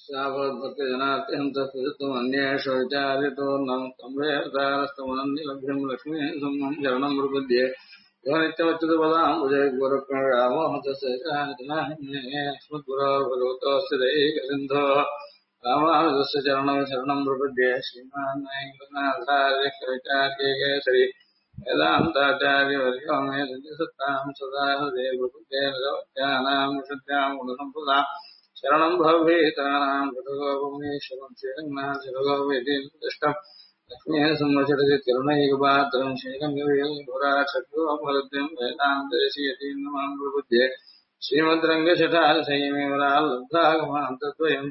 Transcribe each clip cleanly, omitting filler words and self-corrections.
शावद्भक्तजनात्यं तत्त्वम् अन्येषु विचार्यतोर्णम् तम्भेरतारस्तमनन्यलभ्यं लक्ष्मी सम्मं शरणं प्रपद्ये यो नित्यमच्युतपदाम्बुजैर्गोरक्षणरामोहतस्य अस्मद्गुरोर्भगवतोऽस्य रामानुजस्य चरणं शरणं प्रपद्ये श्रीमान् नायकनाथार्य कविचार्ये केसरी वेदान्ताचार्यवर्यो मे सत्तां सदा हृदे प्रपद्ये भगवत्यानां विशुद्ध्यां गुणसम्पदाम् शरणं भवभीतानां कृतगोपमुनीश्वरं श्रीरङ्गनाथशिरगोपीतिष्ठम् लक्ष्मीः संवचरति तिरुणैकपात्रं श्रीरङ्गवीरपुराचक्रोपलब्धिं वेदान्तदेशीयतीर्णमां प्रबुध्ये श्रीमद्रङ्गशठारसंयमेवराल्लब्धागमान्तद्वयं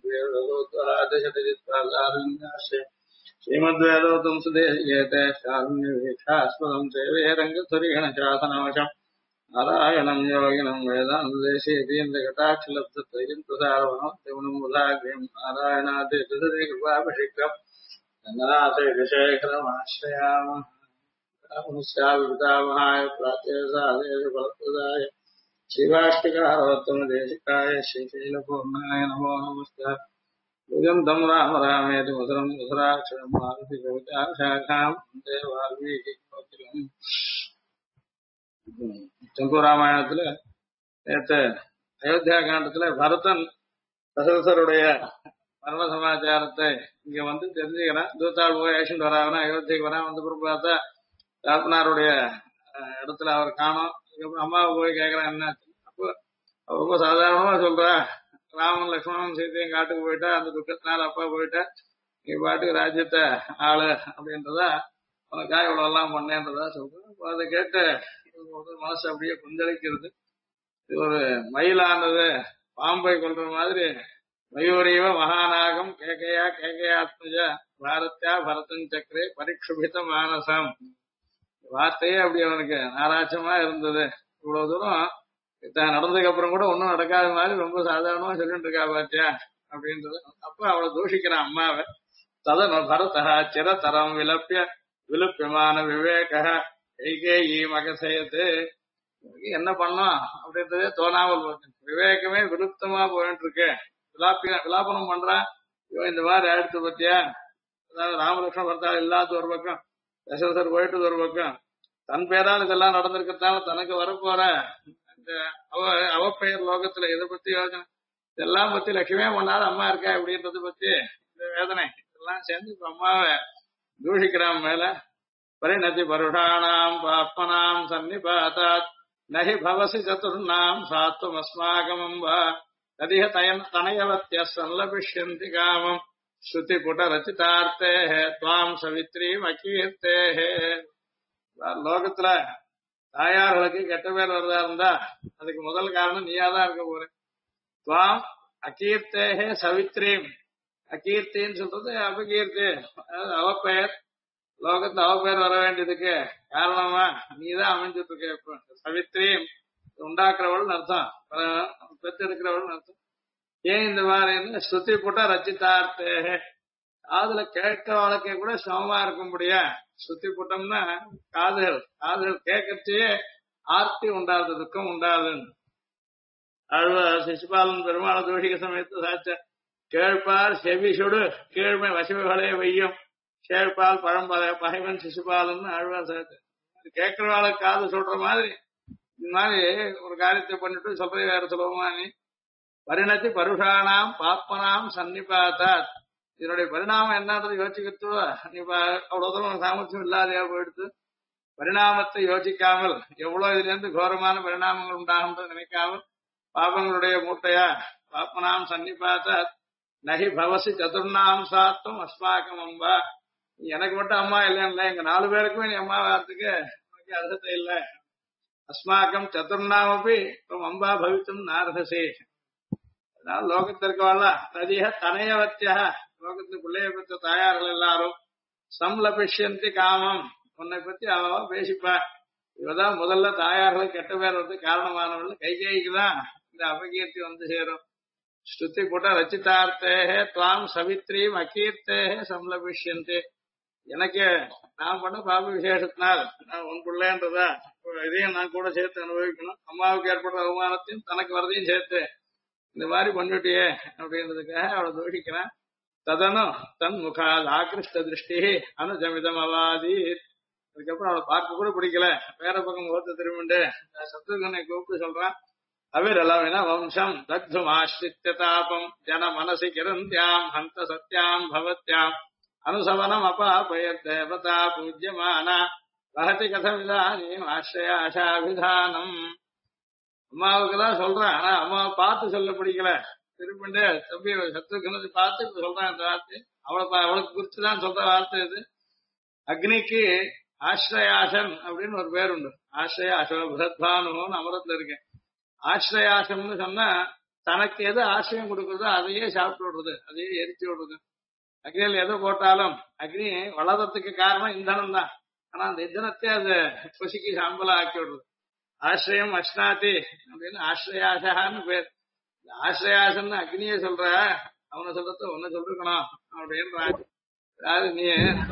श्रीमद्वेदोत्तरादशतचित्पादारविन्दाश्रे श्रीमद्वेदोत्तम सुदेशयेते कारुण्यवीक्षास्पदं सेवे रङ्गधुरीण शासनवशम् नारायणं योगिनं वेदान्तदेशीयतीन्द्रकटाक्षलब्धत्रयन्तसारवणं मुदाग्र्यं नारायणादिकृपाभिषिक्तम् रङ्गनाथविषयेखरमाश्रयामः प्राच्यसादेशफलप्रदाय शिवाष्टकारोत्तमदेशिकाय श्रीशैलपूर्णाय नमो नमस्ते भुजन्तं राम रामेति मधुरं मधुराक्षरं मारुतिकविताशाखां वन्दे वाल्मीकिकोकिलम् சம்பூராமாயணத்துல நேற்று அயோத்தியா காண்டத்துல பரதன் தசரசருடைய மரண சமாச்சாரத்தை இங்க வந்து தெரிஞ்சுக்கிறேன். தூத்தாள் போய் அழிச்சுட்டு வராங்கன்னா அயோத்தியக்கு வரா வந்து பிறகு பார்த்தா தாப்பனாருடைய இடத்துல அவர் காணோம். அதுக்கப்புறம் அம்மாவை போய் கேட்கறான் என்ன. அப்போ அவர் ரொம்ப சாதாரணமா சொல்றா, ராமன் லக்ஷ்மணன் சீத்தையும் காட்டுக்கு போயிட்டா, அந்த துக்கத்தினால அப்பா போயிட்டா, நீ பாட்டுக்கு ராஜ்யத்தை ஆளு அப்படின்றதா உனக்காக இவ்வளவு எல்லாம் பண்ணேன்றதா சொல்றேன். அப்போ அதை கேட்டு மனசு அப்படியே கொந்தளிக்கிறது. இது ஒரு மயிலானது பாம்பை கொள்ற மாதிரி மயூரீவ மகாநாகம் கேகையா கேகையாத்மஜா பாரத்யா பரதன் சக்கரே பரிக்ஷுபித மானசம். வார்த்தையே அப்படி அவனுக்கு நாராட்சமா இருந்தது. இவ்வளவு தூரம் நடந்ததுக்கு அப்புறம் கூட ஒன்னும் நடக்காத மாதிரி ரொம்ப சாதாரணமா சொல்லிட்டு இருக்கா பாத்தியா அப்படின்றது. அப்ப அவளை தூஷிக்கிறான் அம்மாவை. ததன பரதா சிரதரம் விலப்பிய விலுப்பியமான விவேக கைகேயி மகசயத்து என்ன பண்ணோம் அப்படின்றதே தோணாமல் போச்சு. விவேகமே விருத்தமா போயிட்டு இருக்கு. விலாபனம் பண்றான். இவன் இந்த மாதிரி ஆயிடுத்து பத்தியா. அதாவது ராமலட்சுமண பரதா இல்லாத ஒரு பக்கம், தசரதர் போயிட்டு ஒரு பக்கம், தன் பேரால் இதெல்லாம் நடந்திருக்கிறதால தனக்கு வரப்போற அவ பெயர் லோகத்துல இதை பத்தி யோசனை இதெல்லாம் பத்தி லட்சுமியே பண்ணாலும் அம்மா இருக்கா அப்படின்றத பத்தி இந்த வேதனை இதெல்லாம் சேர்ந்து இப்ப அம்மாவை தூஷிக்கிறான் மேல. परिणति परुषाणाम् पाप्मनाम् सन्निपातात् न हि भवसि चतुर्णाम् सात्वमस्माकमम् वा तदिह तनयवत्यः संलपिष्यन्ति कामम् श्रुतिपुटरचितार्तेः त्वाम् सवित्रीम् अकीर्तेः. லோகத்துல தாயார்களுக்கு கெட்ட பேர் வருதா இருந்தா அதுக்கு முதல் காரணம் நீயாதான் இருக்க போற. துவாம் அகீர்த்தேகே சவித்ரீம். அகீர்த்தின்னு சொல்றது அபகீர்த்தி, அதாவது அவ பெயர் லோகத்துல அவ பேர் வர வேண்டியதுக்கு காரணமா நீதான் அமைஞ்சிட்டு இருக்க. இப்ப சவித்ரீம் உண்டாக்குறவள்னு அர்த்தம், பெற்றெடுக்கிறவள்னு அர்த்தம். ஏன் இந்த மாதிரி ஸ்ருதி போட்ட ரச்சிதார்த்தே காதுல கேட்கிறவளுக்கே கூட சமமா இருக்க முடியா. ஸ்ருதி புட்டம்னா காதுகள் கேட்கறச்சே ஆர்த்தி உண்டாது, துக்கம் உண்டாதுன்னு சிசுபாலன் பெருமாள தோஷிக சமயத்து சாச்ச கேழ்பார் செவி சுடு கீழ்மை வசிவுகளே வையும் கேழ்பால் பழம்பல பகைவன் சிசுபாலன் ஆழ்வார் சேர்த்து கேட்கிறவாளுக்கு காது சொல்ற மாதிரி இந்த மாதிரி ஒரு காரியத்தை பண்ணிட்டு சொல்றது வேற சுலபமா. நீ பரிணத்தி பருஷானாம் பாப்பனாம் சன்னிபாத்தாத். இதனுடைய பரிணாமம் என்னன்றது யோசிக்கிறது நீ அவ்வளவு தூரம் சாமர்த்தியம் இல்லாதையா போயிடுத்து. பரிணாமத்தை யோசிக்காமல் எவ்வளவு இதுல இருந்து கோரமான பரிணாமங்கள் உண்டாகும் நினைக்காமல் பாபங்களுடைய மூட்டையா பாப்பனாம் சன்னிபாத்தாத் நகி பவசி சதுர்ணாம் சாத்தும் அஸ்மாக்கம் அம்பா. எனக்கு மட்டும் அம்மா இல்லைன்னு எங்க 4 பேருக்குமே நீ அம்மா வாரத்துக்கு உனக்கு அர்த்தத்தை இல்லை. அஸ்மாக்கம் சதுர்ணாமப்பி அம்பா பவித்தும் நாரதசே. அதனால லோகத்திற்கவல்ல ததிக தனையவத்தியா லோகத்துக்கு பிள்ளைய பெற்ற தாயார்கள் எல்லாரும் சம்லபிஷ்யந்தி காமம். உன்னை பத்தி அவ பேசிப்பா. இவதான் முதல்ல தாயார்களை கெட்ட பேர் வந்து காரணமானவர்கள். கைகேயிக்குதான் இந்த அபகீர்த்தி வந்து சேரும். ஸ்ருதி புட்ட ரச்சிதார்த்தேகே துவாம் சவித்ரீம் அகீர்த்தேகே சம்லபிஷ்யந்தி. எனக்கு நான் பண்ண பாப விசேஷத்தினால் நான் உன் பிள்ளைன்றதா இதையும் நான் கூட சேர்த்து அனுபவிக்கணும். அம்மாவுக்கு ஏற்படுற அவமானத்தையும் தனக்கு வரதையும் சேர்த்து இந்த மாதிரி பண்ணிட்டியே அப்படின்றதுக்காக அவளை தோஷிக்கிறான். ததனும் தன் முகால் ஆகிருஷ்ட திருஷ்டி அனுஜமிதம் அவாதி. அதுக்கப்புறம் அவளை பார்க்க கூட பிடிக்கல. வேற பக்கம் முகத்தை திரும்பிண்டு சத்ருகனை கூப்பிட்டு சொல்றான், அவிரலவின வம்சம் தக்தும் ஆஸ்ரித்ய தாபம் ஜன மனசி கிரந்தியாம் ஹந்த சத்யாம் பவத்யாம் அனுசவனம் அபாபயத் தேவதா பூஜ்யமானா வஹதி கதமிதானீம் ஆஸ்ரயாசாபிதானம். அம்மாவுக்குதான் சொல்றான், ஆனா அம்மாவை பார்த்து சொல்ல பிடிக்கல. திரும்பிண்டு தம்பி சத்ருகனை பார்த்து இப்ப சொல்றான் இந்த வார்த்தை. அவளுக்கு குறிச்சுதான் சொல்ற வார்த்தை இது. அக்னிக்கு ஆஸ்ரயாசன் அப்படின்னு ஒரு பேர் உண்டு. ஆஸ்ரயாசம் பிரத்பானுன்னு அமரத்துல இருக்கேன். ஆஸ்ரயாசம்னு சொன்னா தனக்கு எது ஆசிரியம் கொடுக்குறதோ அதையே சாப்பிட்டு விடுறது, அதையே எரிச்சு விடுறது. அக்னியில் எதை போட்டாலும் அக்னி வளர்றதுக்கு காரணம் இந்தனம் தான். ஆனா அந்த இந்தனத்தை அது பசிக்கு சாம்பலா ஆக்கி விடுறது. ஆசிரியம் அஷ்னாதி அப்படின்னு ஆஸ்ரயாசான்னு பேர். ஆஸ்ரயாசன் அக்னியே சொல்ற, அவனை சொல்றது ஒன்ன சொல்லிருக்கணும் அப்படின்றாங்க. அதாவது நீ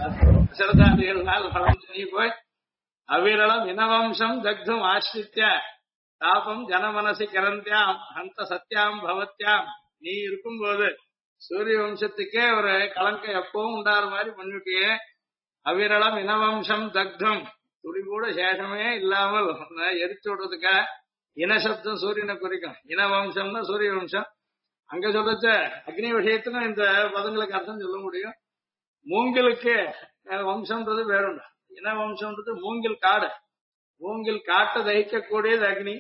அசரதாதிகள்னால் வளர்ந்து நீ போய் அவிரளம் இனவம்சம் தக்தும் ஆசிரித்ய தாபம் ஜனமனசி கரந்தியாம் அந்த சத்தியாம் பவத்யாம். நீ இருக்கும்போது சூரிய வம்சத்துக்கே ஒரு கலங்கம் எப்பவும் உண்டாற மாதிரி பண்ணிட்டியே. அவிரளம் இனவம்சம் தக்தும், துளி கூட சேஷமே இல்லாமல் எரிச்சு விடுறதுக்கா. இனசப்தம் சூரியனை குறிக்கும். இனவம்சம்னா சூரிய வம்சம். அங்க சொல்றச்ச அக்னி விஷயத்துல இந்த பதங்களுக்கு அர்த்தம் சொல்ல முடியும். மூங்கிலுக்கு வம்சம்ன்றது வேறுண்டு. இனவம்சம்ன்றது மூங்கில் காடு. மூங்கில் காட்டை தகிக்கக்கூடியது அக்னி.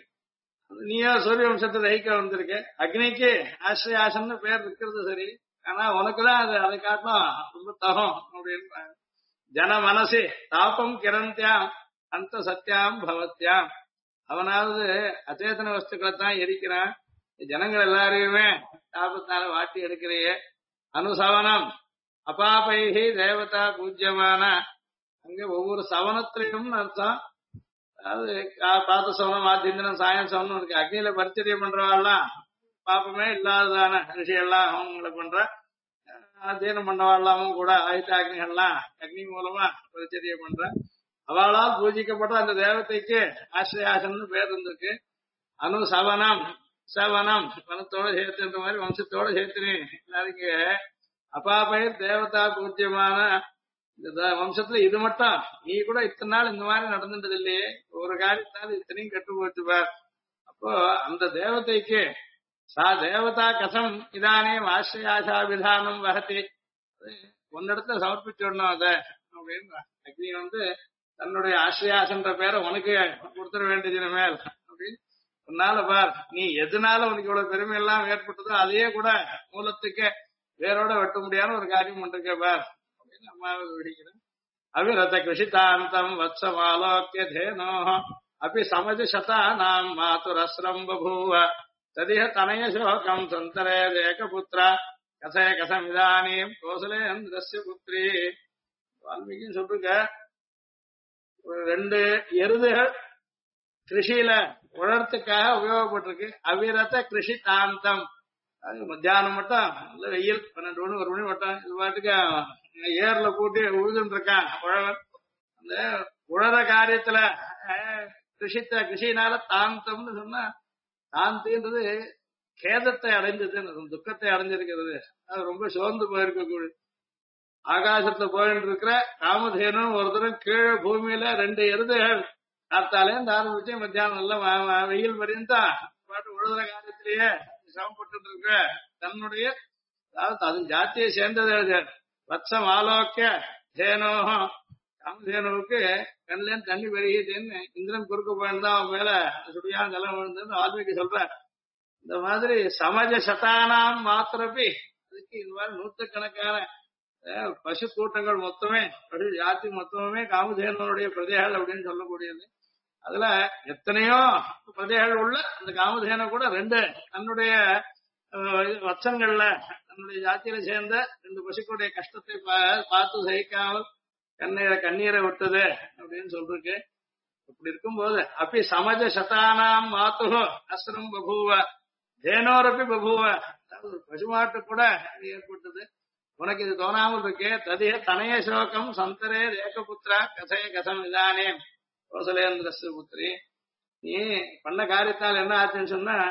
நீயா சூரிய வம்சத்தை தகிக்க வந்திருக்க. அக்னிக்கு ஆஸ்ரயாசன்னு பேர் இருக்கிறது சரி, ஆனா உனக்குதான் அது அதை காட்டும் ரொம்ப தகம் அப்படின்னு. ஜன மனசி தாபம் கிரந்தியாம் அந்த சத்தியாம் பவத்யாம். அவனாவது அச்சேதன வஸ்துக்களை தான் எரிக்கிறான். ஜனங்கள் எல்லாரையுமே தாபத்தால வாட்டி எடுக்கிறையே. அனுசவனம் அபாபைகி தேவதா பூஜ்யமான. அங்க ஒவ்வொரு சவனத்திலையும் அர்த்தம். அதாவது பாத்த சவனம் ஆத்தியந்திரம் சாயம் சவனம் இருக்கு. அக்னியில பரிச்சரியம் பண்றவாள்லாம் பாப்பமே இல்லாததான ரிஷியெல்லாம் அவங்களை பண்ற. அத்தியனம் பண்ணவாள்லாமும் கூட ஆயுத்தாக்னிகள்லாம் அக்னி மூலமா பரிச்சரியம் பண்ற. அவளால் பூஜிக்கப்பட்ட அந்த தேவதைக்கு ஆஸ்ரயாசன்னு பேர் இருந்திருக்கு. அனுசவனம் சவனம் வனத்தோட சேர்த்துன்ற மாதிரி வம்சத்தோட சேர்த்துனே எல்லாருக்கு அபாபயர் தேவதா பூஜ்யமான. இந்த வம்சத்துல இது மட்டும் நீ கூட இத்தனை நாள் இந்த மாதிரி நடந்துட்டது இல்லையே. ஒரு காரியத்தால் இத்தனையும் கெட்டு போச்சு பார். அப்போ அந்த தேவதைக்கு சா தேவதா கசம் இதானே ஆஸ்ரயாசாபிதானம் வகத்தி. ஒன்னிடத்துல சமர்ப்பிச்சுடணும் அத அப்படின்னு. அக்னி தன்னுடைய ஆஸ்ரயாசன்ற பேரை உனக்கு கொடுத்துட வேண்டியது மேல் அப்படின்னு உன்னால பார். நீ எதுனால உனக்கு இவ்வளவு பெருமை எல்லாம் ஏற்பட்டதோ அதையே கூட மூலத்துக்கு வேரோட வெட்ட முடியாத ஒரு காரியம் பண்ருக்க பார் அப்படின்னு அம்மாவை விழிக்கிறேன். அவிரத கிருஷிதாந்தம் வத்சமாலோக்கிய தேனோ அப்படி சமஜ சதானாம் மாதுரஸ்ரம் பபூவ ததிஹ தனய சோகம் சந்தரே ஏகபுத்திரா கசய கசமிதானீம் கோசலேந்திரஸ்ய புத்திரி. வால்மீகின்னு சொல்லிருக்க. ஒரு 2 எருதுகள் கிருஷியில உழறதுக்காக உபயோகப்பட்டிருக்கு. அவிரத கிருஷி தாந்தம். அது மத்தியானம் மட்டும் நல்ல வெயில் 12 மணி 1 மணி மட்டும் இது பாட்டுக்கு ஏர்ல கூட்டி உழுதுன்னு இருக்கான் உழவன். அந்த உழற காரியத்துல கிருஷினால தாந்தம்னு சொன்னா தாந்தின்றது கேதத்தை அடைந்தது, துக்கத்தை அடைஞ்சிருக்கிறது. அது ரொம்ப சோர்ந்து போயிருக்கக்கூடிய ஆகாசத்துல போயிட்டு இருக்கிற காமதேனு ஒருத்தரும் கீழே பூமியில 2 எருதுகள் காத்தாலேருந்து ஆரம்பிச்சு மத்தியானம் நல்லா வெயில் வரையும் பாட்டு உழுதுற காரியத்திலேயே சிரமப்பட்டு இருக்க தன்னுடைய அதாவது அதன் ஜாத்தியை சேர்ந்தது. வத்சம் ஆலோக்கிய தேனோகம் காமதேனுவுக்கு கண்லேருந்து தண்ணி பெருகிதுன்னு இந்திரன் குறுக்க போயிருந்தா அவன் மேல சுடியான ஜலம் விழுந்து வால்மீகி சொல்ற. இந்த மாதிரி சமஜ சதானாம் மாத்திரப்பி அதுக்கு இது மாதிரி 100கணக்கான பசு கூட்டங்கள் மொத்தமே பசு ஜாதி மொத்தமே காமதேனுடைய பிரஜைகள் அப்படின்னு சொல்லக்கூடியது. அதுல எத்தனையோ பிரஜைகள் உள்ள அந்த காமதேன கூட 2 தன்னுடைய வச்சங்கள்ல தன்னுடைய ஜாத்தியில சேர்ந்த 2 பசுக்களுடைய கஷ்டத்தை பார்த்து சகிக்காமல் கண்ணீரை விட்டது அப்படின்னு சொல்லிருக்கு. இப்படி இருக்கும்போது அப்படி சமஜ சதானாம் மாத்துகோ அஸ்ரம் பபூவ தேனோரப்பி பபூவ பசுமாட்டு கூட ஏற்பட்டது. உனக்கு இது தோணாமல் இருக்கே. ததிய தனய சோகம் சந்தரே ஏகபுத்திரா கசய கசம் இதானே கோசலேந்திரஸ்ய புத்திரி. நீ பண்ண காரியத்தால் என்ன ஆச்சுன்னு சொன்னா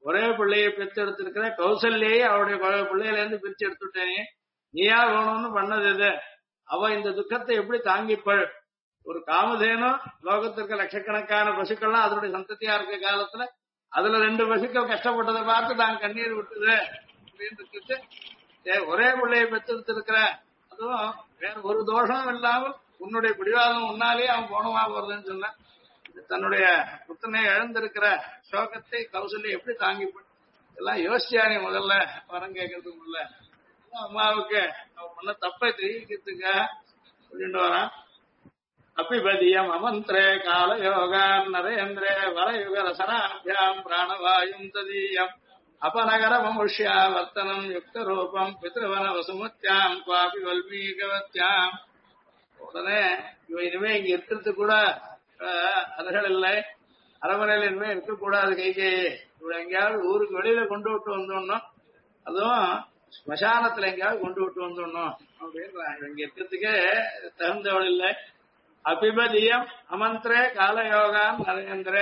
ஒரே பிள்ளையை பிரிச்சு எடுத்திருக்கிற கௌசல்யை அவருடைய பிள்ளையில இருந்து பிரிச்சு எடுத்துட்டேனே, நீயா வேணும்னு பண்ணது இது. அவ இந்த துக்கத்தை எப்படி தாங்கிப்பள்? ஒரு காமதேனும் லோகத்திற்கு லட்சக்கணக்கான பசுக்கள்லாம் அதனுடைய சந்ததியா இருக்க காலத்துல அதுல 2 பசுக்கள் கஷ்டப்பட்டதை பார்த்து தான் கண்ணீர் விட்டுது அப்படின்னு ஒரே பிள்ளையை பெற்றெடுத்திருக்கிற, அதுவும் வேற ஒரு தோஷமும் இல்லாமல் உன்னுடைய பிடிவாதம் முன்னாலே அவன் போனமா போறதுன்னு சொன்ன, தன்னுடைய புத்தனை இழந்திருக்கிற சோகத்தை கௌசல்யா எப்படி தாங்கிப்பள்? எல்லாம் யோசிச்சானே முதல்ல வரம் கேட்கறதுக்கு முல்ல அம்மாவுக்கு அவன் பண்ண தப்பை தெரிவிக்கிறதுக்காக சொல்லிட்டு வரான். அபிபதியம் அமந்திரே கால யோகான் நரேந்திரே வரயுக ரசனாபியாம் பிராணவாயும் ததீயம் அபநகரமமுஷ்யா வர்த்தனம் யுக்த ரூபம் பித்ருவன வசுமத்யாம் குவாபி வல்மீகவத்யாம். உடனே இவ இனிமே இங்க இருக்கிறது கூட அதுகள் இல்லை, அரமனையில் இனிமே இருக்கக்கூடாது. கைகே இவ எங்கேயாவது ஊருக்கு வெளியில கொண்டு விட்டு வந்தோம்னோம், அதுவும் ஸ்மசானத்துல எங்கேயாவது கொண்டு விட்டு வந்தோம்னோம் அப்படின்னு இங்க இருக்கிறதுக்கே தகுந்தவள் இல்லை. அபிபதியம் அமந்திரே காலயோகான் நரேந்திரே,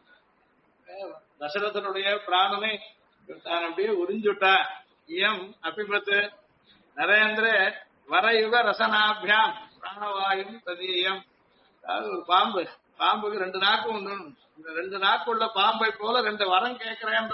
தசரதனுடைய பிராணனை தான் அப்படியே உறிஞ்சுட்டா. இயம் அபிபத்து நரேந்திர வரயுக ரசனாபியாம் பிராணவாயும் ததீயம். அதாவது ஒரு பாம்புக்கு 2 நாக்கு உண்டு. இந்த 2 நாக்கு உள்ள பாம்பை போல 2 வரம் கேட்கிறேன்ற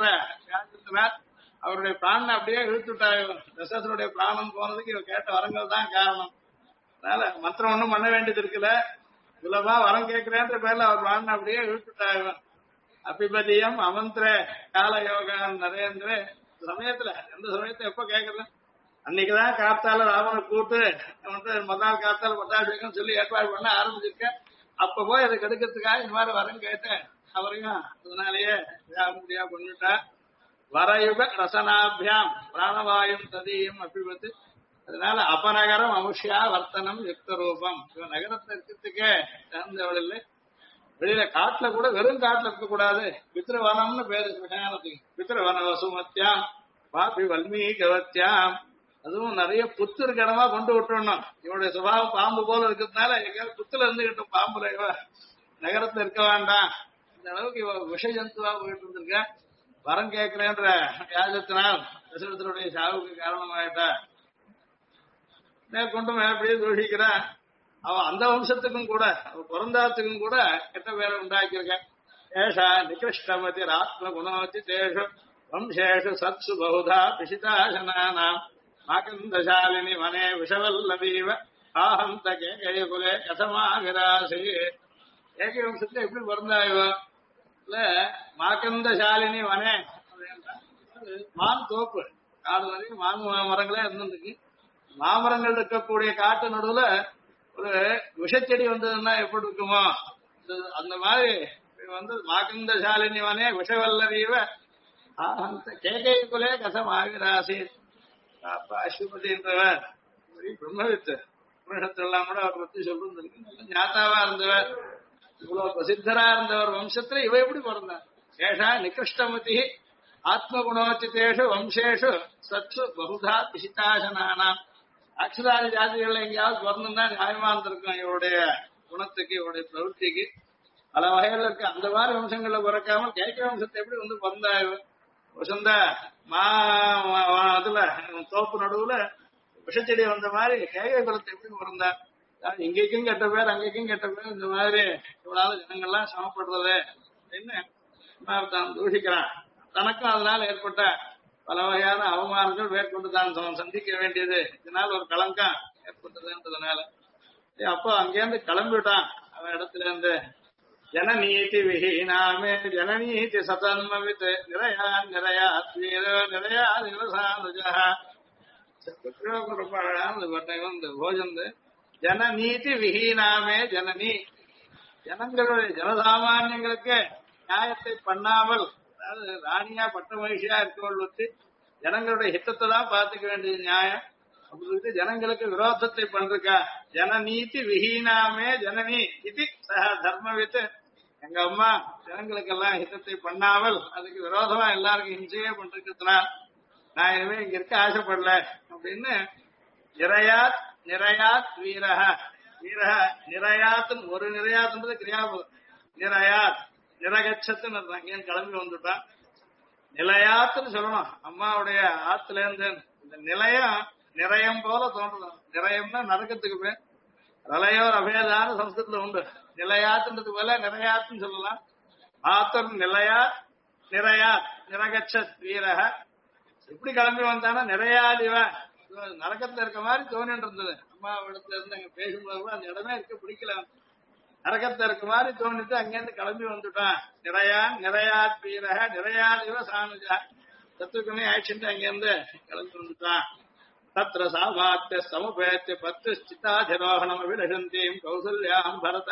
அவருடைய பிராணனை அப்படியே இழுத்துட்டாய். தசரதனுடைய பிராணம் போனதுக்கு இவ கேட்ட வரங்கள் தான் காரணம். அதனால மந்திரம் ஒண்ணும் பண்ண வேண்டியது இருக்குல்ல, சுலபா வரம் கேட்கிறேன்ற பேர்ல அவர் பிராணனை அப்படியே இழுத்துட்டாய். அபிபதியம் அமந்திர கால யோகான் நரேந்திர. சமயத்துல எந்த சமயத்தை எப்ப கேட்கறது? அன்னைக்குதான் காத்தால ராவனை கூட்டு முதல் காத்தால பட்டாபிஷேகம் சொல்லி ஏற்பாடு பண்ண ஆரம்பிச்சிருக்கேன். அப்ப போய் அதை கெடுக்கிறதுக்காக இந்த மாதிரி வரம் கேட்டேன். அவரையும் அதனாலேயே முடியா பண்ணிட்டா. வரயுக ரசனாபியாம் பிராணவாயும் ததியும் அபிபத்து. அதனால அபநகரம் அமுஷ்யா வர்த்தனம் யுக்த ரூபம். இவன் நகரத்துல இருக்கிறதுக்கே தகுந்தவள் இல்லை. வெளியில காட்டுல கூட வெறும் காட்டுல இருக்க கூடாது. பித்ருவனம்னு பேரு ஸ்மசானத்துக்கு. பித்ருவன வசுமத்யாம் பாபி வல்மீகவத்யாம். அதுவும் நிறைய புத்து இருக்கடமா கொண்டு விட்டுறணும். இவனுடைய சுபாவம் பாம்பு போல இருக்கிறதுனால எங்கேயாவது புத்துல இருந்துகிட்டும். பாம்புல இவ நகரத்துல இருக்க வேண்டாம். இந்த அளவுக்கு இவ விஷ ஜந்துவா போயிட்டு இருந்திருக்க. வரம் கேட்கிறேன்ற யாஜத்தினால் தசரதனுடைய சாவுக்கு காரணமாயிட்டா. மேற்கொண்டு அப்படியே தூஷிக்கிறான். அவன் அந்த வம்சத்துக்கும் கூட அவன் பிறந்தாத்துக்கும் கூட கெட்ட பேரை உண்டாக்கியிருக்கான். ஏஷா நிகிருஷ்டமதி ஆத்ம குணோதி தேஷு வம்சேஷு சத்சு பகுதா பிஷிதாசனானாம் மாகந்தசாலினி வனே விஷவல்லவீவ ஆஹந்த கேகய குலே கதமாகிராசி. ஏகை வம்சத்துல எப்படி பிறந்தாயோ இல்ல மாகந்தசாலினி வனே மான் தோப்பு காடு வரைக்கும் மான் மரங்களே இருந்திருக்கு. மாமரங்கள் இருக்கக்கூடிய காட்டு நடுவுல ஒரு விஷச்செடி வந்ததுன்னா எப்படி இருக்குமோ அந்த மாதிரி மாகந்தசாலினி வனே விஷவல்லவீவ ஆஹந்த கேகய குலே கதமாகிராசி. அப்பா அஸ்வபதின்றவர் பிரம்மவித்து எல்லாம் கூட அவர் பத்தி சொல்லிருக்கு. நல்ல ஞாத்தாவா இருந்தவர், இவ்வளவு பிரசித்தரா இருந்தவர் வம்சத்துல இவ எப்படி பிறந்தார்? ஏஷா நிகிருஷ்டமதி ஆத்மகுணோச்சிதேஷு வம்சேஷு சத்சு பகுதா பிசிதாசனானாம். அக்ஷராதி ஜாதிகள்ல எங்கேயாவது பிறந்தா நியாயமா இருந்திருக்கும். இவருடைய குணத்துக்கு இவருடைய பிரவൃத்திக்கு பல வகைகள் இருக்கு. அந்த மாதிரி வம்சங்கள்ல பிறக்காம கேட்க வம்சத்தை எப்படி பிறந்தாய்? வசந்த அதுல தோப்பு நடுவுல விஷச்செடி வந்த மாதிரி கேகை குலத்தை எப்படி பிறந்தார்? இங்கேக்கும் கெட்ட பேர் அங்கேக்கும் கெட்ட பேர். இந்த மாதிரி இவனால ஜனங்கள்லாம் சமப்படுறது அப்படின்னு தான் தூஷிக்கிறான். தனக்கும் அதனால ஏற்பட்ட பல வகையான அவமானங்கள் மேற்கொண்டு தான் சந்திக்க வேண்டியது இதனால ஒரு களங்கம் ஏற்பட்டதுன்றதுனால அப்போ அங்கேருந்து கிளம்பிவிட்டான். அவன் இடத்துல இருந்து ஜனநீதி விஹீனாமே ஜனநீதி சதன்மவித் நிறையா நிறையா நிறையா போஜன் ஜனநீதி விஹீனாமே ஜனனி. ஜனங்களுடைய ஜனசாமானியங்களுக்கு நியாயத்தை பண்ணாமல், அதாவது ராணியா பட்ட மகிழ்ச்சியா இருக்கவள் வச்சு ஜனங்களுடைய ஹித்தத்தை தான் பார்த்துக்க வேண்டியது நியாயம். அப்படி ஜனங்களுக்கு விரோதத்தை பண்றா. ஜனநீதி விஹீனாமே ஜனனி இது சக தர்மவித்து. எங்க அம்மா ஜனங்களுக்கெல்லாம் ஹித்தத்தை பண்ணாமல் அதுக்கு விரோதமா எல்லாருக்கும் ஹிம்சையே பண்றதுனால் நான் இனிமே இங்க இருக்க ஆசைப்படல அப்படின்னு நிரையாத் நிரையாத் வீரஹ வீரஹ நிரையாத்துன்னு ஒரு நிரையாத்துன்றது கிரியாபதம். நிரையாத் நிரகச்சத்துன்னு அங்கேயும் கிளம்பி வந்துட்டான். நிலையாத்துன்னு சொல்லணும். அம்மாவுடைய ஆத்துல இருந்து இந்த நிலையம் நிறையம் போல தோன்றணும். நிறையம்னா நரகத்துக்கு பேர். ரலையோர் அபேதான சம்ஸ்கிருதத்துல உண்டு. நிலையாத்துன்றது போல நிறையாத்துன்னு சொல்லலாம். ஆத்தர் நிலையா நிறையா நிரகச்சத் வீரக எப்படி கிளம்பி வந்தானா நிறையாதிவ நரகத்துல இருக்க மாதிரி தோணிட்டு இருந்தது. அம்மா இடத்துல இருந்து அங்க பேசும்போது கூட அந்த இடமே இருக்க பிடிக்கல. நரகத்துல இருக்க மாதிரி தோணிட்டு அங்கிருந்து கிளம்பி வந்துட்டான். நிறையா வீரக நிறையாதிவ சாணுஜா தத்துவமே ஆக்சிடென்ட் அங்கிருந்து கிளம்பி வந்துட்டான். தத்ர சாமாத்திய சமுபேத்திய பத்து சித்தாதிரோகணம் அபிலஷந்தீம் கௌசல்யாம் பரத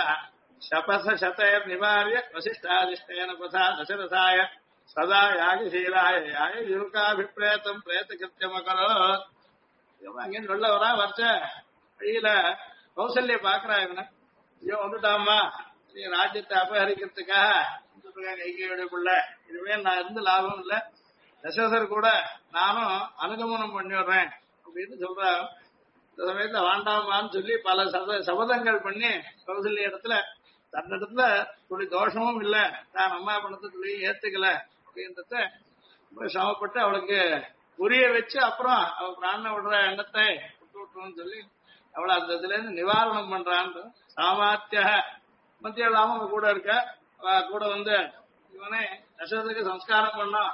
சபச சதயர் நிவாரிய வசிஷ்டாதிஷ்டேன பதா தசரசாய சதா யாகசீலாய யாக யுருகாபிப்ரேதம் பிரேத கிருத்தியமகரோ. அங்கேருந்து வெளில வரா வச்ச வழியில கௌசல்ய பாக்குறா. இவனை ஐயோ வந்துட்டாமா நீ ராஜ்யத்தை அபகரிக்கிறதுக்காக கைகையுடையக்குள்ள இதுவே நான் இருந்து லாபம் இல்ல. தசரதர் கூட நானும் அனுகமனம் பண்ணி வர்றேன் அப்படின்னு சொல்றா. இந்த சமயத்துல வாண்டாமான்னு சொல்லி பல சபதங்கள் பண்ணி கௌசல்ய இடத்துல தன்னிடத்துல துளி தோஷமும் இல்ல, தான் அம்மா பணத்தை துளி ஏத்துக்கல அப்படின்றத ரொம்ப சிரமப்பட்டு அவளுக்கு புரிய வச்சு அப்புறம் அவ பிராண விடுற எண்ணத்தை விட்டு விட்டுருன்னு சொல்லி அவளை அந்த இதுல இருந்து நிவாரணம் பண்றான்னு. சாமாத்திய மத்திய இல்லாம அவ கூட இருக்க. கூட வந்து இவனே தசரதுக்கு சம்ஸ்காரம் பண்ணோம்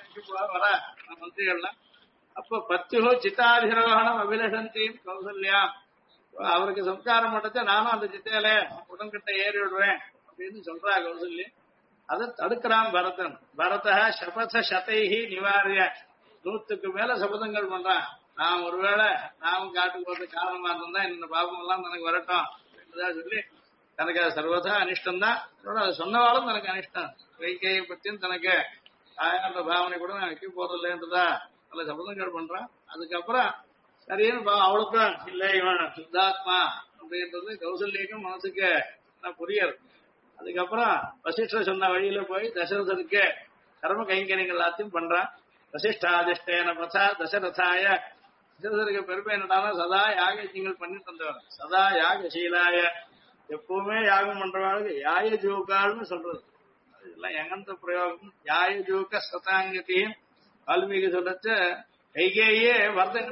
வர மந்திரிகள்லாம். அப்ப பத்தியோ சித்தாதிரோகணம் அபிலஷந்தீம் கௌசல்யா அவருக்கு சம்ஸ்காரம் பண்ணத நானும் அந்த சித்தையில உடன்கிட்ட ஏறி விடுவேன் அப்படின்னு சொல்றா கௌசல்யா. அதை தடுக்கிறான் பரதன். பரத சபத சதைஹி நிவாரிய 100க்கு மேல சபதங்கள் பண்றான். நான் ஒருவேளை நாமும் காட்டுக்கு போறது காரணமா இருந்தா இந்த பாபம் எல்லாம் தனக்கு வரட்டும் அப்படின்றதா சொல்லி தனக்கு அது சர்வதா அனிஷ்டம் தான். அது சொன்னவாளும் தனக்கு அனிஷ்டம். கைகையை பத்தியும் தனக்கு ஆயிரம் பாவனை கூட நான் வைக்க போறதில்லைன்றதா பல சபதங்கள் பண்றான். அதுக்கப்புறம் சரின்னு அவளுக்கும் இல்லை இவன் சுத்தாத்மா அப்படின்றது கௌசல்யக்கும் மனசுக்கு புரியாது. அதுக்கப்புறம் வசிஷ்டர் சொன்ன வழியில போய் தசரதருக்கு கர்ம கைங்கரியங்கள் எல்லாத்தையும் பண்றான். வசிஷ்டாதிஷ்டேன பதா தசரதாய தசரதருக்கு பெருமை என்னடானா சதா யாகங்கள் பண்ணிட்டு வந்தவர். சதா யாகசீலாய எப்பவுமே யாகம் பண்றவாளுக்கு யாய ஜூகால்னு சொல்றது. இதெல்லாம் எங்கந்த பிரயோகம். யாய ஜூக சதாங்கத்தையும் வால்மீகி சொல்லச்சு கைகேயே வர்தன்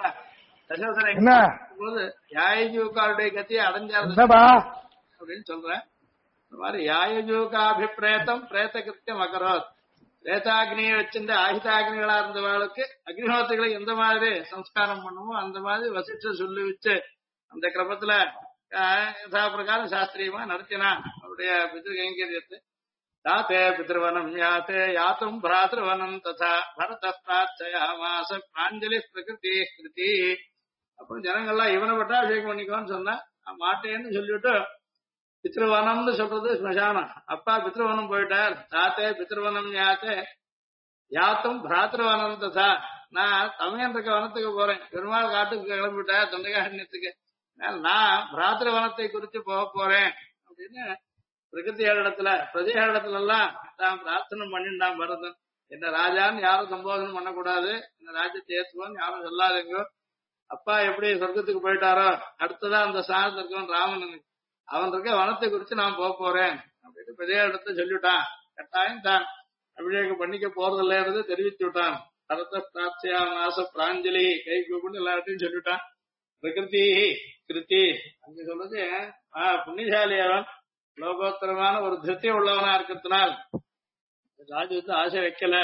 தசரதன் போது யாயஜூக்காருடைய கத்தியை அடைஞ்சாரு அப்படின்னு சொல்றேன். இந்த மாதிரி யாயஜூகாபிப்ரேதம் பிரேத கிருத்தியம் அகரோத். பிரேதாக்னியை வச்சிருந்த ஆயுதாக்னிகளா இருந்தவர்களுக்கு அக்னிஹோத்திரிகளை எந்த மாதிரி சம்ஸ்காரம் பண்ணுமோ அந்த மாதிரி வசிஷ்டர் சொல்லி வச்சு அந்த கிரமத்துல யதா பிரகாரம் சாஸ்திரியமா நடத்தினான் அவருடைய பித்ரு கைங்கரியத்தை. தாத்தே பித்ருவனம் யாத்தே யாத்தும் பிராத்ருவனம் ததா பரத பிரார்த்தயாமாச பிராஞ்சலி பிரகிருதி கிருதி. அப்புறம் ஜனங்கள்லாம் இவனை பட்டாபிஷேகம் பண்ணிக்கோன்னு சொன்னா மாட்டேன்னு சொல்லிவிட்டு பித்ருவனம்னு சொல்றது ஸ்மசானம். அப்பா பித்ருவனம் போயிட்டார். தாத்தே பித்ருவனம் யாத்தே யாத்தும் பிராத்ருவனம் ததா. நான் தமையன் இருக்க வனத்துக்கு போறேன். பெருமாள் காட்டுக்கு கிளம்பிவிட்டார் தொண்டைகாரண்யத்துக்கு. நான் பிராத்ருவனத்தை குறித்து போக போறேன் அப்படின்னு பிரகிருதிகளிடத்துல பிரஜைகளிடத்துல எல்லாம் தான் பிரார்த்தனை பண்ணிட்டான் பரதன். என்ன ராஜான்னு யாரும் சம்போதனை பண்ணக்கூடாது, இந்த ராஜ்யத்தை ஏற்றுவோன்னு யாரும் சொல்லாதீங்க. அப்பா எப்படி சொர்க்கத்துக்கு போயிட்டாரோ அடுத்ததான் அந்த ஸ்தானத்துல இருக்கவன் ராமன் அவன் இருக்க வனத்தை குறித்து நான் போக போறேன் அப்படின்னு பிரஜைகளிடத்த சொல்லிவிட்டான். கட்டாயம் தான் அபிஷேகம் பண்ணிக்க போறதில்லைன்றது தெரிவித்து விட்டான். பரத பிரார்த்தியா மாச பிராஞ்சலி கை கூப்பிட்டு எல்லார்ட்டையும் சொல்லிவிட்டான். பிரகிருதி கிருதி அங்க சொல்றது புண்ணியசாலி அவன் லோகோத்தரமான ஒரு திருப்தியம் உள்ளவனா இருக்கிறதுனால் ராஜ்யத்தை ஆசை வைக்கல.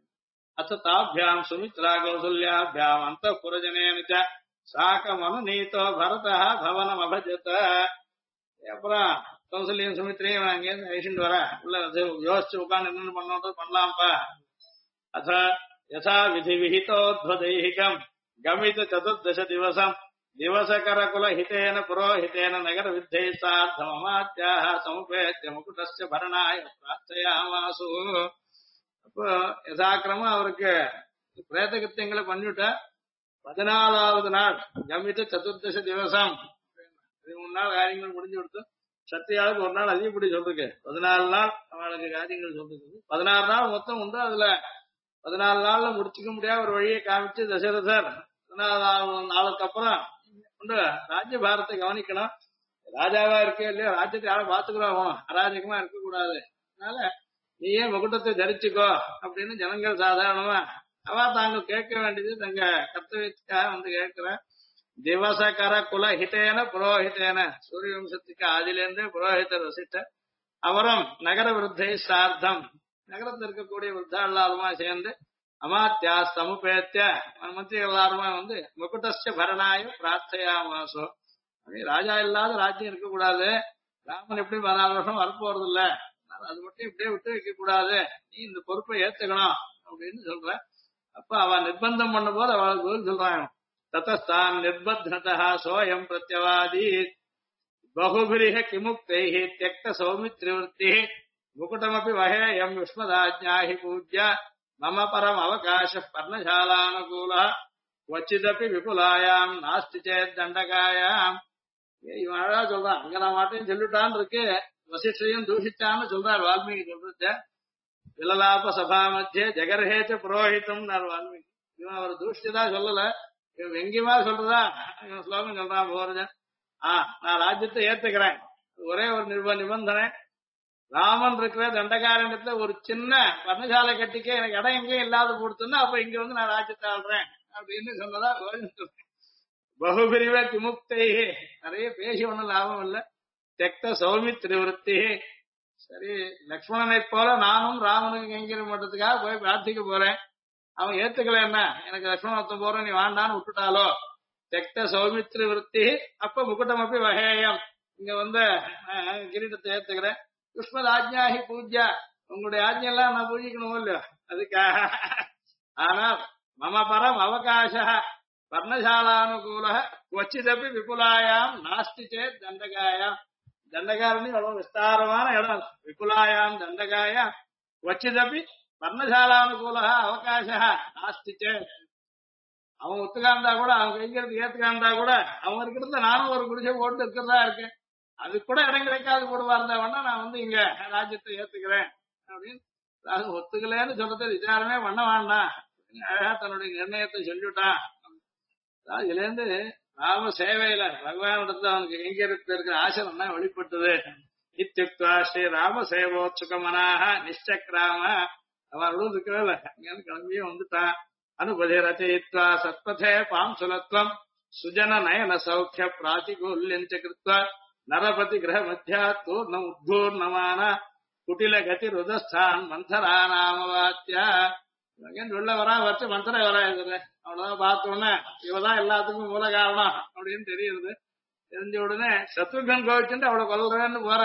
அத்தாபியாம் சுமித்ரா கௌசல்யாபியாம் அந்த புரஜனேனுச்ச சாக்கமனு நீத்தோ பரதா பவனம் அபஜத. அப்புறம் கௌசல்யம் சுமித்ரையும் அங்கேருந்து ஐஷிண்டு வர உள்ள யோசிச்சு உட்காந்து என்னென்ன பண்ணோம் பண்ணலாம்ப்பா. அத யசா விதி விஹிதோத்வதைகம் கமித சதுர்தச திவசம் திவசகர குல ஹிதேன புரோஹிதேன நகர வித்தேசார்த்தமமாத்யாக சமுபேத்திய முகுடஸ்ய பரணாய பிரார்த்தயாமாசு. அப்போ யதாக்கிரமா அவருக்கு பிரேத கிருத்தியங்களை பண்ணிவிட்ட 14வது நாள் கமித சதுர்தச திவசம் 3 நாள் காரியங்கள் முடிஞ்சு கொடுத்து சத்தியாவுக்கு ஒரு நாள் அதிகப்படி சொல்லிருக்கு. 14 நாள் அவளுக்கு காரியங்கள் சொல்லிருக்கு. 16 நாள் மொத்தம் உண்டு. அதுல 14 நாள்ல முடிச்சுக்க முடியாத ஒரு வழியை காமிச்சு தசரதர் 14வது நாளுக்கு அப்புறம் உண்டு ராஜ்ய பாரத்தை கவனிக்கணும். ராஜாவா இருக்கே இல்லையோ ராஜ்யத்தை யாரும் பாத்துக்கிறோம், அராஜகமா இருக்க கூடாது. அதனால நீயே முகுட்டத்தை தரிச்சுக்கோ அப்படின்னு ஜனங்கள் சாதாரணமா அவ தாங்கள் கேட்க வேண்டியது தங்க கர்த்தவியத்துக்காக வந்து கேட்கிற திவசகர குல ஹிதேன புரோஹிதேன சூரிய வம்சத்துக்கு ஆதிலேருந்தே புரோஹிதர் வசிட்ட அவரும் நகர விருத்தை சார்த்தம் நகரத்தில் இருக்கக்கூடிய விருத்தாளுமா சேர்ந்து அமாத்தியா சமுபேத்திய மந்திரிகள் எல்லாருமா வந்து முகுட்டஸ்ய பரணாய பிரார்த்தையாமாசோ ராஜா இல்லாத ராஜ்யம் இருக்கக்கூடாது. ராமன் எப்படி 14 வருஷம் வரப்போறது இல்ல, அது மட்டும் இப்படியே விட்டு வைக்க கூடாது, நீ இந்த பொறுப்பை ஏத்துக்கணும் அப்படின்னு சொல்ற. அப்ப அவ நிர்பந்தம் பண்ணும் போது அவளுக்கு பதில் சொல்றாங்க. ததஸ்தான் நிர்பத்னதா சோயம் பிரத்யவாதி பகுபிரிஹ கிமுக்தைஹ த்யக்த சௌமித்ரிவர்த்தி முகுட்டமபி வஹேயம் யுஷ்மதாஜ்ஞாஹி பூஜ்ய மம பரம் அவகாச பர்ணசாலானுகூல வச்சிதப்பி விபுலாயாம் நாஸ்தி சேத் தண்டகாயாம். இவன் அழகா சொல்றான், அங்க நான் மாட்டேன்னு சொல்லிட்டான்னு இருக்கு, வசிஷ்டையும் தூஷிச்சான்னு சொல்றார் வால்மீகி சொல்றத. விலலாப சபா மத்திய ஜெகர்ஹேச்ச புரோஹிதம் வால்மீகி. இவன் அவர் தூஷிச்சுதான் சொல்லல, இவன் வெங்கியமா சொல்றதா இவன் ஸ்லோகம் சொல்றான் போறேன். நான் ராஜ்யத்தை ஏத்துக்கிறேன், ஒரே ஒரு நிபந்தனை, ராமன் இருக்கிற தண்டகாரண்யத்துல ஒரு சின்ன பர்ணசாலை கட்டிக்க எனக்கு இடம் எங்கேயும் இல்லாத கொடுத்துன்னா அப்ப இங்க வந்து நான் ராஜ்யத்தை ஆள்றேன் அப்படின்னு சொன்னதா பகுபிரிவ கிமுக்தை. நிறைய பேசி ஒண்ணும் லாபம் இல்ல. தெக்த சௌமித்ரிவருத்தி. சரி, லக்ஷ்மணனை போல நானும் ராமனுக்கு கைங்கிற மட்டத்துக்காக போய் பிரார்த்திக்க போறேன், அவன் ஏத்துக்கல என்ன எனக்கு லக்ஷ்மணத்துவம் போறேன் நீ வாண்டான்னு விட்டுட்டாலோ. தெக்த சௌமித்ரிவருத்தி. அப்ப முகுட்டம் அப்படி வகேயம், இங்க வந்து கிரீடத்தை ஏத்துக்கிறேன். யுஷ்மத் ஆஜ்ஞாஹி பூஜ்யா, உங்களுடைய ஆஜ்ஞெல்லாம் நான் பூஜிக்கணும் இல்லையோ அதுக்காக. ஆனால் மம பரம் அவகாச பர்ணசாலானுகூல கொச்சிதப்பி விபுலாயாம் நாஸ்தி சேத் தண்டகாயாம். தண்டகாரணி அவ்வளவு விஸ்தாரமான இடம், விபுலாயாம் தண்டகாயாம் கொச்சிதப்பி பர்ணசாலானுகூல அவகாச நாஸ்தி சேத். அவன் ஒத்துக்காந்தா கூட, அவன் கைங்கிறது ஏத்துக்காந்தா கூட, அவன் இருக்கிறது நானும் ஒரு குடிசை போட்டு இருக்கிறதா இருக்கேன், அது கூட இடம் கிடைக்காது போடுவா இருந்தவனா நான் வந்து இங்க ராஜ்யத்தை ஏத்துக்கிறேன் அப்படின்னு ஒத்துக்கலன்னு சொல்றது விசாரமே பண்ண வேண்டாம், அழகா தன்னுடைய நிர்ணயத்தை சொல்லிவிட்டான். இதுல இருந்து ராம சேவையில பகவானிடத்துல அவனுக்கு எங்க இருக்கிற ஆசிரம் தான் வெளிப்பட்டது. இத்தியுக்தா ஸ்ரீ ராம சேவோத்சுகமனாக நிச்சக்ராம. அவன் இருக்கிறல அங்க கிளம்பியும் வந்துட்டான். அனுபதி ரச்சயித்வா சத்பதே பாம்சுலத்வம் சுஜன நயன சௌக்கிய பிராதிகூல்யஞ்ச கிருத்வா நரபதி கிரக மத்தியா தூர்ணம் உத்பூர்ணமான குட்டில கதி ருதஸ்தான் மந்தரா நாமவாத்தியா. உள்ள வரா வச்சு மந்திர வரா இருக்குது. அவ்வளவுதான் பார்த்தோன்னே இவதான் எல்லாத்துக்கும் மூல காரணம் அப்படின்னு தெரியுது. தெரிஞ்ச உடனே சத்ருகன் கோவிச்சுட்டு அவளை கொல்றேன்னு போற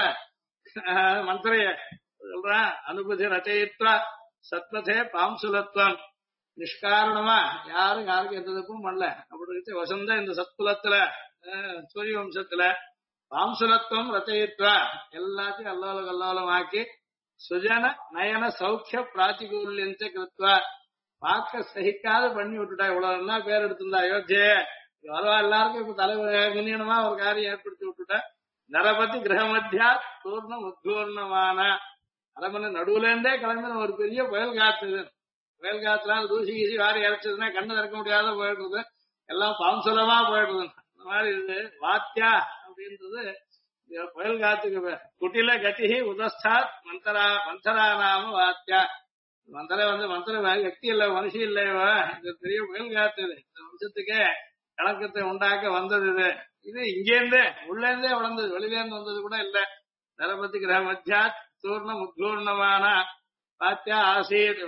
மந்திரைய சொல்றான். அனுபதி ரச்சயித்வா சத்பதே பாம்சுலத்வம். நிஷ்காரணமா யாரும் யாருக்கும் எந்த தப்பும் பண்ணல. அப்படி வச்சு வசந்த இந்த சத்குலத்துல சூரிய வம்சத்துல பாம்சுலத்துவம் ரச்சயித்வா எல்லாத்தையும் அல்லோலம் கல்லோலம் ஆக்கி சுஜன நயன சௌக்கிய பிராதிகூல்யஞ்ச கிருத்வா பார்க்க சகிக்காத பண்ணி விட்டுட்டா. இவ்வளவு என்ன பேர் எடுத்திருந்தா அயோத்தியே, வரவா எல்லாருக்கும் இப்ப தலைமுனியனமா ஒரு காரியம் ஏற்படுத்தி விட்டுட்டா. நரபதி கிரக மத்தியா தூர்ணம் உத்பூர்ணமான அரமனை நடுவுல இருந்தே கிளம்பின ஒரு பெரிய புயல் காத்துது. புயல் காத்துலாம் தூசி கீசி வாரி இறைச்சதுன்னா கண்ணு திறக்க முடியாத போயிடுறது, எல்லாம் பாம்சுலமா போயிடுறது. அந்த மாதிரி இது வாத்தியா அப்படின்றது புயல் காத்துக்கு. குட்டில கட்டி உதஸ்தாத் மந்தரா மந்தரா நாம வாத்தியா. மந்திர வந்து மந்திர வெக்தி இல்ல மனுஷி இல்லையவா, இது பெரிய புயல் காத்துது. இந்த வம்சத்துக்கே கலக்கத்தை உண்டாக்க வந்தது இது. இது இங்கேருந்தே உள்ள இருந்தே வளர்ந்தது, வெளியில இருந்து வந்தது கூட இல்ல. நரபதி கிரக மத்தியா தூர்ணம் உத்பூர்ணமான வாத்தியா ஆசீத்.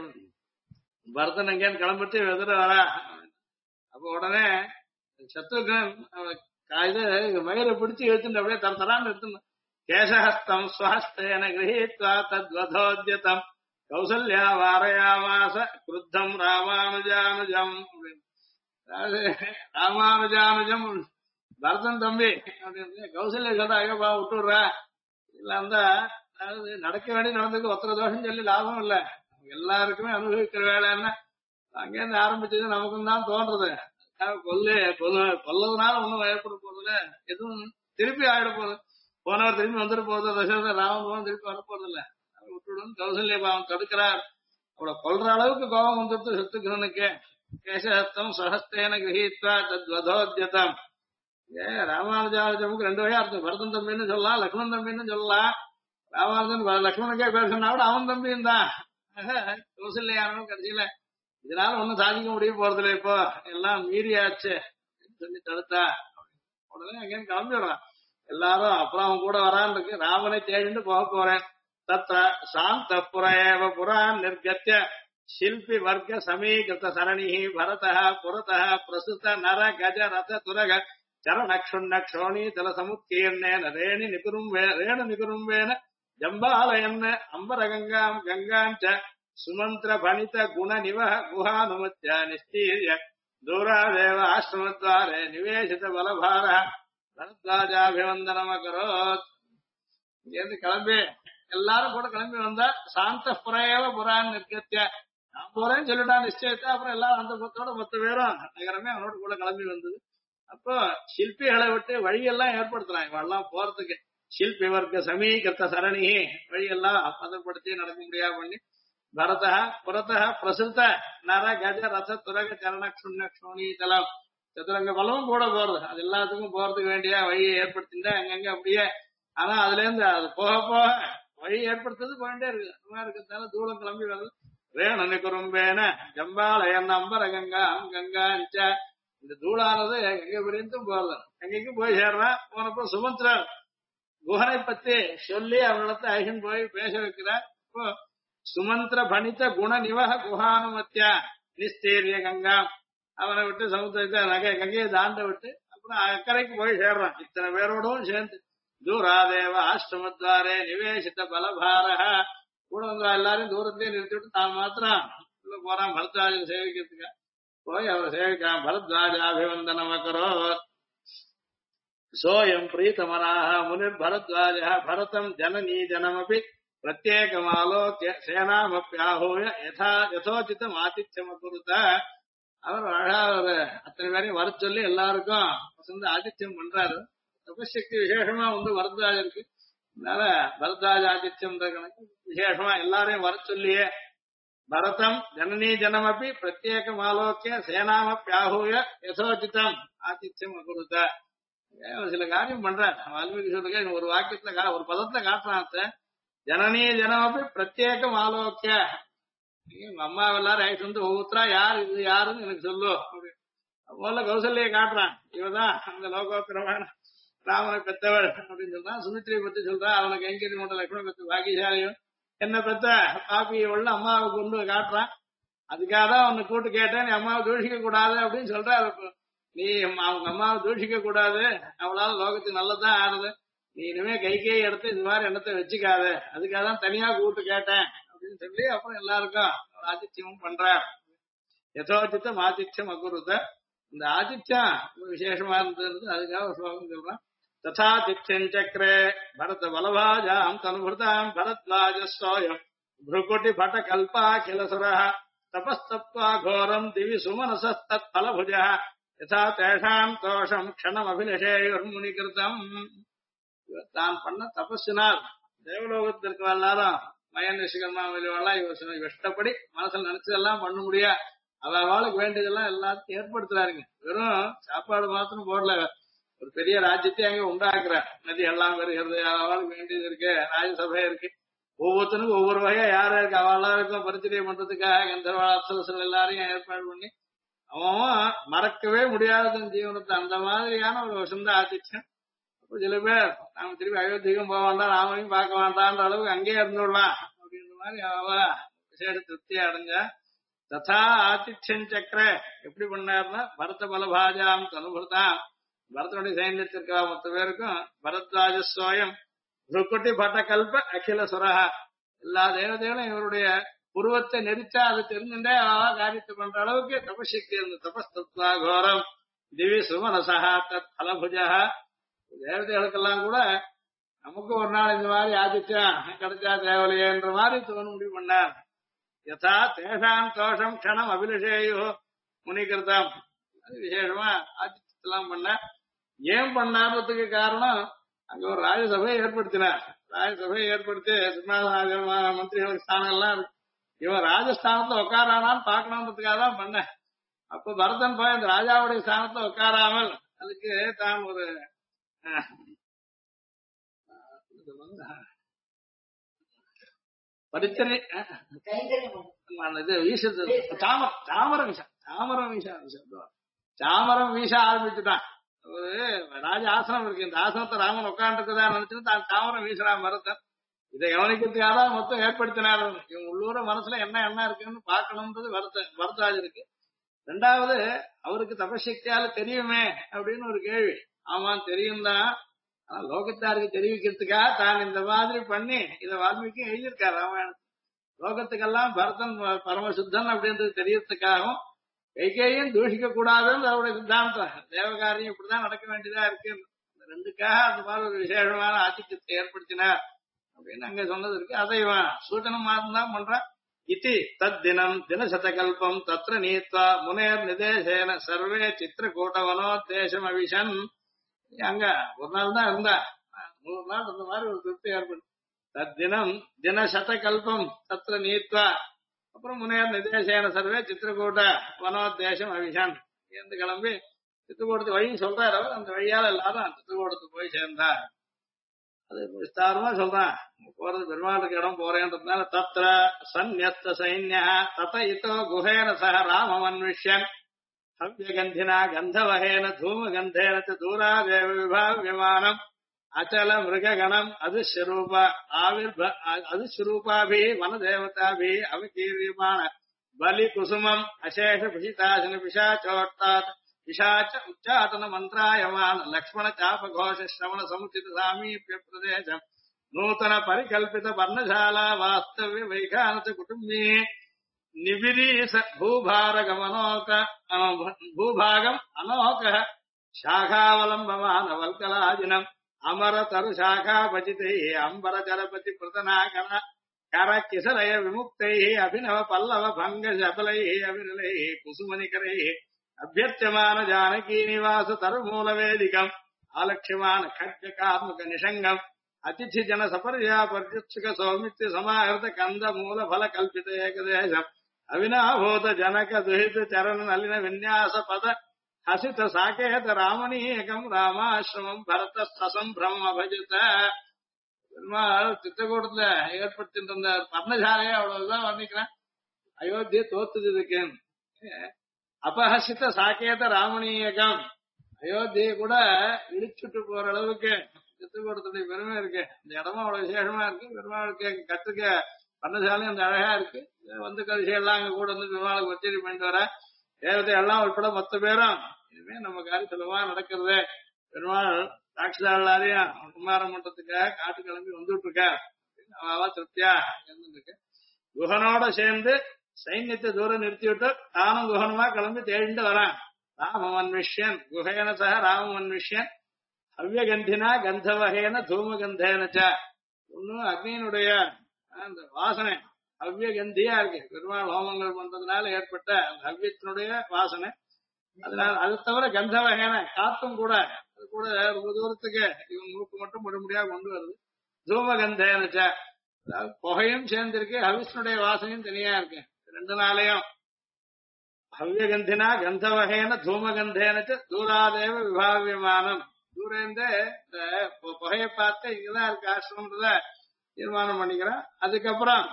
பரதன் எங்கேன்னு கிளம்பிட்டு எதிர வரா. அப்ப உடனே சத்ருகன் இது மயிரை பிடிச்சு எடுத்துட்டு அப்படியே தரத்தரான்னு எடுத்துன்னு கேசஹஸ்தம் ஸ்வஹஸ்தேன கிரஹீத்வா தத்வதோத்யதம் கௌசல்யா வாரயாமாச கிருத்தம் ராமானுஜானுஜம். அதாவது ராமானுஜானுஜம் பரதன் தம்பி அப்படின்னு கௌசல்யா சொல்றா, ஐயோப்பா விட்டுடுறா, இல்ல அந்த அதாவது நடக்க வேண்டிய நடந்ததுக்கு ஒத்தர தோஷம் சொல்லி லாபம் இல்ல, எல்லாருக்குமே அனுபவிக்கிற வேலை என்ன, அங்கேருந்து ஆரம்பிச்சது நமக்கும் தான் தோன்றது. கொல்லதுனால ஒண்ணும் ஏற்பட போறதுல எதுவும் திருப்பி ஆயிட போகுது. போனவர் திரும்பி வந்துட்டு போகுது, தசரதன் ராமன் போன திருப்பி வர போறது இல்ல. விட்டுடும் கௌசல்யா பாவம் தடுக்கிறார். அவளை கொல்ற அளவுக்கு கோபம் வந்துட்டு சத்துக்கிரனுக்கு. கேசஹஸ்தம் சஹஸ்தேன கிரஹீத்வா தத்வதோத்யதம். ராமானுஜானுஜமுக்கு ரெண்டு வகையா அர்த்தம். பரதன் தம்பின்னு சொல்லலாம், லக்ஷ்மணன் தம்பின்னு சொல்லலாம். ராமானுஜன் லக்ஷ்மணனுக்கே பேர் சொன்னா கூட அவன் தம்பியும் தான். கௌசல்யானும் கடைசியில இதனால ஒன்னும் சாதிக்க முடிய போறதில்ல, இப்போ எல்லாம் மீறியாச்சு அப்படின்னு சொல்லி தடுத்தா. உடனே அங்கேயும் கிளம்பிடுறான் எல்லாரும். அப்புறம் அவன் கூட வரான்னு இருக்கு, ராமனை தேடிட்டு போக போறேன். தத்த சாந்த புரேவ புரான் நிர்கத்திய ಶಿಲ್ಪಿ ವರ್ಗ ಸಮೀಕೃತ ಸರಣಿ ಭರತಃ ಪುರತಃ ಪ್ರಸುತ ನರ ಗಜ ರಥ ತುರಗ ಚರಣ ಕ್ಷುಣ್ಣ ಕ್ಷೋಣೀತಲ ಸಮುತ್ಕೀರ್ಣೇನ ರೇಣು ನಿಕುರುಂಬೇನ ಜಂಬಾಲಯನ್ನ ಅಂಬರ ಗಂಗಾಂ ಗಂಗಾಂಚ ಸುಮಂತ್ರ ಫಣಿತ ಗುಣ ನಿವಹ ಗುಹಾನುಮತ್ಯ ನಿಶ್ಚೀರ್ಯ ದೂರಾದೇವ ಆಶ್ರಮದ್ವಾರೆ ನಿವೇಶಿತ ಬಲಭಾರ ಭರದ್ವಾಜಾಭಿವಂದನಮಕರೋತ್. இங்கேருந்து கிளம்பி எல்லாரும் கூட கிளம்பி வந்தா சாந்த புறையவ புறான் நிற்கத்திய நான் போறேன்னு சொல்லிட்டான் நிச்சயத்தை. அப்புறம் எல்லாரும் அந்த புத்தோட 10 பேரும் நகரமே அவனோட கூட கிளம்பி வந்தது. அப்போ சிற்பிகளை விட்டு வழியெல்லாம் ஏற்படுத்துறான் இவெல்லாம் போறதுக்கு. சில்பி வர்க்க சமீகத்த சரணி வழியெல்லாம் பதப்படுத்தி நடக்க முடியாது பண்ணி பரதா புறத்தா பிரசுத்த நர கஜ ரச துரக சரண க்ஷுண்ண க்ஷோணி தலம் சதுரங்க பலமும் கூட போறது. அது எல்லாத்துக்கும் போறதுக்கு வேண்டிய வழியை ஏற்படுத்திட்டா அங்கங்க அப்படியே. ஆனா அதுல இருந்து அது போக போக வழி ஏற்படுத்துறது போயிட்டே இருக்கு. அந்த மாதிரி இருக்கிறதால தூரம் கிளம்பி வருது. ரேணு குறும்பேன ஜம்பாலயன் அம்பர கங்கா கங்கா நிச்சா. இந்த தூளானது எங்க பிரிந்தும் போறது, எங்கேயும் போய் சேர்றான். போனப்போ சுமந்திரர் குஹனை பத்தி சொல்லி அவனிடத்தை அழகன் போய் பேச வைக்கிறார். இப்போ சுமந்திர பணித்த குண நிவக குஹானுமத்தியா நிஸ்தீரிய கங்கா. அவனை விட்டு சமுத்திரத்தை கங்கையை தாண்ட விட்டு அப்புறம் அக்கறைக்கு போய் சேர்றான் இத்தனை பேரோடும் சேர்ந்து. தூராதேவ ஆஷ்டமத்வாரே நிவேசித்த பலபார. கூட வந்தா எல்லாரையும் தூரத்திலேயே நிறுத்திவிட்டு தான் மாத்திரம் உள்ள போறான் பரத்வாஜன் சேவிக்கிறதுக்கு. போய் அவரை சேவிக்கிறான். பரத்வாஜாபிவந்தனமகரோ சோயம் பிரீத்தமனாக முனிர் பரத்வாஜ பரதம் ஜனனீ ஜனமபி பிரத்யேகமாலோக்கிய சேனாமப்பியாகூய யதோச்சிதம் ஆதித்யமகுருத. அவர் அழகா ஒரு அத்தனை பேரையும் வர சொல்லி எல்லாருக்கும் வசந்த ஆதித்யம் பண்றாரு. தபசக்தி விசேஷமா வந்து பரத்வாஜருக்கு. அதனால பரத்வாஜ ஆதித்யம் கணக்கு விசேஷமா எல்லாரையும் வர சொல்லியே பரதம் ஜனனீ ஜனமப்பி பிரத்யேகம் ஆலோக்கிய சேனாமப்பியாகூய யசோச்சிதம் ஆதித்யம் அகுருத. சில காரியம் பண்றார் வால்மீகி சொல்லுங்க. ஒரு வாக்கியத்துல ஒரு பதத்துல காட்டுறான். ஜனனீ ஜனமப்பி பிரத்யேகம் ஆலோக்கிய. உங்க அம்மா எல்லாரும் ஆயிட்டு வந்து ஒவ்வொருத்தரா யாரு இது யாருன்னு எனக்கு சொல்லு. முதல்ல கௌசல்யை காட்டுறான். இவதான் அந்த லோகோத்தரமான ராமனை பெத்தவள் அப்படின்னு சொல்றான். சுமித்ரியை பத்தி சொல்றான். அவனுக்கு எங்கிரி மண்டல லட்சுமண பெத்த பாக்கியசாலியும் என்ன பெத்த பாப்பியவள் அம்மாவை கொண்டு காட்டுறான். அதுக்காக தான் அவனை கூட்டு கேட்டேன், நீ அம்மாவை தூஷிக்க கூடாது அப்படின்னு சொல்றாரு. நீ அவங்க அம்மாவை தூஷிக்க கூடாது, அவளால லோகத்துக்கு நல்லதான் ஆறுது, நீ இனிமே கையை எடுத்து இந்த மாதிரி எண்ணத்தை வச்சுக்காத, அதுக்காக தான் தனியா கூட்டு கேட்டேன் அப்படின்னு சொல்லி அப்புறம் எல்லாருக்கும் ஆதித்யமும் பண்றார். யதோச்சித்தம் ஆதித்யம் அகுருத. இந்த ஆதித்யம் விசேஷமா இருந்தது, அதுக்காக ஒரு ஸ்லோகம் சொல்றான். ததாதித்யம் சக்கரே பரத பலபாஜாம் தனுபிருதாம் பரத்வாஜஸ்தோயம் भ्रुकुटि भट कल्पाखिलसुरः तपस्तप्त्वा घोरम् दिवि सुमनसस्तत् फलभुजः यथा तेषाम् तोषम् क्षणमभिलषेयुर्मुनिकृतम्. தான் பண்ண தபஸினால் தேவலோகத்திற்கு எல்லாரும் மயன் ரிஷிகர்மா வெளிவெல்லாம் இவர் இஷ்டப்படி மனசுல நினைச்சதெல்லாம் பண்ண முடியா. அவளுக்கு வேண்டியதெல்லாம் எல்லாத்தையும் ஏற்படுத்துறாருங்க. வெறும் சாப்பாடு மாத்திரம் போடல, ஒரு பெரிய ராஜ்யத்தை அங்க உண்டாக்குறார். நதி எல்லாம் வருகிறது, அவளுக்கு வேண்டியது இருக்கு, ராஜ்யசபை இருக்கு, ஒவ்வொருத்தனுக்கும் ஒவ்வொரு வகையா யாரா இருக்கு அவளாருக்கும் பரிச்சரியம் பண்றதுக்காக கந்தர்வா அப்சரசல் எல்லாரையும் ஏற்பாடு பண்ணி அவன் மறக்கவே முடியாத ஜீவனத்தை அந்த மாதிரியான ஒரு வசந்த ஆதித்யம். அப்ப சில பேர் நாம திருப்பி அயோத்தியக்கும் போக வேண்டாம், ராமனையும் பார்க்க வேண்டான்ற அளவுக்கு அங்கேயே இருந்துடலாம் அப்படின்ற மாதிரி அவ விசேஷ திருப்தியை அடைஞ்சா. ததா ஆதித்யன் சக்கர எப்படி பண்ணாருன்னா பரத பலபாஜாம் தனுபுரதாம், பரதனுடைய சைன்யத்திற்கா மொத்த பேருக்கும் பரத்வாஜஸ்வயம் ருக்குட்டி பட்ட கல்ப அகில சுரஹா, எல்லா தேவதைகளும் இவருடைய புருவத்தை நெரிச்சா அது தெரிஞ்சுட்டே காரியத்தை பண்ற அளவுக்கு தபசக்தி இருந்த. தபஸ்தத்வா கோரம் திவி சுமனசா தத் பலபுஜா. தேவதைகளுக்கெல்லாம் கூட நமக்கு ஒரு நாள் இந்த மாதிரி ஆதித்யா கிடைச்சா தேவலையன்ற மாதிரி தோணு முடிவு பண்ணார். யதா தேசாம் தோஷம் க்ஷணம் அபிலஷேயோ முனிகிருதம். அது விசேஷமா ஆதித்யத்தெல்லாம் பண்ண. ஏன் பண்ணார்றதுக்கு காரணம் அங்க ஒரு ராஜ்யசபையை ஏற்படுத்தினார். ராஜ்யசபையை ஏற்படுத்தி சிம்மாசன மந்திரிகளுக்கு ஸ்தானம் எல்லாம் இருக்கு. இவன் ராஜஸ்தானத்துல உட்காரானான்னு பாக்கணுன்றதுக்காக தான் பண்ண. அப்ப பரதன் போய் அந்த ராஜாவுடைய ஸ்தானத்துல உட்காராமல் அதுக்கு தான் ஒரு பரிச்சனை இது வீசது தாமரம் வீசா தாமரம் வீசா சப்தம் சாமரம் வீச ஆரம்பிச்சுட்டான். ஒரு ராஜ ஆசனம் இருக்கு, இந்த ஆசனத்தை ராமன் உட்காந்துக்குதான் நினைச்சுட்டு தான் தாமரம் வீசுறான் மரத்தன். இதை கவனிக்கிறதுக்காக மொத்தம் ஏற்படுத்தினார். இவங்க உள்ளூர மனசுல என்ன இருக்குன்னு பாக்கணும்ன்றது வரதாஜ் இருக்கு. ரெண்டாவது, அவருக்கு தபசக்தியால தெரியுமே அப்படின்னு ஒரு கேள்வி. ஆமாம் தெரியும் தான், ஆனா லோகத்தாருக்கு தெரிவிக்கிறதுக்காக தான் இந்த மாதிரி பண்ணி இதை வால்மீகி எழுதியிருக்காரு ராமாயணம். லோகத்துக்கெல்லாம் பரதன் பரமசுத்தன் அப்படின்றது தெரியறதுக்காகவும் கைகேயும் தூஷிக்க கூடாதுன்னு அவருடைய சித்தாந்தம். தேவகாரியம் இப்படிதான் நடக்க வேண்டியதா இருக்கு. ரெண்டுக்காக அந்த மாதிரி ஒரு விசேஷமான ஆதிக்கத்தை ஏற்படுத்தினார் அப்படின்னு அங்க சொன்னது இருக்கு. அதை சூச்சனம் மாதம் தான் பண்றான். இதி தத் தினம் தினசதகல்பம் தத்ர நீத்வா முனேர் நிதேசேன சர்வே சித்திரக்கூட்டவனோத்தேசம் அவிஷன். அங்க ஒரு நாள் தான் இருந்தா, 100 நாள் அந்த மாதிரி ஒரு திருப்தி ஏற்படும். தத் தினம் தினசதகல்பம் தத்ர நீத்வா, அப்புறம் முனையார் நிதேசேன சர்வே சித்திரக்கூட்ட வனோத்தேசம் அவிஷன் இருந்து கிளம்பி சித்திரக்கூடத்து வழி சொல்றாரு அவர். அந்த வழியால எல்லாரும் சித்திரக்கூடத்துக்கு போய் சேர்ந்தார். அது விஸ்தாரமா சொல்றான். போறது பெருமாளுக்கு இடம் போறேன்றதுனால தத்ர சந்நியஸ்த சைன்ய தத இதோ குஹேன சக ராமமன்விஷ்யன் ஹவ்யகந்தினா கந்தவஹேன தூமகந்தேன தூராதேவ விபாவியமானம் அச்சல மிருககணம் அதுஸ்வரூபாபி வனதேவதாபி அவகீரியமான பலி குசுமம் அசேஷ பிஷிதாசன பிஷாச்சோட்டாத் பிஷாச்ச உச்சாட்டன மந்திராயமான லக்ஷ்மண சாபகோஷ ஸ்ரவண சமுச்சித சாமீப்ய பிரதேசம் நூத்தன பரிகல்பித பர்ணசாலா வாஸ்தவ்ய வைகானச குடும்பி நிபிரீச பூபாகம் அனோக சாகாவலம்பமான வல்கலாஜினம் அமர தரு சாகா பஜிதை அம்பர ஜலபதி பிரதனாகன கர கிசலய விமுக்தை அபிநவ பல்லவ பங்க சபலை அபிநிலை குசுமணிகரை அபியர்ச்சமான ஜானகி நிவாச தருமூல வேதிகம் ஆலட்சியமான கட்க கார்முக நிஷங்கம் அதிதி ஜன சபர்யா பர்யுத்சுக சௌமித்ய சமாஹிருத கந்த மூல பல கல்பித ஏகதேசம் அவினாபூத ஜனக துஹித சரண நளின விநியாச பத ஹசித சாகேத ராமணீயகம் ராமாசிரமம் பரத சசம்பிரமம் அபஜித. பெருமாள் சித்திரக்கூடத்துல ஏற்படுத்திட்டு இருந்த பர்ணசாலையை அவ்வளவுதான் வர்ணிக்கிறேன். அயோத்தியை தோத்துது இதுக்கு. அபஹசித சாகேத ராமணீயகம், அயோத்தியை கூட இடிச்சுட்டு போற அளவுக்கு சித்திரக்கூடத்துடைய பெருமை இருக்கு. இந்த இடமும் அவ்வளவு விசேஷமா இருக்கு. பெருமாளுக்கு கத்துக்க பர்ணசாலையும் அந்த அழகா இருக்கு. வந்து கரிசை எல்லாம் அங்க கூட வந்து பெருமாளுக்கு வச்சேரி பண்ணிட்டு வர தேவதை எல்லாம் உட்பட மொத்த பேரும் இதுவே நம்ம காரியம் சுலபமா நடக்கிறது. பெருமாள் ராட்சதா எல்லாரையும் குமாரம் பண்றதுக்காக காட்டு கிளம்பி வந்துட்டு இருக்க அவா திருப்தியா இருந்துருக்கு. குஹனோட சேர்ந்து சைன்யத்தை தூரம் நிறுத்தி விட்டு தானும் குஹனமா கிளம்பி தேடிட்டு வரான். ராமமன்விஷ்யன் குஹேன சக ராமமன்விஷ்யன் அவ்யகந்தினா கந்தவகேன தூமகந்தேனச்ச. ஒன்னும் அக்னியினுடைய அந்த வாசனை அவ்யகந்தியா இருக்கு. பெருமாள் ஹோமங்கள் பண்றதுனால ஏற்பட்ட அந்த அவ்யத்தினுடைய வாசனை. அதனால அது தவிர கந்தவகேன காத்தும் கூட அது கூட ரொம்ப தூரத்துக்கு இவன் மூக்கு மட்டும் முடியாது கொண்டு வருது. தூமகந்தேனச்ச, அதாவது புகையும் சேர்ந்திருக்கு, ஹவிஷ்னுடைய வாசனையும் தனியா இருக்கு. ரெண்டு நாளையும் ஹவ்யகந்தினா கந்தவகேன தூமகந்தேனச்ச தூராதேவ விபாவியமானம். தூரந்தே இந்த புகையை பார்த்து இங்கதான் இருக்கு ஆசிரமத்துல தீர்மானம் பண்ணிக்கிறான். அதுக்கப்புறம்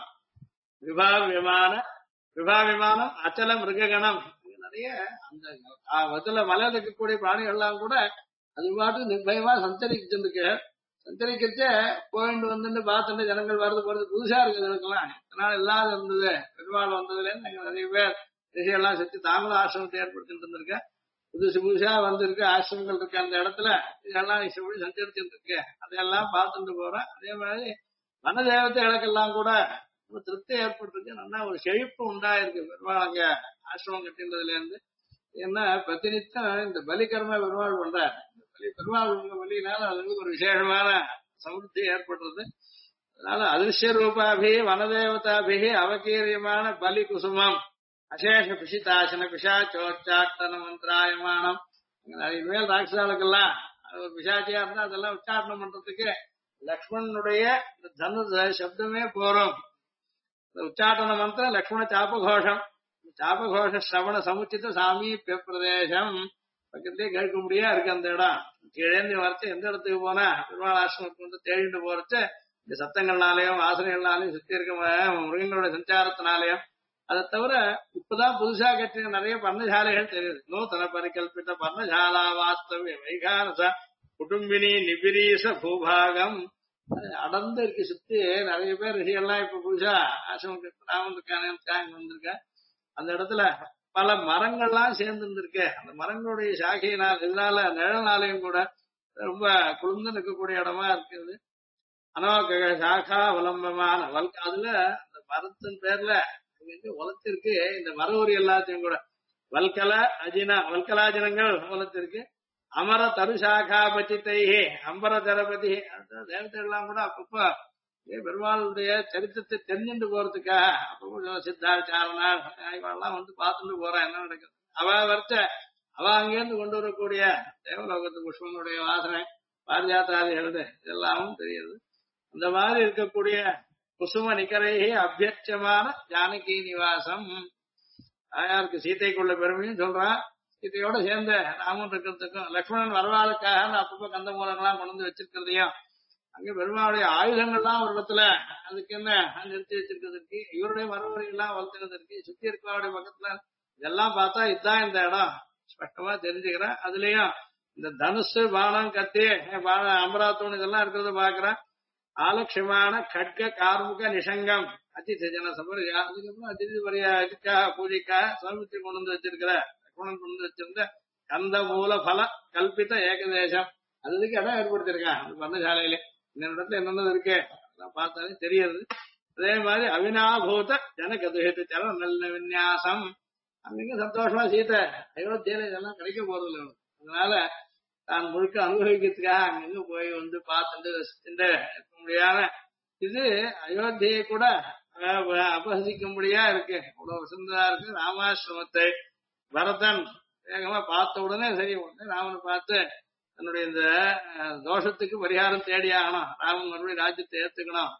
விபாவிமானம் அச்சல மிருககணம், நிறைய அந்த வதுல மலை இருக்கக்கூடிய பிராணிகள் எல்லாம் கூட அது பாட்டு நிர்பயமா சஞ்சரிச்சிருக்கு. சஞ்சரிக்கச்ச போயிட்டு வந்துட்டு பார்த்துட்டு ஜனங்கள் வர்றது போறது புதுசா இருக்குது. இருக்கலாம் இதனால இல்லாத இருந்தது. பெருமாள் வந்ததுல இருந்து அங்க நிறைய பேர் ரிஷியெல்லாம் செஞ்சு தாங்களும் ஆசிரமத்தை ஏற்படுத்திட்டு இருந்திருக்க. புதுசா வந்திருக்கு ஆசிரமங்கள் இருக்கு அந்த இடத்துல. இதெல்லாம் சஞ்சரிச்சுட்டு இருக்கு. அதையெல்லாம் பார்த்துட்டு போறேன். அதே மாதிரி வன தேவதைகளுக்கெல்லாம் கூட திருப்தி ஏற்பட்டிருக்கு. நல்லா ஒரு செழிப்பு உண்டாயிருக்கு பெருமாள் அங்க ஆசிரமம் கட்டின்றதுல இருந்து. என்ன பிரதிநித்தம் இந்த பலிகர்ம பெருமாள் பண்றார். பெருமாள் பலியினால அதுக்கு ஒரு விசேஷமான சமுத்தி ஏற்படுறது. அதனால அதிர்ஷ்ய ரூபாபி வனதேவதாபி அவகீரியமான பலி குசுமம் அசேஷ பிஷிதாசன பிஷாச்சோச்சாட்டன மந்திராயமானம். இனிமேல் ராட்சசாளுக்கெல்லாம் ஒரு பிசாச்சியா இருந்தா அதெல்லாம் உச்சாரணம் பண்றதுக்கு லக்ஷ்மணனுடைய தனுஷ சப்தமே போறோம். உச்சாட்டன மந்திரம் லக்ஷ்மண சாபகோஷம். சாபகோஷ சிரவண சமுச்சித சாமீபிய பிரதேசம் பக்கத்தே கேட்க முடியா இருக்கு அந்த இடம். கீழேந்து வரச்சு எந்த இடத்துக்கு போனா பெருமாள் ஆசிரமத்துக்கு வந்து தேடிட்டு போறச்சு இந்த சத்தங்கள்னாலயும் வாசனைகள்னாலையும் சுத்தி இருக்க மிருகங்களோட சஞ்சாரத்தினாலயும் அதை தவிர இப்பதான் புதுசா கட்டின நிறைய பர்ணசாலைகள் தெரியுது. நூத்தன பரிகல்பித்த பர்ணசாலா வாஸ்தவிய வைகாரச குடும்பினி நிபிரீச பூபாகம் அடர்ந்து இருக்கு சுத்தி. நிறைய பேர் ரிஷிகள்லாம் இப்ப புதுசா ஆசிரமம் ராமன் இருக்காங்க வந்திருக்க. அந்த இடத்துல பல மரங்கள்லாம் சேர்ந்து இருந்திருக்கு. அந்த மரங்களுடைய சாகையினால் இதனால நிழல்னாலையும் கூட ரொம்ப குளிர்ந்து நிற்கக்கூடிய இடமா இருக்குது. அனோக சாகா அவலம்பமான அதுல அந்த மரத்தின் பேர்ல வளர்த்திருக்கு. இந்த மரவூரி எல்லாத்தையும் கூட வல்கல அஜினா வல்கலாஜனங்கள் வளர்த்திருக்கு. அமர தருசாகா பச்சித்தையே அம்பர தரபதி தேவதைகள்லாம் கூட அப்பப்போ பெருமாளுடைய சரித்திரத்தை தெரிஞ்சுட்டு போறதுக்காக அப்பப்போ சித்தாச்சாரணா இவெல்லாம் வந்து பார்த்துட்டு போறான் என்ன நடக்குது. அவ வரைச்ச அவ அங்கேருந்து கொண்டு வரக்கூடிய தேவலோகத்து புஷ்பங்களுடைய வாசனை பாரிஜாத்தாதிகள் இதெல்லாமும் தெரியுது. அந்த மாதிரி இருக்கக்கூடிய குசும நிகரையே அபியட்சமான ஜானகி நிவாசம். யாருக்கு சீதைக்குள்ள பெருமையும் சொல்றான். சீதையோட சேர்ந்த ராமன் இருக்கிறதுக்கும் லக்ஷ்மணன் வரவாளுக்காக அப்பப்போ கந்த மூலங்கள்லாம் கொண்டு வந்து வச்சிருக்கிறதையும் அங்க பெருமாளுடைய ஆயுதங்கள்லாம் ஒரு இடத்துல அதுக்கு என்ன நிறுத்தி வச்சிருக்கிறதுக்கு இவருடைய மரபுரை எல்லாம் வளர்த்துறதுக்கு சுத்தி இருக்கிறவருடைய பக்கத்துல இதெல்லாம் பார்த்தா இதுதான் இந்த இடம் ஸ்பஷ்டமா தெரிஞ்சுக்கிறேன். அதுலயும் இந்த தனுசு பானம் கத்தி பானம் அமராத்தூண் இதெல்லாம் இருக்கிறத பாக்குறேன். ஆலட்சியமான கட்க கார்முக நிஷங்கம் அதிதி ஜன சபரியா அதுக்கப்புறம் அதிதி பரியா இதுக்காக பூஜைக்காக சௌமித்திரி கொண்டு வந்து வச்சிருக்கிற லக்ஷ்மணன் கொண்டு வந்து வச்சிருந்த கந்த மூல பல கல்பித்த ஏகதேசம் அதுக்கு இடம் ஏற்படுத்திருக்கான் அந்த பர்ணசாலையிலே. இந்த இடத்துல என்னென்ன இருக்கு அதெல்லாம் பார்த்தாலே தெரியுது. அதே மாதிரி அவினாபூத ஜனகதுஹித சரண நல்ல விநியாசம் அங்க சந்தோஷமா சீதை அயோத்தியில இதெல்லாம் கிடைக்க போறதில்லை. அதனால தான் முழுக்க அனுபவிக்கிறதுக்காக அங்கங்க போய் வந்து பார்த்துட்டு ரசிச்சுட்டு இருக்க முடியாத இது அயோத்தியை கூட அபகசிக்கும்படியா இருக்கு. அவ்வளவு வசந்ததா இருக்கு. ராமாசிரமத்தை பரதன் வேகமா பார்த்த உடனே சரி உடனே ராமனை பார்த்து தன்னுடைய இந்த தோஷத்துக்கு பரிகாரம் தேடி ஆகணும். ராமன் மறுபடியும் ராஜ்யத்தை ஏத்துக்கணும்.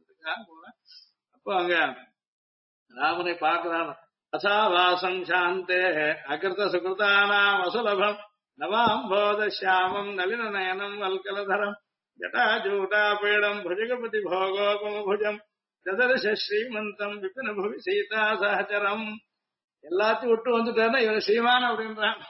அப்போ அங்க ராமனை பார்க்கிறான். அசாவாசம் சாந்தே அகிருத சுகிருதானாம் அசுலபம் நவாம்போதசியாமம் நளின நயனம் வல்கலதரம் ஜட்டாஜூட்டாபீடம் புஜகபதி போகோபமபுஜம் ததர்ஷ ஸ்ரீமந்தம் விபின புவி சீதா சஹச்சரம் எல்லாத்தையும் விட்டு வந்துட்டா இவன் ஸ்ரீமான் அப்படின்றான்.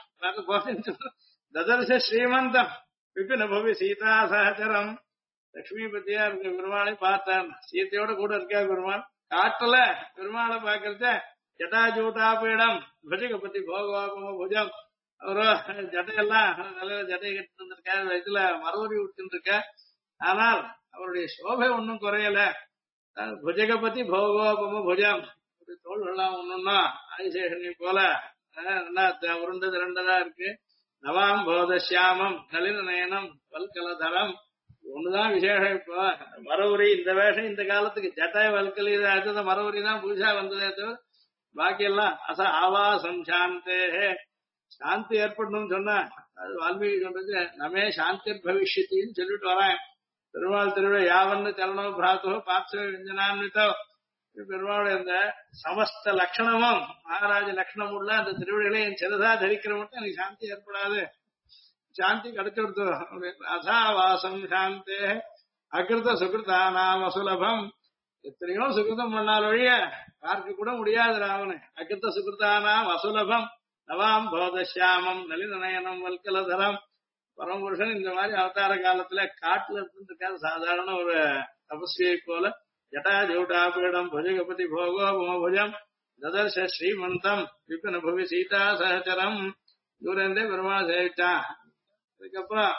ததர்ஷ ஸ்ரீமந்தம் விபின புவி சீதா சஹச்சரம் லட்சுமிபதியா இருக்க பெருமாளை பார்த்தான். சீத்தையோட கூட இருக்கா பெருமாள். காட்டுல பெருமாளை பாக்குறத ஜட்டாஜூட்டாபீடம் புஜகபதி போகோபமபுஜம் அவரோ ஜட்டையெல்லாம் தலையில ஜட்டையை கட்டு இருந்திருக்காரு. வயசுல மரவரி விட்டு இருக்க. ஆனால் அவருடைய சோபை ஒன்னும் குறையல. புஜகபதி போகோபம புஜம் தோள்கள்லாம் ஒண்ணுன்னா ஆதிசேஷனை போல உருண்டு திரண்டதா இருக்கு. நவாம் போதசியாமம் நளின நயனம் வல்கலதரம் ஒண்ணுதான் விசேஷம். இப்போ மரவுரி இந்த வேஷம் இந்த காலத்துக்கு ஜட்டாய வல்கல் இது அடுத்த மரவுரி தான் புதுசா வந்ததே தவிர பாக்கி எல்லாம் அச ஆவாசம் சாந்தே சாந்தி ஏற்படணும்னு சொன்னா அது வால்மீகி சொல்றது நமே சாந்தி பவிஷ்யத்தின்னு சொல்லிட்டு வரேன். பெருமாள் திருவிழா யாவன்னு சரணோ பிராத்தோ பார்த்த விஞ்சனான்வித்தோ பெருமாளுடைய இந்த சமஸ்த லட்சணமும் மகாராஜ லட்சணம் உள்ள அந்த திருவிழைகளை என் சிறதா தரிக்கிற மட்டும் எனக்கு சாந்தி ஏற்படாது. சாந்தி கிடைச்சிடுத்து. அசாவாசம் சாந்தே அகிருத சுகிருதானாம் அசுலபம் எத்தனையோ சுகிருதம் பண்ணால் ஒழிய பார்க்க கூட முடியாது ராவனு. அகிருத சுகிருதானாம் அசுலபம் நவாம் போதசியாமம் நளின நயனம் வல்கலதரம் பரமபுருஷன் இந்த மாதிரி அவதார காலத்துல காட்டுல இருந்திருக்காது. சாதாரண ஒரு தபஸ்வியை போல ஜட்டா ஜூட்டாபீடம் புஜகபதி போகோபமபுஜம் ததர்ஷ ஸ்ரீமந்தம் விபின புவி சீதா சஹச்சரம் தூரந்தே பெருமாள் சேவிச்சான். அதுக்கப்புறம்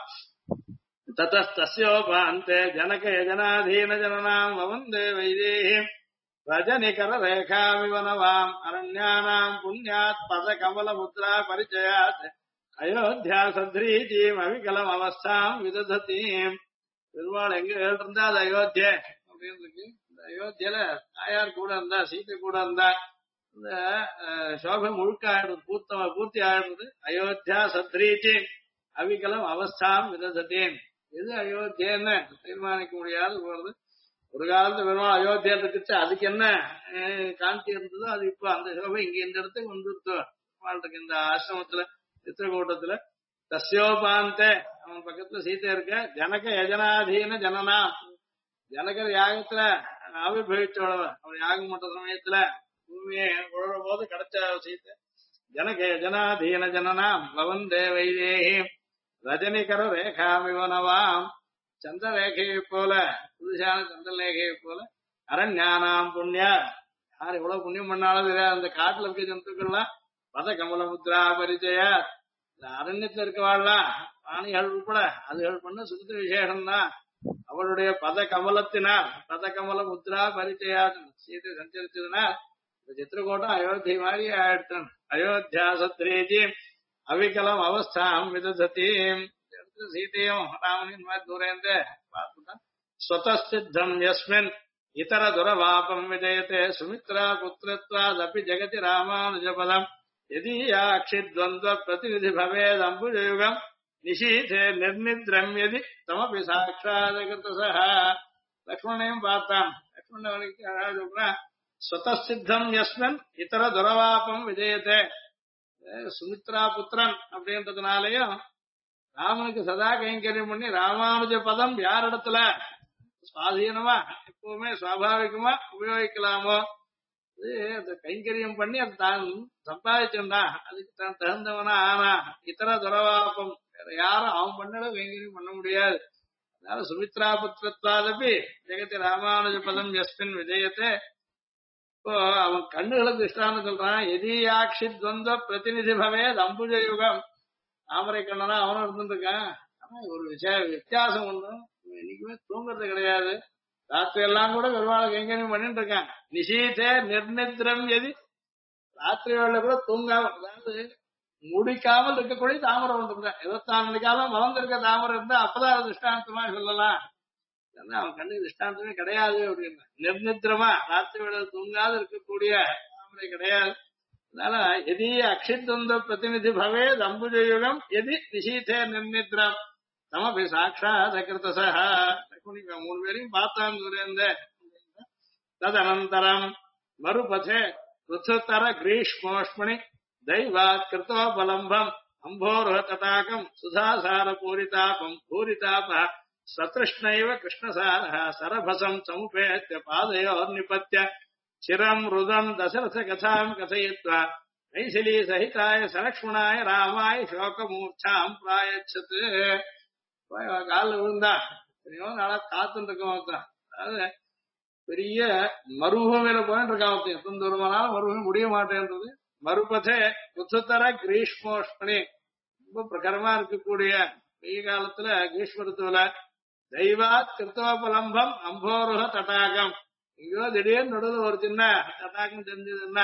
தத்தஸ்யோபாந்தே ஜனக யஜனாதீன ஜனநாம் வவந்தே வைதேஹி ரஜனிகர ரேகாமிவனவாம் அரண்யானாம் புண்ணியாத் பத கமல முத்ரா பரிச்சயாத் அயோத்தியா சத்ரீஜீம் அவிகலம் அவஸ்தாம் விததீம். பெருமாள் எங்க இருந்தா அது அயோத்திய அப்படின்னு இருக்கு. இந்த அயோத்தியில தாயார் கூட இருந்தா சீத்தை கூட இருந்தா இந்த சோபை முழுக்க ஆயிடுது பூர்த்தி ஆயிடுறது. அயோத்தியா சத்ரீஜீம் அவிகலம் அவஸ்தாம் விததீம். எது அயோத்தியன்னு தீர்மானிக்க முடியாது போறது. ஒரு காலத்து பெருமாள் அயோத்தியா இருக்குச்சு அதுக்கு என்ன காந்தி இருந்ததோ அது இப்போ அந்த சோபை இங்க இந்த இடத்துக்கு வந்துருத்தோ பெருமாளுக்கு இந்த ஆசிரமத்துல சித்திரக்கூட்டத்துல. தஸ்யோபாந்தே அவன் பக்கத்துல சீத்தை இருக்க ஜனக யஜனாதீன ஜனனா ஜனகர் யாகத்துல ஆவிர்வவிச்சோழவ அவர் யாகம் பண்ற சமயத்துல பூமியை உழற போது கிடைச்ச சீத்தை ஜனகே ஜனாதீன ஜனனாம் பவந்தே வைதேகி ரஜனிகர ரேகாமிவனவாம் சந்திரரேகையை போல புதுசான சந்திரலேகையை போல அரண்யானாம் புண்ணியா யார் எவ்வளவு புண்ணியம் பண்ணாலும் தெரியாது அந்த காட்டுல இருக்க ஜந்துக்கள்லாம் பத கமல முத்ரா பரிச்சய இந்த அரண்யத்துல இருக்கவாள்லாம் பிராணிகள் உட்பட அதுகள் பண்ண சுத்த விசேஷம் தான் அவளுடைய பத கமலத்தினால் பத கமல முத்ரா பரிச்சயா சீதை சஞ்சரிச்சதுனால் இந்த சித்திரக்கூட்டம் அயோத்தி மாதிரி ஆயிடுத்தான் அயோத்தியா சத்ரேஜி அவிகலம் அவஸ்தாம் விதசதீம் சீதையும் ராமனின் மாதிரி தூரேந்து பார்த்துட்டான் ஸ்வதஸ்தித்தம் யஸ்மின் இதர துரவாபம் விஜயத்தே சுமித்ரா புத்திரத்வாதபி ஜெகதி ராமானுஜபதம் யதீயாட்சித்வந்த்வ பிரதிநிதி பவேத் அம்புஜயுகம் நிஷீதே நிர்நித்ரம் யதி தமபி சாட்சாதகிருதசஹ லக்ஷ்மணையும் பார்த்தான் லக்ஷ்மணனுக்கு அழகா சொல்றான் ஸ்வதஸ்தித்தம் யஸ்மின் இதர துரவாபம் விஜயத்தே சுமித்ரா புத்திரன் அப்படின்றதுனாலயும் ராமனுக்கு சதா கைங்கரியம் பண்ணி ராமானுஜ பதம் யார் இடத்துல சுவாதீனமா எப்பவுமே சுவாபாவிகமா உபயோகிக்கலாமோ அது கைங்கரியம் பண்ணி அது தான் சம்பாதிச்சிருந்தா அதுக்கு தான் தகுந்தவனா ஆனா இத்தர துரவாப்பம் வேற யாரும் அவன் பண்ணல கைங்கரியம் பண்ண முடியாது அதனால சுமித்ரா புத்திரத்வாதபி ஜெகதி ராமானுஜ பதம் யஸ்மின் விஜயத்தை இப்போ அவன் கண்ணுகளுக்கு இஷ்டான்னு சொல்றான் எதியாட்சி துவந்த பிரதிநிதி பவேத் அம்புஜ யுகம் தாமரை கண்ணனா அவனும் இருந்துருக்கான் ஆனா ஒரு வித்தியாசம் ஒண்ணு என்னைக்குமே தூங்குறது கிடையாது ராத்திரி எல்லாம் கூட பெருமாளை கைங்கரியம் பண்ணிட்டு இருக்கான் நிஷீதே நிர்நித்ரம் எதி ராத்திரி வேலை கூட தூங்காம அதாவது முடிக்காமல் இருக்கக்கூடிய தாமரை ஒன்று இருந்தா 24 மணிக்காலம் வளர்ந்திருக்க தாமரை இருந்தா அப்பதான் அது திஷ்டாந்தமா சொல்லலாம் அவன் கண்ணுக்கு திஷ்டாந்தமே கிடையாது அப்படின்னா நிர்நித்திரமா ராத்திரி வேலை தூங்காது இருக்கக்கூடிய தாமரை கிடையாது அதனால எதி அக்ஷித்வந்த பிரதிநிதி பவேத் அம்புஜயுகம் எதி நிஷீதே நிர்நித்ரம் தமபி சாட்சாதகிருதசஹ 3 பேரையும் பார்த்தான் சுரேந்த ததனந்தரம் மறுபதே ருத்துத்தர கிரீஷ்மோஷ்மணி தைவாத் கிருத்தோபலம்பம் அம்போருஹ தடாகம் சுதாசார பூரிதாபம் பூரிதாப சத்ருஷ்ணைவ கிருஷ்ணசாரः சரபசம் சமுபேத்ய பாதயோர்நிபத்ய சிரம் ருதம் தசரத கதாம் கதயித்வா மைசிலி சகிதாய சலக்ஷ்மணாய ராமாய சோகமூர்ச்சாம் பிராயச்சத் காலில் விழுந்தா நாளா காத்துட்டு இருக்கான் ஒருத்தன் அதாவது பெரிய மருபூமியில போயிட்டு இருக்கான் ஒருத்தன் எத்தனை தூரமானாலும் மருபூமி முடிய மாட்டேன்றது மறுபதே ருத்துத்தர கிரீஷ்மோஷ்மணி ரொம்ப பிரகரமா இருக்கக்கூடிய வெய்ய காலத்துல கிரீஷ்ம ருத்துவல தெய்வாத் கிருத்தோபலம்பம் அம்போருக தடாகம் எங்கேயோ திடீர்னு நடுவில் ஒரு சின்ன தடாகம் தெரிஞ்சதுன்னா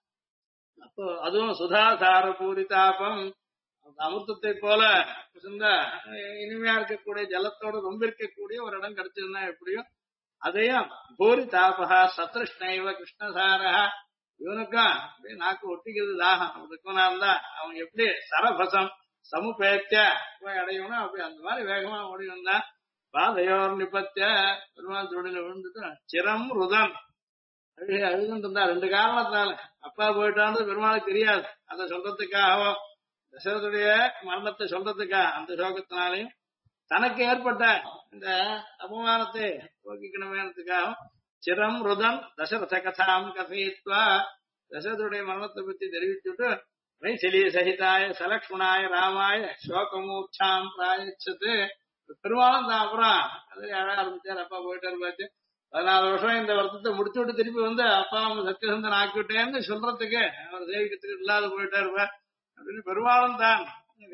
அப்போ அதுவும் சுதாசார பூரிதாபம் அமிர்தத்தை போல சிந்த இனிமையா இருக்கக்கூடிய ஜலத்தோட ரொம்ப இருக்கக்கூடிய ஒரு இடம் கிடைச்சதுன்னா எப்படியும் அதையும் பூரிதாபா சத்ருஷ்ணைவ கிருஷ்ணசாரா இவனுக்கும் அப்படியே நாக்கு ஒட்டிக்கிறது தாகம் இருக்கவனா இருந்தா அவன் எப்படி சரபசம் சமுபேத்திய போய் அடையணும் அப்படி அந்த மாதிரி வேகமா ஓடி வந்தா பாதையோர் நிபத்திய பெருமாள் தொழில விழுந்துட்டு சிரம் ருதம் அழுதுட்டு இருந்தா 2 காரணத்தினால அப்பா போயிட்டான்னு பெருமாளுக்கு தெரியாது அதை சொல்றதுக்காகவும் தசரதுடைய மரணத்தை சொல்றதுக்கா அந்த சோகத்தினாலையும் தனக்கு ஏற்பட்ட இந்த அபமானத்தை போக்கிக்கணுமேனதுக்காகவும் சிரம் ருதம் தசரத கதாம் கதையித்வா தசரதுடைய மரணத்தை பத்தி தெரிவிச்சுட்டு மைசிலி சகிதாய சலக்ஷ்மணாய ராமாய சோகமூர்ச்சாம் பிராயச்சது பெருமாளும் தான் அப்புறம் அது அழ ஆரம்பிச்சார் அப்பா போயிட்டாரு பார்த்து 14 வருஷம் இந்த வருத்தத்தை முடிச்சு விட்டு திருப்பி வந்து அப்பா அவங்க சத்தியசந்தன் ஆக்கிவிட்டேன்னு சொல்றதுக்கு அவர் சேவிக்கத்துக்கு இல்லாத போயிட்டாரு அப்படின்னு பெருமாளும் தான்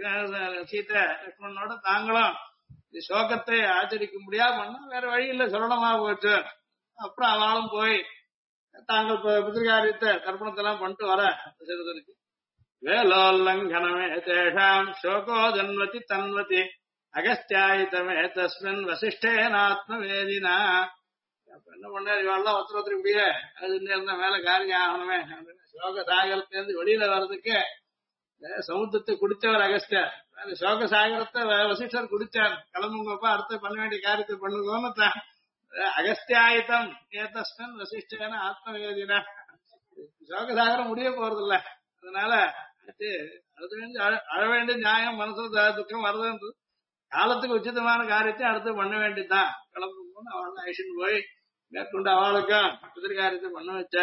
சீத்தை லக்ஷ்மணனோட தாங்களும் சோகத்தை ஆச்சரிக்க முடியாம பண்ணா வேற வழி இல்ல சொல்லணுமா போச்சு அப்புறம் அவளும் போய் தாங்கள் பிதிர்காரியத்தை தர்ப்பணத்தை எல்லாம் பண்ணிட்டு வர தசரதனுக்கு வேலோல்லங்கனமே தேஷாம் சோகோ ஜன்வதி தன்வதி அகஸ்தியாயிதமே தஸ்மின் வசிஷ்டேனாத்மவேதினா என்ன பண்ணாரு இவெல்லாம் ஒருத்தர் இப்படியே அது இருந்தா மேல காரியம் ஆகணுமே சோக சாகரத்திலிருந்து வெளியில வர்றதுக்கு சமுத்திரத்தை குடிச்சவர் அகஸ்தியர் சோக சாகரத்தை வசிஷ்டர் குடிச்சார் கிளம்புங்கப்பா அடுத்த பண்ண வேண்டிய காரியத்தை பண்ணுங்கன்னு அகஸ்தியாயுதம் ஏதஸ்மின் வசிஷ்டேன ஆத்மவேதினா சோகசாகரம் முடிய போறது இல்ல அதனால அது அழ வேண்டிய நியாயம் மனசுல துக்கம் வருதுன்றது காலத்துக்கு உச்சிதமான காரியத்தை அடுத்து பண்ண வேண்டியதுதான். கிளம்பும் போது அவள் ஐஷன் போய் மேற்கொண்டு அவளுக்கும் பிதிர்காரியத்தை பண்ண வச்ச.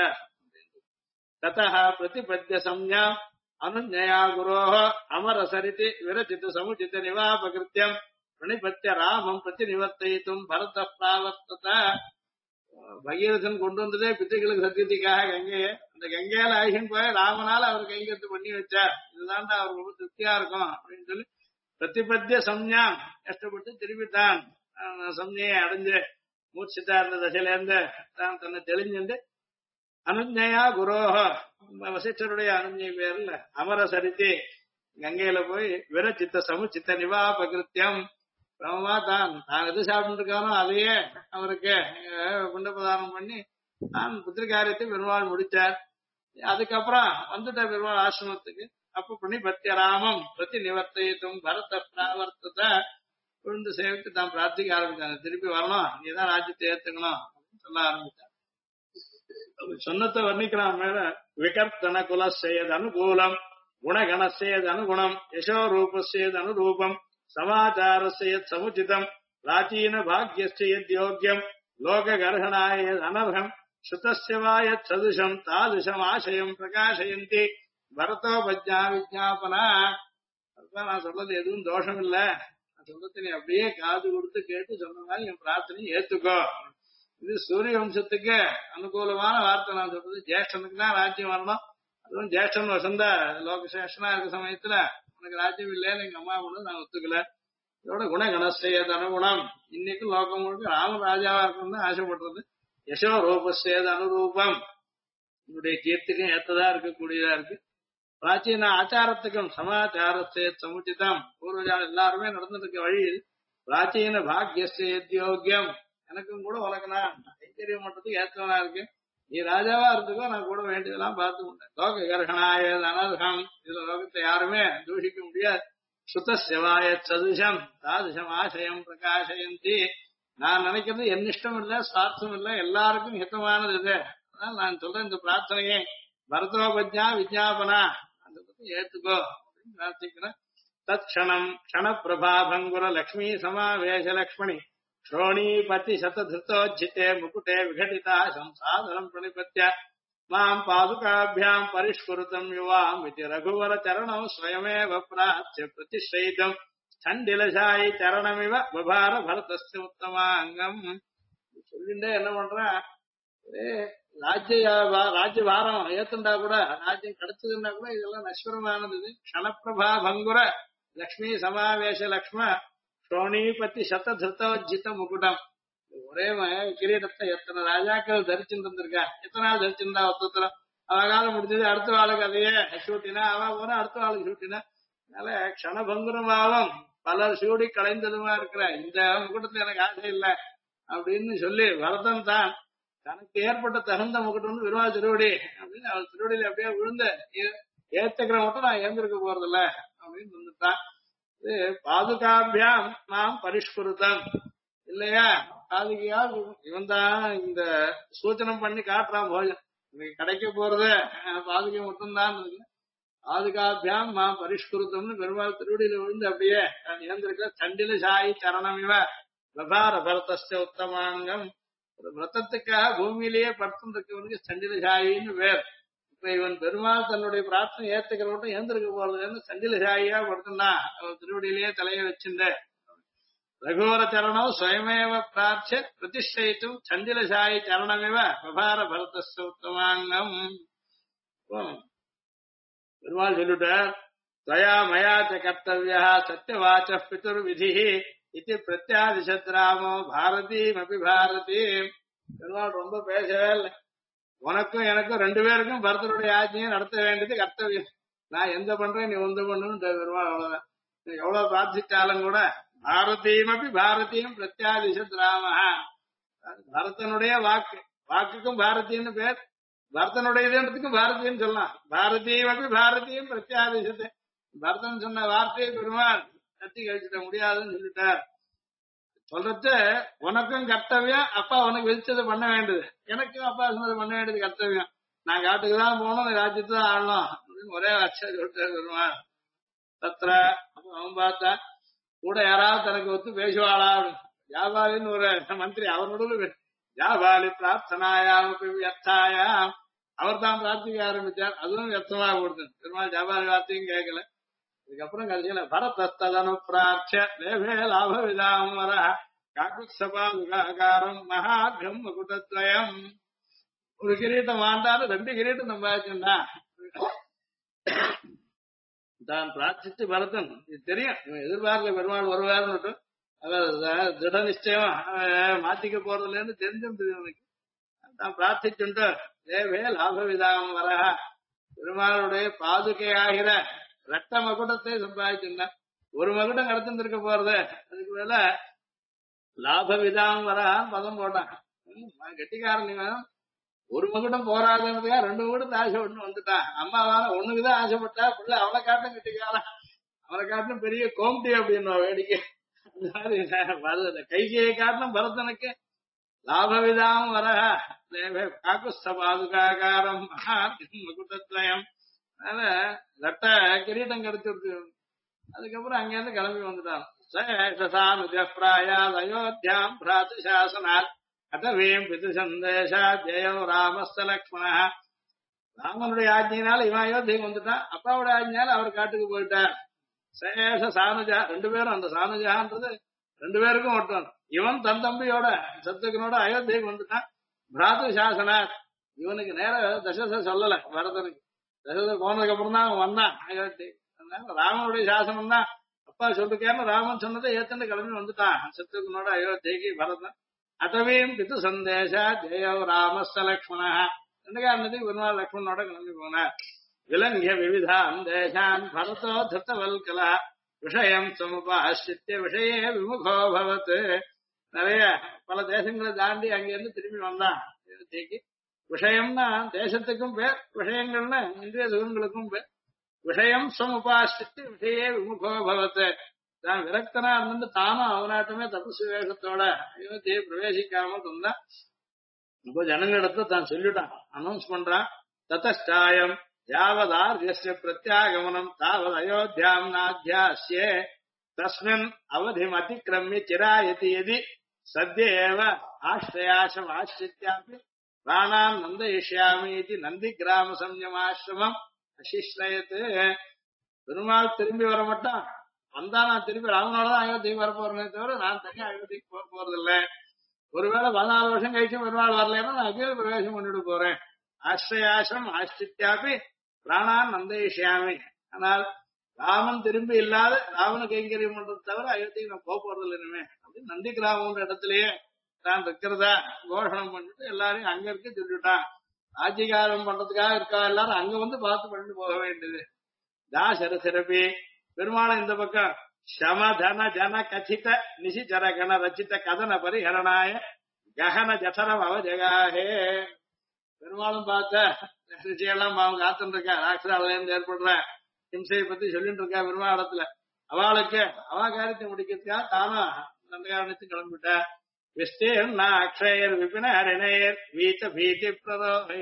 ததா பிரதிபத்திய சம்யா அனுஜயா குரோஹ அமரசரிதி விரச்சித சமுச்சித நிவாபகிருத்தியம் பிரணிபத்திய ராமம் பிரதி நிவர்த்தித்தும் பரத பிராவர்த்தத. பகீரதன் கொண்டு வந்ததே பித்திகளுக்கு சத்தியத்துக்காக கங்கையை. அந்த கங்கையால ஐஷன் போய் ராமனால அவர் கைங்கரித்து பண்ணி வச்சார். இதுதான்டா அவருக்கு ரொம்ப திருப்தியா இருக்கும் அப்படின்னு சொல்லி பிரதிபத்திய சம்யாம் கஷ்டப்பட்டு திரும்பித்தான் சம்ஞையை அடைஞ்சு மூர்ச்சித்தா இருந்த தசையில இருந்து தான் தன்னை தெளிஞ்சுண்டு அனுஜயா குரோஹ வசிஷ்டருடைய அனுஜை பேர்ல அமரசரித்தி கங்கையில போய் விரச்சித்த சமுச்சித்த நிவாபகிருத்தியம் பிரமமா தான் எது சாப்பிட்டு இருக்கானோ அதையே அவருக்கு குண்டபிரதானம் பண்ணி தான் புத்திரிகாரியத்தை பெருமாள் முடிச்சார். அதுக்கப்புறம் வந்துட்ட பெருமாள் ஆசிரமத்துக்கு. அப்ப பிரணிபத்திய ராமம் பிரதி நிவர்த்தித்தும் பரத பிராவர்த்தத விழுந்து சேவித்து தான் பிரார்த்திக்க ஆரம்பிச்சாங்க. திருப்பி வரணும், நீதான் ராஜ்யத்தை ஏத்துக்கணும் அப்படின்னு சொல்ல ஆரம்பிச்சார். சொன்னத்தை வர்ணிக்கிறான் மேல. விகர்த்தன குலசேயது அனுகூலம் குணகணசேயது அனுகுணம் யசோ ரூபசேயது அனுரூபம் சமாச்சாரசேயத் சமுச்சிதம் பிராச்சீன பாக்யஸ்யத் யோக்கியம் லோக கர்ஹணாய அனர்ஹம் சுதஸ்யவாயத் சதுஷம் தாதுஷம் ஆசயம் பிரகாசயந்தி பரதோபஜ்ஞா விஜாபனா. அதுதான் நான் சொல்றது எதுவும் தோஷம் இல்ல. நான் சொல்றது நீ அப்படியே காது கொடுத்து கேட்டு சொன்ன மாதிரி என் பிரார்த்தனையை ஏத்துக்கோ. இது சூரிய வம்சத்துக்கு அனுகூலமான வார்த்தை. நான் சொல்றது ஜேஷ்டனுக்கு தான் ராஜ்யம் வரணும். அதுவும் ஜேஷ்டன் வசந்தா லோகசேஷனா இருக்க சமயத்துல உனக்கு ராஜ்யம் இல்லைன்னு எங்க அம்மா கொண்டு நான் ஒத்துக்கல. இதோட குணகணசேயது அனுகுணம். இன்னைக்கு லோகம் முழுக்க ராம ராஜாவா இருக்கணும்னு ஆசைப்படுறது. யசோ ரூபசேது அனுரூபம் என்னுடைய கீர்த்திக்கும் ஏத்ததா இருக்கக்கூடியதா இருக்கு. பிராச்சீன ஆச்சாரத்துக்கும் சமாச்சாரத்தே சமுச்சிதம் பூர்வஜால் எல்லாருமே நடந்துட்டு இருக்க வழி. பிராச்சீன பாக்யஸ்யோக்கியம் எனக்கும் கூட உலகனா கைத்தறிய மட்டத்துக்கு ஏற்றவனா இருக்கு. நீ ராஜாவா இருந்துக்கோ, நான் கூட வேண்டியதெல்லாம் பார்த்து கொண்டேன். லோக கர்ஹணாய அனர்ஹம். இதுல லோகத்தை யாருமே தூஷிக்க முடியாது. சுதஸ்யவாய சதுஷம் தாதுஷம் ஆசயம் பிரகாசயந்தி. நான் நினைக்கிறது என் இஷ்டம் இல்ல, சுவார்த்தம் இல்ல, எல்லாருக்கும் ஹிதமானது இது. அதான் நான் சொல்றேன் இந்த பிரார்த்தனையை பரதோபஜ்ஞா விஜாபனா அந்த பத்தி ஏத்துக்கோ அப்படின்னு பிரார்த்திக்கிறேன். தத் க்ஷணம் க்ஷண பிரபாபங்குர லக்ஷ்மி சமாவேஷ லக்ஷ்மணி श्रोणीपति शतधृतोज्जिते मुकुटे विघटिता संसादरं प्रणिपत्य मां पादुकाभ्यां परिष्कृतं युवाम् इति रघुवर चरणौ स्वयमेव प्रार्थ्य प्रतिश्रयितं ஸ்தண்டிலசாயி சரணமிவ பபார பரதஸ்ய உத்தமாங்கம். சொல்லிண்டே என்ன பண்றான், ராஜ்ய வாரம் ஏத்துண்டா கூட, ராஜ்யம் கிடைச்சதுன்னா கூட இதெல்லாம் நஸ்வரமானது. க்ஷணப்பிரபா பங்குர லக்ஷ்மி சமாவேஷ லக்ஷ்ம ஷோணிபத்தி சததிருத்தோஜித முகுடம். ஒரே கிரீடத்தை எத்தனை ராஜாக்கள் தரிச்சுட்டு இருந்திருக்கா, எத்தனை நாள் தரிச்சிருந்தா ஒருத்தர. அவ காலம் முடிஞ்சது அடுத்த வாளுக்கு அதையே சூட்டினா, அவ போன அடுத்த வாளுக்கு சூட்டினா. அதனால க்ஷணபங்குரமாவும் பலர் சூடி கலைந்ததுமா இருக்கிற இந்த முகுட்டத்துல எனக்கு ஆசை இல்லை அப்படின்னு சொல்லி வரதன் தான் தனக்கு ஏற்பட்ட தகுந்த முகுட்டம் விருவா திருவடி அப்படின்னு அவர் திருவடியில அப்படியே விழுந்து ஏத்துக்கிற மட்டும் நான் ஏந்திருக்க போறதில்ல அப்படின்னு வந்துட்டான். பாதுகாபியாம் நாம் பரிஷ்குருத்தம் இல்லையா, பாதுகையா இவன் தான் இந்த சூச்சனம் பண்ணி காட்டுறான். போஜன் இன்னைக்கு கிடைக்க போறது பாதுகை மட்டும்தான். பாதுகாபியாம் மாம் பரிஷ்குருத்தம்னு பெருமாள் திருவடியில விழுந்து அப்படியே ஏந்திருக்க. சண்டில சாயி சரணமிவ பிரபார பரதஸ்ய உத்தமாங்கம். ஒரு விரதத்துக்காக பூமியிலேயே படுத்து இருக்கவனுக்கு சண்டில சாயின்னு பேர். இப்ப இவன் பெருமாள் தன்னுடைய பிரார்த்தனை ஏத்துக்கிறவட்டும் ஏந்திருக்க போறது சண்டில சாயியா படுத்துனா அவன் திருவடியிலேயே தலையை வச்சிருந்த. ரகுவர சரணம் ஸ்வயமேவ பிரார்த்திய பிரதிஷ்டித்தும் சண்டில சாயி சரணமிவ பிரபார பரதஸ்ய உத்தமாங்கம். பெருமாள் சொல்லிட்டார், தயா மயாச்ச கர்த்தவியா சத்தியவாச்ச பிதுர் விதி இது பிரத்யாதிசத்ராமோ பாரதீம் அபி பாரதீம். பெருமாள் ரொம்ப பேசவே இல்லை. உனக்கும் எனக்கும் ரெண்டு பேருக்கும் பரதனுடைய ஆஜ்ஞையை நடத்த வேண்டியது கர்த்தவியம். நான் எந்த பண்றேன் நீ ஒன்று பண்ணுன்னு பெருமாள் அவ்வளவுதான். எவ்வளவு பிரார்த்திச்சாலும் கூட பாரதீம் அபி பாரதீம் பிரத்யாதிசத்ராம. பரதனுடைய வாக்குக்கும் பாரதின்னு பேர், பரதனுடைய இதுன்றதுக்கும் பாரதின்னு சொல்லலாம். பாரதியும் அப்படி பாரதியும் பிரத்யாதிசத்தை பரதன் சொன்ன வார்த்தையை பெருமாள் கட்டி கழிச்சிட முடியாதுன்னு சொல்லிட்டார். சொல்றது உனக்கும் கர்த்தவியம், அப்பா உனக்கு விதிச்சதை பண்ண வேண்டியது, எனக்கும் அப்பா சொன்னது பண்ண வேண்டியது கர்த்தவியம். நான் காட்டுக்கு தான் போகணும், ராஜ்யத்தை தான் ஆடணும் அப்படின்னு ஒரே அக்ஷரம் சொல்லிட்டார் பெருமாள். தத்ர அவன் பார்த்தா கூட யாராவது தனக்கு ஒத்து பேசுவாளா? ஜாபாலின்னு ஒரு மந்திரி அவரோட ஜாபாலி பிரார்த்தனாயாம் வியர்த்தாயாம் அவர் தான் பிரார்த்திக்க ஆரம்பிச்சார். அதுவும் வியர்த்தமா கொடுத்தது. பெருமாள் ஜாபாலி வார்த்தையும் கேட்கல. இதுக்கப்புறம் கடைசியில பரதஸ்தனு பிராட்ச தேவே லாப விதாமர காக்குசபா விகாகாரம் மகாகம் குட்டத்வயம். ஒரு கிரீட்டம் வாண்டாலும் 2 கிரீட்டம் சம்பாதிச்சுண்டா. தான் பிரார்த்திச்சு பரதன் இது தெரியும், இவன் எதிர்பார்க்கல பெருமாள் வருவாருன்னு. அவர் திட நிச்சயம் மாத்திக்க போறதுல இருந்து தெரிஞ்சிருந்தது இவனுக்கு. தான் பிரார்த்திச்சுண்டு தேவே லாப விதாம் வர பெருமாளுடைய பாதுகை ஆகிற ரத்த மகுடத்தை சம்பாதிச்சுட்டான். ஒரு மகுடம் கடத்திருக்க போறது, அதுக்கு மேல லாப விதாம் வரான்னு பதம் போட்டான். கெட்டிக்காரன் இவன். ஒரு மகுடம் போராதுன்றதுக்கா 2 மகுடத்தை ஆசை ஒண்ணு வந்துட்டான். அம்மாவான ஒண்ணுக்குதான் ஆசைப்பட்டா, பிள்ளை அவளை காட்டும் கெட்டிக்காரன், அவளை காட்டும் பெரிய கோம்டி அப்படின்னு வேடிக்கை. கைகையை காட்டிலும் பரதனுக்கு லாபவிதாம் வர காக்குஸ்த பாதுகாகாரம் மகுடத்வயம். அதனால ரட்ட கிரீட்டம் கிடைச்சிருக்கு. அதுக்கப்புறம் அங்கிருந்து கிளம்பி வந்துட்டான். அயோத்தியாம் பிராத்து சாசனால் அட்டவீம் பிது சந்தேஷா ஜெயம் ராமஸ்த லக்ஷ்மண. ராமனுடைய ஆஜ்ஞையினால இவன் அயோத்திக்கு வந்துட்டான். அப்பாவுடைய ஆஜ்ஞையால அவர் காட்டுக்கு போயிட்டார். சேஷ சானுஜா 2 பேரும். அந்த சானுஜான்றது 2 பேருக்கும் ஒட்டும். இவன் தன் தம்பியோட சத்துக்கனோட அயோத்திக்கு வந்துட்டான். பிராத்து சாசனார் இவனுக்கு நேர தசரத சொல்லல பரதனுக்கு. தசரதர் போனதுக்கு அப்புறம் தான் அவன் வந்தான் அயோத்தி. அதனால ராமனுடைய சாசனம் தான் அப்பா சொல்லிருக்கேன்னு ராமன் சொன்னதை ஏத்துன்னு கிளம்பி வந்துட்டான் சத்துருக்கனோட அயோத்திக்கு பரதன். அட்டவீம் பிது சந்தேஷா ஜெயவ் ராமஸ்த லக்ஷ்மணா. 2 காரணத்துக்கு ஒரு நாள் லக்ஷ்மணனோட கிளம்பி போனார். விலங்கிய விவிதான் தேசான் பரதோ திருத்தவல்கலா விஷயம் சமுபாசித்திய விஷயே விமுகோ பவத். நிறைய பல தேசங்களை தாண்டி அங்கிருந்து திரும்பி வந்தான் அயோத்திக்கு. விஷயம்னா தேசத்துக்கும் பேர், விஷயங்கள்னா இந்திரிய சுகங்களுக்கும் பேர். விஷயம் சமுபாசித்து விஷயே விமுகோ பவத். தான் விரக்தனா இருந்து தானும் அவனாட்டமே தபசு வேகத்தோட அயோத்தியை பிரவேசிக்காமல் இருந்தான். இப்போ ஜனங்களிடத்துல தான் சொல்லிட்டான், அனௌன்ஸ் பண்றான். ததாயம் யாவதார்யஸ்ய பிரத்யாகமனம் தாவத் அயோத்தியாம் நாத்யாஸ்யே தஸ்மின் அவதிம் அதிக்ரமிய சிராயதி யதி சத்யேவ ஆஸ்ரயாசம் ஆசிரித்யாபி பிராணான் நந்தயிஷ்யாமி இது நந்தி கிராம சம்யமாசிரமம் அசிஷ்ரயத்து. பெருமாள் திரும்பி வர மாட்டான். வந்தா நான் திரும்பி ராமனோட தான் அயோத்திக்கு வர போறேனே தவிர நான் தனியா அயோத்திக்கு போக போறதில்லை. ஒருவேளை 14 வருஷம் கழிச்சு பெருமாள் வரலன்னா நான் அகில பிரவேசம் பண்ணிட்டு போறேன். ஆஸ்ரயாசம் ஆஸ்ரித்யாபி பிராணான் நந்தயிஷ்யாமி. ஆனால் ராமன் திரும்பி இல்லாத ராவண கைங்கரியம் பண்றது தவிர அயோத்திக்கு நான் போக போறதில்லை இனிமே அப்படின்னு நந்தி கிராமன்ற இடத்துலயே தான் இருக்கிறதா கோஷணம் பண்ணிட்டு எல்லாரையும் அங்க இருக்க சொல்லிவிட்டான். ஆட்சிகாரம் பண்றதுக்காக இருக்கா எல்லாரும் அங்க வந்து பார்த்து பண்ணிட்டு போக வேண்டியது. தாசரசிரபி பெருமாளை இந்த பக்கம் சமதன ஜன கச்சித நிசிச்சர கண ரச்சித கதன பரிஹரணாய ககன ஜடரம் அவஜகாஹே. பெருமாளும் பார்த்த ரிஷியெல்லாம் அவங்க காத்துட்டு இருக்கா. ராட்சசால இருந்து ஏற்படுற ஹிம்சையை பத்தி சொல்லிட்டு இருக்கா பெருமாளத்துல. அவளுக்கு அவ காரியத்தை முடிக்கிறதுக்காக தானும் அந்த காரணத்துக்கு கிளம்பிட்ட. விஸ்தீர்ணா அக்ஷயர் விபின ஹரிணயர் வீச்ச பீதி பிரரோகை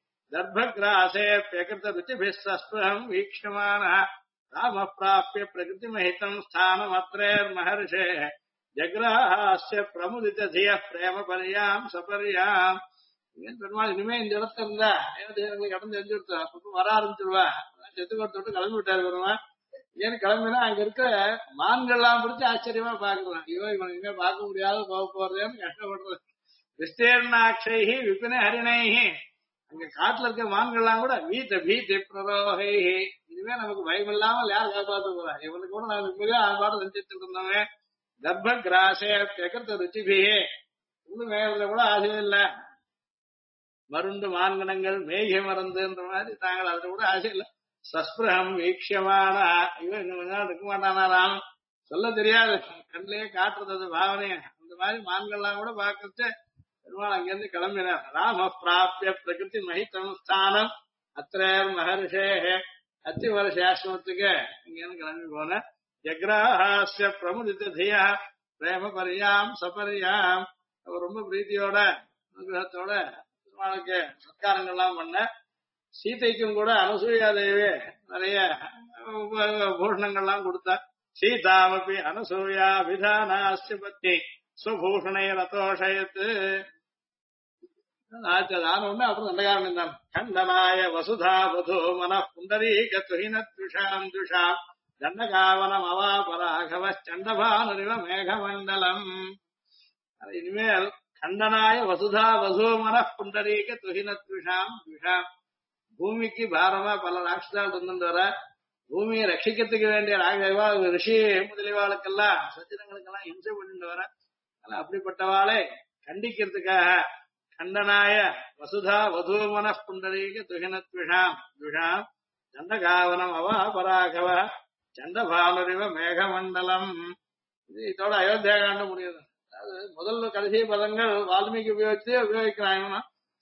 தர்பகிராசே பிரகிருத ருச்சிபிஸ்வஸ்பம் வீக்ஷமான ராம பிராப்பிய பிரகிருதி மஹிதம் ஸ்தானம் அத்ரேர் மகர்ஷே ஜக்ராஹாஸ்ய பிரமுதித திய பிரேம பரியாம் சபரியாம். பெருமாள் இனிமே இந்த இடத்துல இருந்தா கடந்து தெரிஞ்சுடுத்தா வர ஆரம்பிச்சிருவா. செத்துக்கோட்டு விட்டு கிளம்பி விட்டாரு பெருமாள். ஏன்னு கிளம்பினா அங்க இருக்கிற மான்கள்லாம் பிடிச்சி ஆச்சரியமா பாக்கலாம். ஐயோ இவன் இனிமே பார்க்க முடியாத போக போறதேன்னு கஷ்டப்படுறது. விஸ்தீர்ணாட்சைஹி விபின ஹரிணைஹி அங்க காட்டுல இருக்க மான்கள்லாம் கூட வீத்த பீதி பிரரோகை. இனிமே நமக்கு பயம் இல்லாமல் யார் காப்பாற்ற போறா? இவனுக்கு கூட நான் நிம்மதியா பாடம் செஞ்சுட்டு இருந்தோமே. கர்ப்ப கிராசே பிரகிருத ருச்சிபிஹே இன்னும் மேல கூட ஆசையே இல்ல. மருண்டு மான்கணங்கள் மேகிய மறந்துன்ற மாதிரி தாங்கள் அதுல கூட ஆசை இல்ல. சஸ்பிரகம் வீக்ஷமான இவன் இன்னும் கொஞ்ச நாள் இருக்க மாட்டானாராம். சொல்ல தெரியாது, கண்ணிலேயே காட்டுறது பாவனைய. அந்த மாதிரி மான்கள்லாம் கூட பார்க்கறது பெருமாள் அங்கிருந்து கிளம்பினார். ராம பிராப்பிய பிரகிருதி மஹிதம் ஸ்தானம் அத்ரேர் மகர்ஷே அத்திவரஷ ஆசிரமத்துக்கு இங்கிருந்து கிளம்பி போன. ஜக்ராஹாஸ்ய பிரமுதித தியா பிரேம பரியாம் சபரியாம். அவர் ரொம்ப பிரீத்தியோட அனுகிரகத்தோட பெருமாளுக்கு சத்காரங்கள்லாம் பண்ண. சீதைக்கும் கூட அனசூயா தேவி நிறைய பூஷணங்கள்லாம் கொடுத்தார். சீதாமபி அனசூயா விதானாஸ்ய பத்னி ஸ்வபூஷணைரதோஷயத் ஆச்சதான அப்புறம் தண்டகாரன் தான் கண்டனாய வசுதா வதோ மன புண்டரீக துஹினத்விஷாம் துஷாம் தண்டகாவனம் அவாபராகவ சண்டபானுரிவ மேகமண்டலம். இனிமேல் கண்டனாய வசுதா வசோ மன புண்டரீக துஹினத்விஷாம் துஷாம் பூமிக்கு பாரமா பல ராட்சசால் இருந்துட்டு வர பூமியை ரட்சிக்கிறதுக்கு வேண்டிய ராகவா ரிஷி முதலிவாளுக்கெல்லாம் சச்சிரங்களுக்கெல்லாம் இம்சை பண்ணிட்டு வர அப்படிப்பட்டவாளை கண்டிக்கிறதுக்காக கண்டனாய வசுதா வதூமன புண்டரீக துஹினத்விஷாம் துஷாம் சண்டகாவனம் அவாபராகவ சண்டபானுரிவ மேகமண்டலம். இதோட அயோத்தியா காண்ட முடியுது. அது முதல்ல கடைசி பதங்கள் வால்மீகி உபயோகிக்கிறாங்க.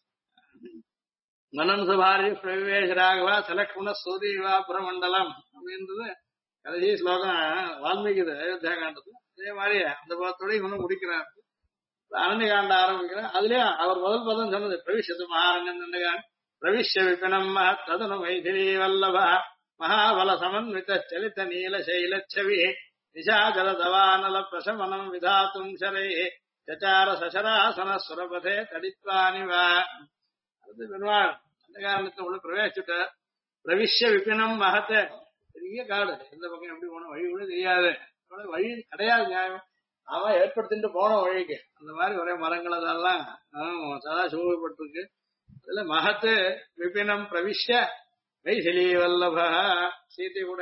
மனன்சுபாரி பிரவேஷ ராகவா சலக்ஷ்மண சூரியவா புறமண்டலம் அப்படின்றது கடைசி ஸ்லோகம் வால்மீகி அயோத்தியா காண்டது. அதே மாதிரி அந்த பதத்தோட இவனும் முடிக்கிறார். அரண்ய காண்ட ஆரம்பிக்கிறேன். அதுலயும் அவர் முதல் பதம் சொன்னது பிரவிஷத்து மகாரண்யம் பிரவிஷ்ய விபினம் ததனு மைதிலி வல்லப மகாபல சமன்வித சலித நீல சைலச்சவி நிஷாஜல தவானல பிரசமனம் விதாத்தும் சரை சச்சார சசராசன சுரபதே தடித்வானிவா. அது பெருமாள் அந்த காரணத்தை உள்ள பிரவேசிச்சுட்ட பிரவிஷ்ய விபினம் மகத்த பெரிய காடு. எந்த பக்கம் எப்படி போன வழி கூட தெரியாது, வழி கிடையாது. நியாயம் அவன் ஏற்படுத்திட்டு போன வழிக்கு அந்த மாதிரி ஒரே மரங்கள் அதெல்லாம் சதா சூழப்பட்டிருக்கு. அதுல மகத்து விபினம் பிரவிஷ்ய வைசிலி வல்லப சீதை கூட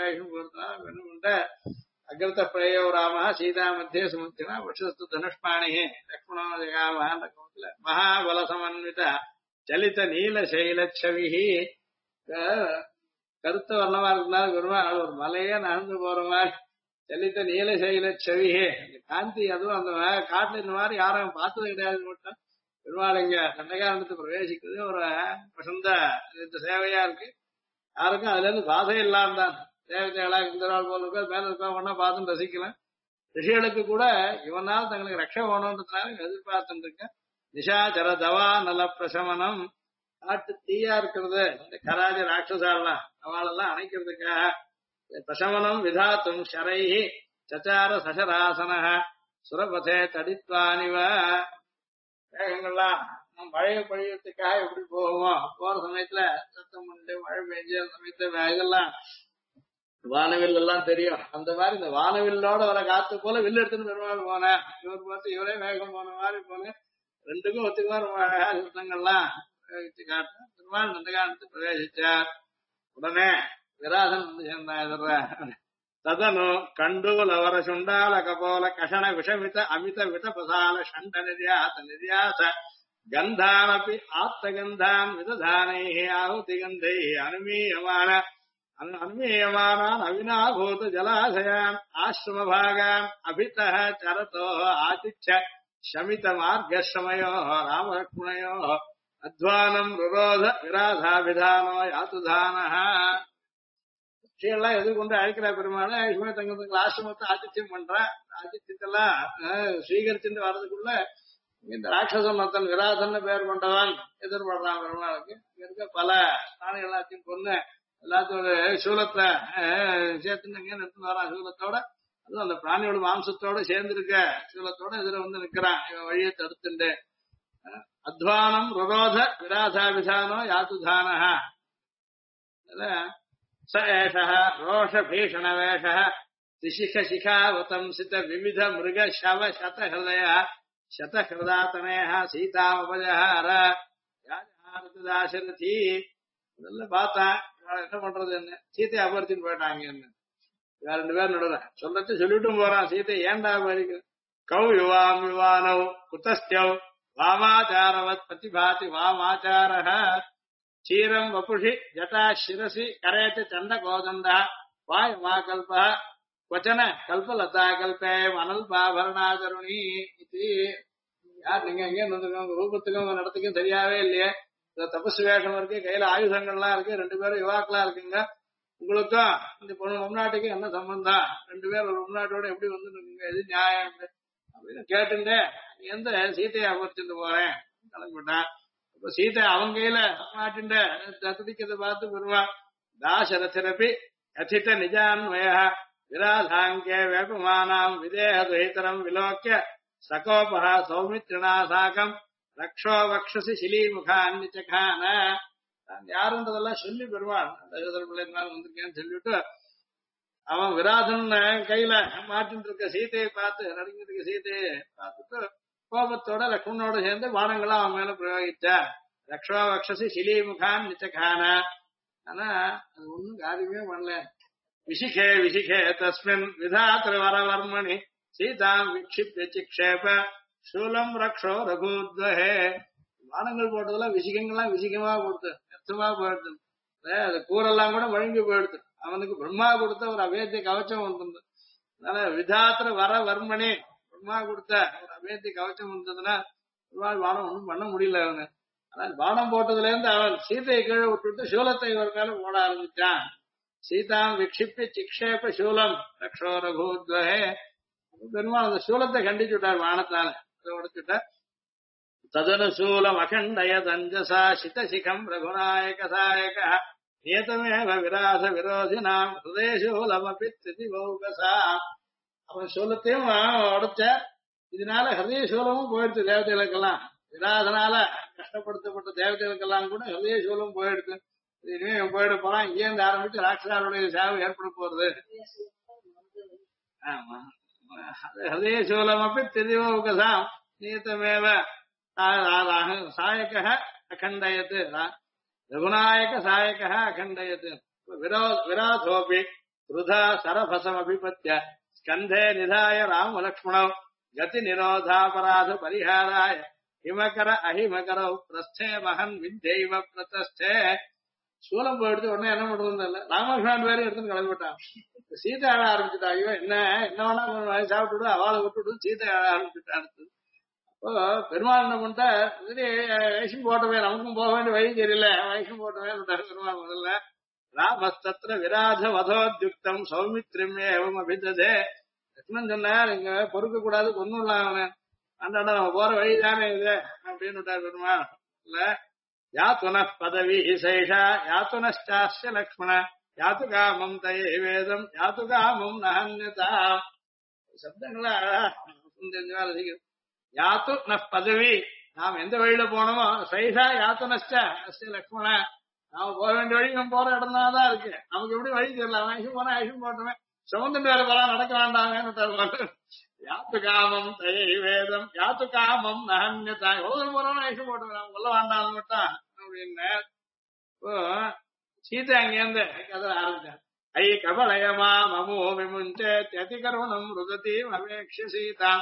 அகிருத்த பிரயோ ராம சீதா மத்திய சுமுத்தினா வட்சஸ்து தனுஷ்பாணி லக்ஷ்மணோ ஜகாமல மகாபல சமன்வித சலித நீல சைலச்சவி. கருத்த வர்ணமா இருந்தாலும் பெருமாள் ஒரு மலையே நடந்து போற மாதிரி சலித்த நீல சைலச்சவியே காந்தி. அதுவும் அந்த காட்டுல இந்த மாதிரி யாரும் பார்த்தது கிடையாது. மட்டும் பெருமாள் இங்க தண்டகாரணத்தை பிரவேசிக்கிறது ஒரு வசந்த சேவையா இருக்கு. யாருக்கும் அதுல இருந்து பாதை இல்லாம தான் தேவதைகளா இந்த நாள் போல இருக்க மேல இருக்க ஒன்னா பார்த்துன்னு ரசிக்கலாம். ரிஷிகளுக்கு கூட இவனால் தங்களுக்கு ரட்சை போகணுன்றதுனால எதிர்பார்த்துட்டு இருக்கேன். நிஷாச்சர தவா நல பிரசமனம் காட்டு தீயா இருக்கிறது இந்த கராஜ ராட்சசாலாம் அவளெல்லாம் அணைக்கிறதுக்காக பிரசமனம் விதாத்தும் ஷரை சச்சார சசராசன சுரபதே தடித்வானிவ. வேகங்கள்லாம் மழையை பொழியறதுக்காக எப்படி போவோம், போற சமயத்துல சத்தம் பண்ணிட்டு மழை பெஞ்ச சமயத்துல இதெல்லாம் வானவில் எல்லாம் தெரியும். அந்த மாதிரி இந்த வானவில்லோட வர காத்து போல வில்லு எடுத்துன்னு பெருமாள் போனேன். இவர் பார்த்து இவரே வேகம் போன மாதிரி போனேன். ரெண்டுக்கும் ஒத்துக்குமா ரொம்ப அழகா சுத்தங்கள்லாம் காட்டு பெருமாள் அந்த காலத்து பிரவேசிச்சார். உடனே விராதன் வந்து சேர்ந்தார். ததனு கண்டூலவர சுண்டால கபோல கஷண விஷமித அமித வித பிரசால ஷண்ட நிர்யாச நிர்யாச கந்தானபி ஆப்தகந்தான் விததானை ஆಹುತಿ கந்தை அனுமீயமானான் அவினாபூத ஜலாசயான் ஆசிரம பாகான் அபித சரதோ ஆதிச்ச சமித மார்கமயோ ராமலக்ஷ்மணயோ அத்வானம் ருரோத விராதாபிதானோ யாத்துதான. எல்லாம் எதிர்கொண்டு அழைக்கிறா பெருமாள். லட்சுமண தங்கத்துக்கு ஆசிரமத்தை ஆதித்யம் பண்ற. ஆதித்யத்தெல்லாம் ஸ்வீகரிச்சுட்டு வர்றதுக்குள்ள இந்த ராட்சசன் மத்தன் விராதன்னு பேர் கொண்டவன் எதிர்படுறான் பெருமாளுக்கு. இருக்க பல பிராணிகள் எல்லாத்தையும் கொண்டு எல்லாத்தையும் ஒரு சூலத்தை சேர்த்துன்னு எடுத்துன்னு வரான். சூலத்தோட அதுவும் அந்த பிராணியோட மாம்சத்தோட சேர்ந்திருக்க சூலத்தோட எதிர வந்து நிக்கிறான். இவன் வழியை தடுத்துண்டு அத்வானம் ருரோத விராதாபிதானோ யாத்துதான. स एषः रोषभीषणवेषः त्रिशिखशिखावतंसित विविध मृग शव शतहृदयः शतहृदातनेः सीतामुपजहार दाशरथी. இதெல்லாம் பார்த்தான். என்ன பண்றது, என்ன சீத்தையை அபரிச்சுன்னு போயிட்டாங்க. என்ன வேற ரெண்டு பேர் நடுற சொல்லச்சு சொல்லிட்டும் போறான். சீத்தை ஏண்டா அபரிக்கு கௌ யுவாம் யுவானவ் குதஸ்யவ் வாமாச்சாரவத் பிரதிபாதி வாமாச்சாரः क्षीरम् वपुषि जटा शिरसि करेत चंड गोदंड वायुमाकल्प क्वचन कल्पलता कल्पे अनल्पाभरणाचरुणी. யார் நீங்க எங்க ரூபத்துக்கும் நடத்துக்கும் சரியாவே இல்லையே. தபசு வேஷம் இருக்கு, கையில ஆயுதங்கள்லாம் இருக்கு, ரெண்டு பேரும் யுவாக்களா இருக்குங்க. உங்களுக்கும் இந்த பொண்ணு உள்நாட்டுக்கும் என்ன சம்பந்தம், ரெண்டு பேரும் ஒரு உள்நாட்டோட எப்படி வந்து எது நியாயம் அப்படின்னு கேட்டுட்டு எந்த சீத்தையை அமர்த்திட்டு போறேன் கிளம்பிட்டான். சீதை அவங்க கையில மாட்டின்ற துடிக்கிறத பார்த்து பெருமா தாசரசரப்பி கதித நிஜான்வய विराधाङ्के वेपमानाम् विदेहदुहितरम् विलोक्य सकोपः सौमित्रिणा साकम् रक्षो वक्षसि शिलीमुखान्यचखान யாருன்றதெல்லாம் சொல்லி பெருமாள் தசரதர் பிள்ளைனாலும் வந்திருக்கேன்னு சொல்லிட்டு அவன் விராதன் கையில மாட்டின்னு இருக்க சீதையை பார்த்து நடுங்கிட்டு இருக்க சீதையை பார்த்துட்டு கோபத்தோட லக்ஷ்மணோட சேர்ந்து பானங்களாம் அவன் மேல பிரயோகிச்சார் ரக்ஷோ வக்ஷசி சிலீமுகான் நிச்சகான ஆனா அது ஒண்ணும் காரியமே பண்ணல விசிகே விசிகே தஸ்மின் விதாத்திர வரவர்மணி சீதாம் விக்ஷிப்ய சிக்ஷேப சூலம் ரக்ஷோ ரகுத்வஹே பானங்கள் போட்டதுல விசிகங்கள்லாம் விசிகமா கொடுத்து அர்த்தமா போயிடுது அது கூரெல்லாம் கூட வழங்கி போயிடுது அவனுக்கு பிரம்மா கொடுத்த ஒரு அபேத்திய கவச்சம் வந்திருந்தது அதனால விதாத்திர வர வர்மணி பிரம்மா கொடுத்த ஒரு அபேத்திய கவச்சம் வந்ததுன்னா பானம் ஒண்ணும் பண்ண முடியல அவனு ஆனால் பானம் போட்டதுல இருந்து அவன் சீதையை கீழே விட்டுட்டு சூலத்தை இவர் மேல போட ஆரம்பிச்சான் சீதாம் விக்ஷிப்பி சிக்ஷேப சூலம் ரக்ஷோ ரகுத்வஹே பெருமாள் அந்த சூலத்தை கண்டிச்சு விட்டார் பானத்தால அதை உடைச்சுட்டார் ததனுசூலம் அகண்டயதஞ்சசா சிதசிகம் ரகுநாயக சாயக நியதமேவ விராச விரோதினாம் ஹிருதயசூலமபி திதிபௌகசா அவன் சூலத்தையும் உடைச்ச இதனால ஹிருதய சூலமும் போயிடுச்சு தேவதைகளுக்கெல்லாம் விராதனால கஷ்டப்படுத்தப்பட்ட தேவதைகளுக்கெல்லாம் கூட ஹிருதய சூலம் போயிடுச்சு இனிமே போயிட போறான் இங்கேருந்து ஆரம்பிச்சு ராட்சசாருடைய சேவை ஏற்பட போறது ஆமா ஹிருதய சூலமபி திதிபௌகசாம் நியதமேவ சாயக அகண்டயத் ரகுநாயக சாயக அகண்டயத் விராதோபி ருதா சரபசமபிபத்ய ஸ்கந்தே நிதாய ராமலக்ஷ்மணௌ கதி நிரோதாபராத பரிஹாராய ஹிமகர அஹிமகரௌ பிரஸ்தே மகன் வித்யைவ பிரதஸ்தே சூலம் போயிடுத்து உடனே என்ன பண்றது இல்ல ராமகிருஷ்ணன் பேரும் எடுத்துன்னு கிளம்பிட்டான் சீதை ஆட ஆரம்பிச்சுட்டா ஐயோ என்ன வேணா சாப்பிட்டு அவளை விட்டுட்டு சீதை ஆட ஆரம்பிச்சுட்டா பெருமாள் என்ன பண்ணிட்டா சரி வைஷம் போட்டவே நமக்கும் போக வேண்டிய வழி தெரியல வைஷம் போட்டவே பெருமாள் முதல்ல ராமஸ்தத்திர விராத வதோத்யுக்தம் சௌமித்ரிம் ஏவம் அபிததே லட்சுமணன் சொன்னார் இங்க பொறுக்க கூடாது ஒண்ணும் அவன் அண்டாண்டா நம்ம போற வழிதானே இது அப்படின்னு விட்டார் பெருமாள் இல்ல யாத்துன பதவி சைஷா யாத்துனஷ்டாஸ்ய லக்ஷ்மண யாத்து காமம் தயே வேதம் யாத்து காமம் நகன்யதா சப்தங்களா தெரிஞ்சு யாத்து ந பதவி நாம் எந்த வழியில போனோமோ சைஷா யாத்து நஷ்ட அஸ்ய லக்ஷ்மண நாம போக வேண்டிய வழி நம்ம போற இடம் தான் இருக்கு நமக்கு எப்படி வழி தெரியல ஐஷம் போனா ஐஷம் போட்டோமே சுமந்துட்டு வேற போலாம் நடக்க வேண்டாமேன்னு யாத்து காமம் தயை வேதம் யாத்து காமம் நகன்யதா எவ்வளவு போறோம் ஐஷம் போட்டோம் நம்ம சொல்ல வேண்டாம் மட்டும் அப்படின்னு சீதை அங்கேருந்து கதை ஆரம்பிச்சார் ஐ கபலயமா மமோ விமுஞ்சேத்யதிகருணம் ருததி அவேக்ஷ சீதா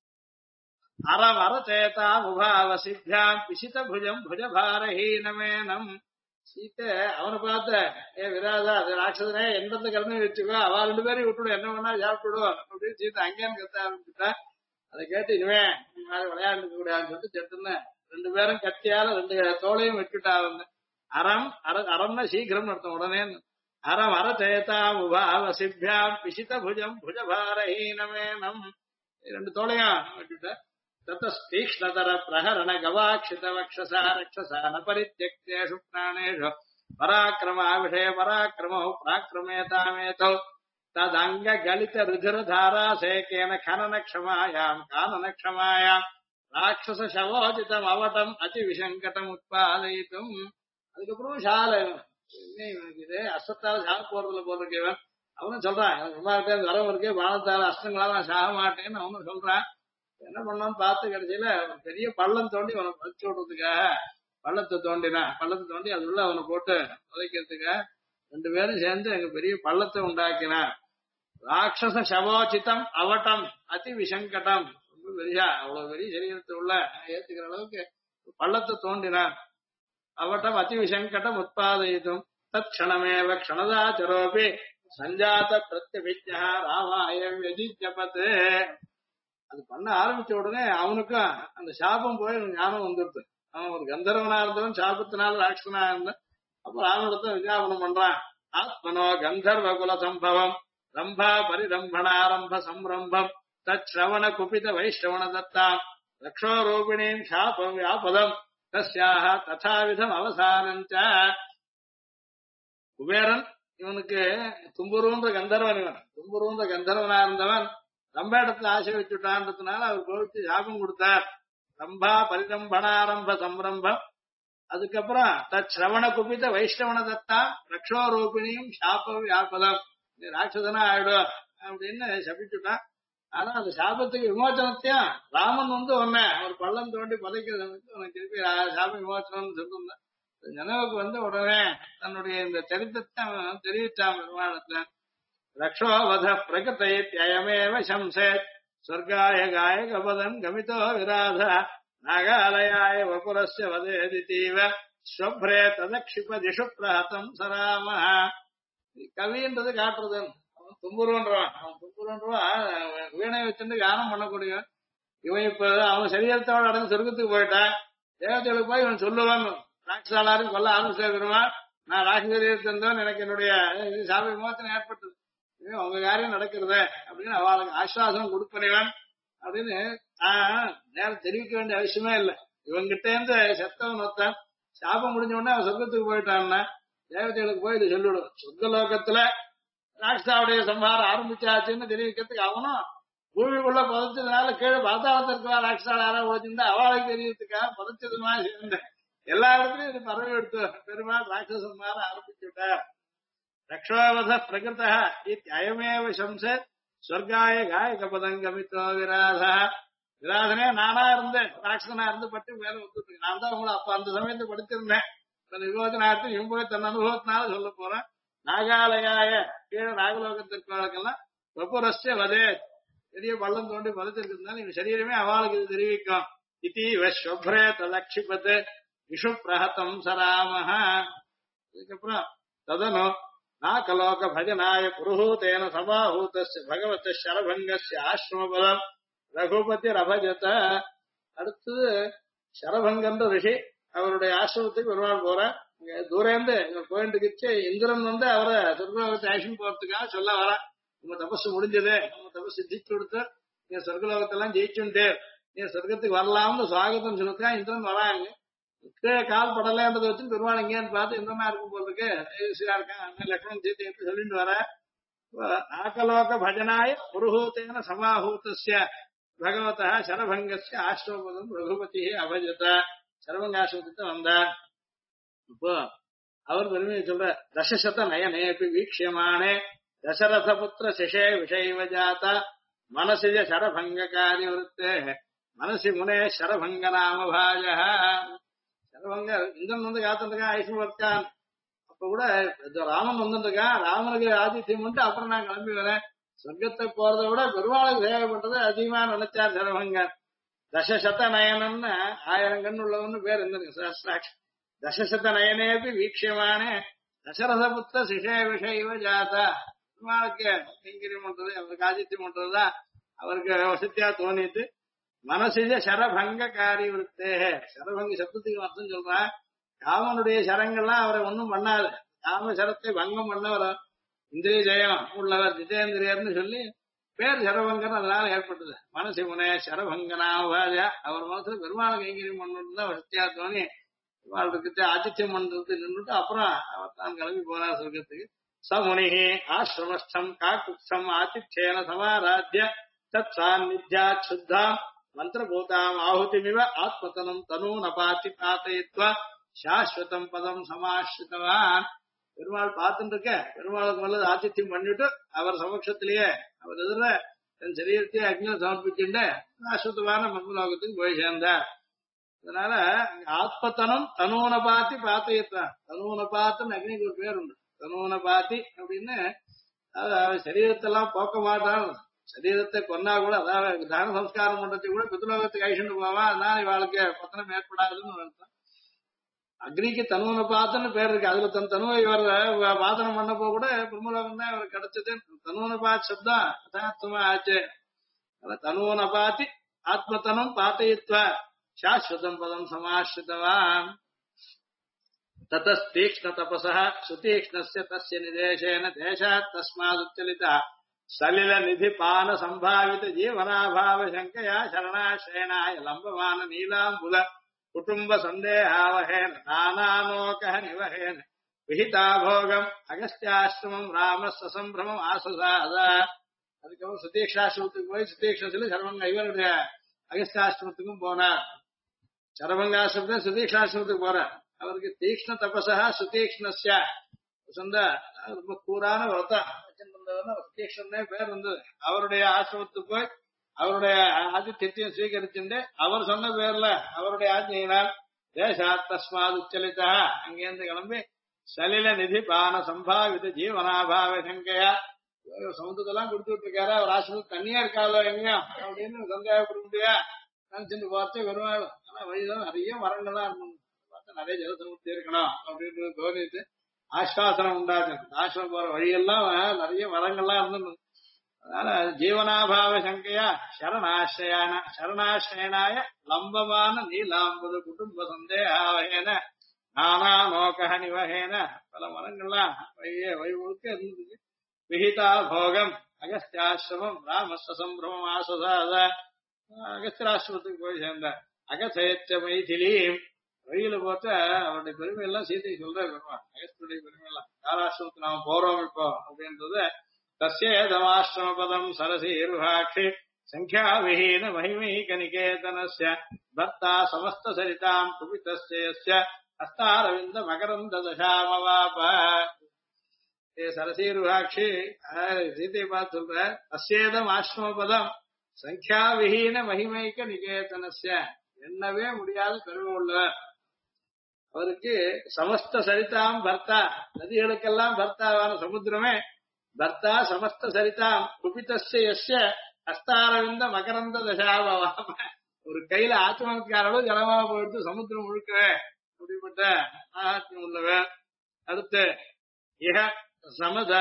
அரவரச்சேதா உபாவசித்யாம் பிசித புஜம் புஜபாரஹீனமேனம் சீத்தை அவனை பார்த்த விராதா அது ராட்சசனே எந்த கருணை வச்சுக்கோ அவ ரெண்டு பேரையும் விட்டுடும் என்ன வேணா சாப்பிட்டுடும் அப்படின்னு சீத்தை அங்கேன்னு கத்த ஆரம்பிச்சுட்டா அதை கேட்டு இனிமே விளையாண்டுக்க கூடாதுன்னு சொல்லிட்டு செட்டுன்னு ரெண்டு பேரும் கத்தியால ரெண்டு தோளையும் வெட்டுட்டா வந்து அறம்னா சீக்கிரம் நடத்தும் உடனே அறம் அரச்சேதா உபாவசித்யாம் பிசித புஜம் புஜபாரஹீனமேனம் ரெண்டு தோளையும் வெட்டுட்ட தீக்ஷ்ணதர பிரஹரண கவாட்சித வக்ஷசா ரக்ஷசா ந பரித்யக்தேஷு பிராணேஷு பராக்கிரமா விஷய பராக்கிரமோ பிராக்கிரமேதாமேதோ ததங்க கலித ருதிர தாராசேகேன கனன க்ஷமாயாம் கானன க்ஷமாயாம் ராட்சச சவோஜிதம் அவட்டம் அதி விஷங்கடம் உட்பாதயித்தும் அதுக்கப்புறம் சாலை இது அஸ்தத்தால சாக போறதுல போல இருக்கவன் அவனும் சொல்றான் எனக்கு ரொம்ப வரம் இருக்கு பானத்தால அஸ்தங்களால நான் சாக மாட்டேன்னு அவனும் சொல்றான் என்ன பண்ணான்னு பார்த்து கிடைச்சில பெரிய பள்ளம் தோண்டி அவனை வச்சு விடுறதுக்காக பள்ளத்தை தோண்டி அது உள்ள அவனை போட்டு உதைக்கிறதுக்காக ரெண்டு பேரும் சேர்ந்து எங்க பெரிய பள்ளத்தை உண்டாக்கினான் ராட்சச சவோச்சிதம் அவட்டம் அதி விஷங்கடம் ரொம்ப பெரியா அவ்வளவு பெரிய சரீரத்தை உள்ள ஏத்துக்கிற அளவுக்கு பள்ளத்தை தோண்டினான் அவட்டம் அதி விஷங்கடம் உட்பாதயித்தும் தத் க்ஷணமேவ க்ஷணதாச்சரோபி சஞ்சாத பிரத்யபிஜ்ஞா ராமாயம் யதிஜபத் அது பண்ண ஆரம்பிச்ச உடனே அவனுக்கும் அந்த சாபம் போய் ஞானம் வந்துருது அவன் ஒரு கந்தர்வனா இருந்தவன் சாபத்தினால ராட்சசனா இருந்தான் அப்ப ராமனிடத்தை விஜாபனம் பண்றான் ஆத்மனோ கந்தர்வ குல சம்பவம் ரம்பா பரிரம்பணாரம்ப சம்ரம்பம் தத் ஸ்ரவண குபித வைஷ்ணவன தத்தாம் ரக்ஷோரூபிணீம் சாபம் வியாபதம் தஸ்யாக ததாவிதம் அவசானஞ்ச குபேரன் இவனுக்கு தும்புருன்ற கந்தர்வன், இவன் தும்புருன்ற கந்தர்வனா இருந்தவன் ரம்பேடத்துல ஆசை வச்சுட்டான்றதுனால அவர் கோவிச்சு சாபம் கொடுத்தார். ரம்பா பரிரம்பணாரம்ப சம்ரம்பம். அதுக்கப்புறம் தற்சிரவண குபித வைஷ்ணவன தத்தா ரக்ஷோ ரூபிணியும் சாப வியாபதம், ராட்சசனா ஆயிடும் அப்படின்னு சபிச்சுட்டான். ஆனா அந்த சாபத்துக்கு விமோச்சனத்தையும் ராமன் உன்னை ஒரு பள்ளம் தோண்டி புதைக்கிறது உனக்கு திருப்பி சாப விமோச்சனம்னு சொல்லிருந்தான். நினைவுக்கு உடனே தன்னுடைய இந்த சரித்திரத்தை அவன் தெரிவிச்சான் பெருமாளத்துல. ரக்ஷோ வத பிரகதயமேவ சம்சேத் ஸ்வர்காய காயகபதம் கமிதோ விராத நாகாலயாய வபுரஸ்ய வதேதிதீவ ஸ்வப்ரே ததக்ஷிபதிஷு பிரஹதம் சராம. கவின்றது காட்டுறது. அவன் தும்புருவன்றவன், வீணை வச்சுட்டு கானம் பண்ணக்கூடிய இவன் இப்ப அவன் சரீரத்தோட அடைந்து சொர்க்கத்துக்கு போயிட்டான். தேவதைகளுக்கு போய் இவன் சொல்லுவான், ராட்சாலாரும் கொல்ல ஆரம்பிச்சிருவான், நான் ராட்சசரீரத்தில் இருந்தவன், எனக்கு என்னுடைய சாப விமோசனம் ஏற்பட்டது, உங்க காரியம் நடக்கிறது அப்படின்னு அவளுக்கு ஆஸ்வாசனம் கொடுப்பனவன் அப்படின்னு நேரம் தெரிவிக்க வேண்டிய அவசியமே இல்லை. இவங்கிட்ட இருந்து செத்தவன் ஒருத்தன் சாபம் முடிஞ்ச உடனே அவன் சொர்க்கத்துக்கு போயிட்டான்னா தேவதைகளுக்கு போய் இது சொல்லிவிடும். சொர்க்க லோகத்துல ராட்சாவுடைய சம்ஹாரம் ஆரம்பிச்சாச்சுன்னு தெரிவிக்கிறதுக்கு அவனும் பூமிக்குள்ள புதைச்சதுனால கீழே பாதாளத்தில் இருக்கிற ராட்சால யாராவது ஒழிச்சிருந்தா அவளுக்கு தெரியறதுக்காக புதைச்சதுமா சேர்ந்த எல்லா இடத்துலயும் இது பறவை எடுத்து பெருமாள் ராட்சச சம்ஹாரம் ஆரம்பிச்சு விட்டார். ரக்ஷோவத பிரகிருத அயமேவ சம்ச ஸ்வர்காய காயகபதம் கமித்தோ விராதா. விராதனே நானா இருந்தேன், ராட்சசனா இருந்து பட்டு மேல வந்துட்டு நான் தான் உங்களை அப்ப அந்த சமயத்தை படிச்சிருந்தேன். விமோசனார்த்தம் இவன் போய் தன் அனுபவத்தினால சொல்ல போறேன். நாகாலயாய கீழே நாகலோகத்திற்கு வழக்கெல்லாம் வபுரஸ்ய வதே, பெரிய பள்ளம் தோண்டி பதத்திருக்கிறதுனால இவன் சரீரமே அவளுக்கு இது தெரிவிக்கும். இதி ஸ்வப்ரே ததக்ஷிபத் விஷு பிரஹதம் சராமஹ. அதுக்கப்புறம் ததனு நாகலோக பஜனாய புருஹூதேன சமாஹூதஸ்ய பகவத சரபங்கஸ்ய ஆசிரமபலம் ரகுபதி ரபஜத. அடுத்தது சரபங்கன்ற ரிஷி அவருடைய ஆசிரமத்துக்கு பெருமாள் போற. தூரந்து போயிட்டு இந்திரன் அவரை சொர்க்கலோகத்தை ஆக்ஷன் போறதுக்காக சொல்ல வர, நம்ம தபசு முடிஞ்சது, நம்ம தபசு சித்திச்சு கொடுத்து நீ சொர்க்கலோகத்தெல்லாம் ஜெயிச்சுட்டு நீ சொர்க்கத்துக்கு வரலாம்னு சுவாகத்தம் சொல்லிருக்கா. இந்திரன் வராங்க, கால் படலன்றதை வச்சு பெருமாள் எங்கேன்னு பார்த்து இந்திரனா இருக்கும் போல இருக்கு, இருக்கான் லக்ஷ்மணன் சீத்தை சொல்லிட்டு வர. நாகலோக பஜனாய புருஹூதேன சமாஹூதஸ்ய பகவதா சரபங்கஸ்ய ஆசிரமபதம் ரகுபதி அபஜத. சரபங்காசிரமத்துக்கு வந்தார். இப்போ அவர் பெருமையை சொல்ற, தசசத நயனேபி வீக்ஷியமானே தசரத புத்திர சிஷே விஷைவ ஜாத மனசிஜ சரபங்ககாரி விருத்தே மனசி முனே சரபங்க நாம பாஜ. சரபங்க இந்திரன் காத்துருக்கான், ஐஸ்வன் இருக்கான். அப்ப கூட ராமன் வந்துருக்கான், ராமனுக்கு ஆதித்யம் பண்ணிட்டு அப்புறம் நான் கிளம்பி வரேன், சொர்க்கத்தை போறதை விட பெருமாளுக்கு சேவை பண்றது அதிகமா நினைச்சார் சரபங்கர். தசசத நயனம்னு 1000 கண் உள்ளவன்னு பேர் இருந்திருக்கு சஹஸ்ராட்ச. தசசத நயனேபி வீக்ஷியமானே தசரத புத்திர சிஷே விஷைவ ஜாதா. பெருமாளுக்கு கைங்கரியம் பண்றது, அவருக்கு ஆதித்யம் பண்றதுதான் அவருக்கு வசதியா தோணிட்டு. மனசிஜ சரபங்க காரி விருத்தே, சரபங்க சப்தத்துக்கு அர்த்தம் சொல்றான், காமனுடைய சரங்கள்லாம் அவரை ஒன்னும் பண்ணாது, காம சரத்தை பங்கம் பண்ணவர், இந்திரிய ஜெயம் உள்ளவர், ஜிதேந்திரியர்னு சொல்லி பேர் சரபங்கர் அதனால ஏற்பட்டது. மனசி முனே சரபங்கனாவாஜா, அவர் மனசுல பெருமாளை கைங்கரியம் பண்ணணும் தான் வசதியா தோணி பெருமாளுக்கு ஆதித்யம் பண்றது நின்றுட்டு அப்புறம் அவர் தான் கிளம்பி போறார் சொர்க்கத்துக்கு. சமுனிஹி ஆசிரமஸ்தம் காக்குத்சம் ஆதித்யேன சமாராத்ய தத் சாநித்யா சுத்தாம் மந்திரபூதாம் ஆಹುತಿமிவ ஆத்மதனம் தனூனபாதி பாதயித்வா சாஸ்வதம் பதம் சமாஸ்ரிதவான். பெருமாள் பார்த்துட்டு இருக்க, பெருமாளுக்கு மேல ஆதித்யம் பண்ணிட்டு அவர் சமட்சத்திலேயே அவர் எதிர தன் சரீரத்தையே அக்னியில சமர்ப்பிச்சுட்டு சாஸ்வதமான மர்மலோகத்துக்கு போய் சேர்ந்தார். அதனால ஆத்மத்தனம் தனூனபாத்தி பாத்தயித்தான், தனூனபாத்துன்னு அக்னிக்கு ஒரு பேர் உண்டு. தனூனபாத்தி அப்படின்னு சரீரத்தெல்லாம் போக்க மாட்டான், சரீரத்தை கொன்னா கூட, அதாவது தான சம்ஸ்காரம் பண்றதுக்கு கூட பித்ருலோகத்துக்கு அழிச்சுட்டு போவான், அதனால இவாளுக்கு பத்தனம் ஏற்படாதுன்னு அர்த்தம். அக்னிக்கு தனுவனை பாத்தன்னு பேர் இருக்கு, அதுல தன் தனுவை இவர் பாதனம் பண்ணப்போ கூட பிரம்மலோகம் தான் இவர் கிடைச்சது. தனுவனை பாத் சப்தம் அதாத்மா ஆச்சு. தனுவனை பாத்தி ஆத்மத்தனம் பாத்தயித்வா சாஸ்வதம் பதம் சமாஸ்ரிதவான். ததஸ்தீக்ஷ்ண தபசः சுதீக்ஷ்ணஸ்ய தஸ்ய நிதேசேன தேசாத் தஸ்மாதுச்சலிதா சலில நிதி பான சம்பாவித ஜீவனாபாவ சங்கயா சரணாஸ்ரயணாய லம்பமான நீலாம்புல குடும்ப சந்தேகாவஹேன நானாலோக நிவஹேன விஹிதா போகம் அகஸ்தியாசிரமம் ராம சசம்பிரமம் ஆசுசாத. அதுக்கப்புறம் சுதீக்ஷாசிரமத்துக்கு போய் சுதீக்ஷத்துல சரவங்க இவருடைய அகஸ்தியாசிரமத்துக்கும் போனார். சரபங்காசிரமத்தை சுதீக்ஷாசிரமத்துக்கு போறார். அவருக்கு தீக்ஷ்ண தபசா சுதீக்ஷ்ணஸ்ய சொந்த ரொம்ப கூறான விரதம் சுதீக்ஷ்ணே பேர் வந்தது. அவருடைய ஆசிரமத்துக்கு போய் அவருடைய ஆதித்யத்தையும் ஸ்வீகரிச்சுட்டு அவர் சொன்ன பேர்ல அவருடைய ஆஜ்ஞையினால் தேசாத் தஸ்மாத் உச்சலிதா அங்கேருந்து கிளம்பி சலில நிதி பான சம்பாவித ஜீவனாபாவ சங்கையா சமுத்திரத்தெல்லாம் கொடுத்துட்டு இருக்காரு. அவர் ஆசிரமத்துக்கு தண்ணியா இருக்காளோ எங்கேயும் அப்படின்னு சந்தேகப்பட முடியா நினைச்சுட்டு பார்த்து வருவாள். ஆனா வழிதான் நிறைய மரங்கள்லாம் இருக்கணும், பார்த்தா நிறைய ஜலசமுத்தி இருக்கணும் அப்படின்னு தோணிட்டு ஆஸ்வாசனம் உண்டாச்சு. ஆசிரமம் போற வழியெல்லாம் நிறைய மரங்கள்லாம் இருந்தது. அதனால ஜீவனாபாவ சங்கையா சரணாசிரயனாய லம்பமான நீலாம்பது குடும்ப சந்தேகாவகேன நானா நோக நிவகேன பல மரங்கள்லாம் வழி முழுக்க இருந்தது. விஹிதா போகம் அகஸ்தியாசிரமம் ராமஸ்த சம்பிரமம் ஆசுசாத. அகஸ்திராசிரமத்துக்கு போய் சேர்ந்தார். அகசேச்ச மைதிலி வழியில போட்டு அவருடைய பெருமை எல்லாம் சீதை சொல்ற பெருமாள் அகஸ்தியுடைய பெருமை எல்லாம் யாராசிரமத்துக்கு நாம போறோம் இப்போ அப்படின்றது. தஸ்யேதமாசிரம பதம் சரசீர்வாட்சி சங்கியா விஹீன மகிமைக நிகேதனஸ்ய பர்த்தா சமஸ்த சரிதாம் குபிதஸ்ய ஹஸ்தாரவிந்த மகரந்த தசாமவாப. சரசீர்வாட்சி சீதை பார்த்து சொல்ற தஸ்யேதம் ஆசிரம பதம் சங்கியா விஹீன மகிமைக்க நிகேதனஸ்ய எண்ணவே முடியாத பெருமை உள்ளவர். அவருக்கு சமஸ்த சரிதாம் பர்த்தா நதிகளுக்கெல்லாம் பர்த்தாவான சமுத்திரமே பர்த்தா சமஸ்த சரிதாம் குபிதஸ்ய ஹஸ்தாரவிந்த மகரந்த தசாபவாம. ஒரு கையில ஆத்மனத்துக்காரளவு ஜலமா போயிடுத்து சமுத்திரம் முழுக்கவே அப்படிப்பட்ட ஆத்மம் உள்ளவர். அடுத்து இஹ சமத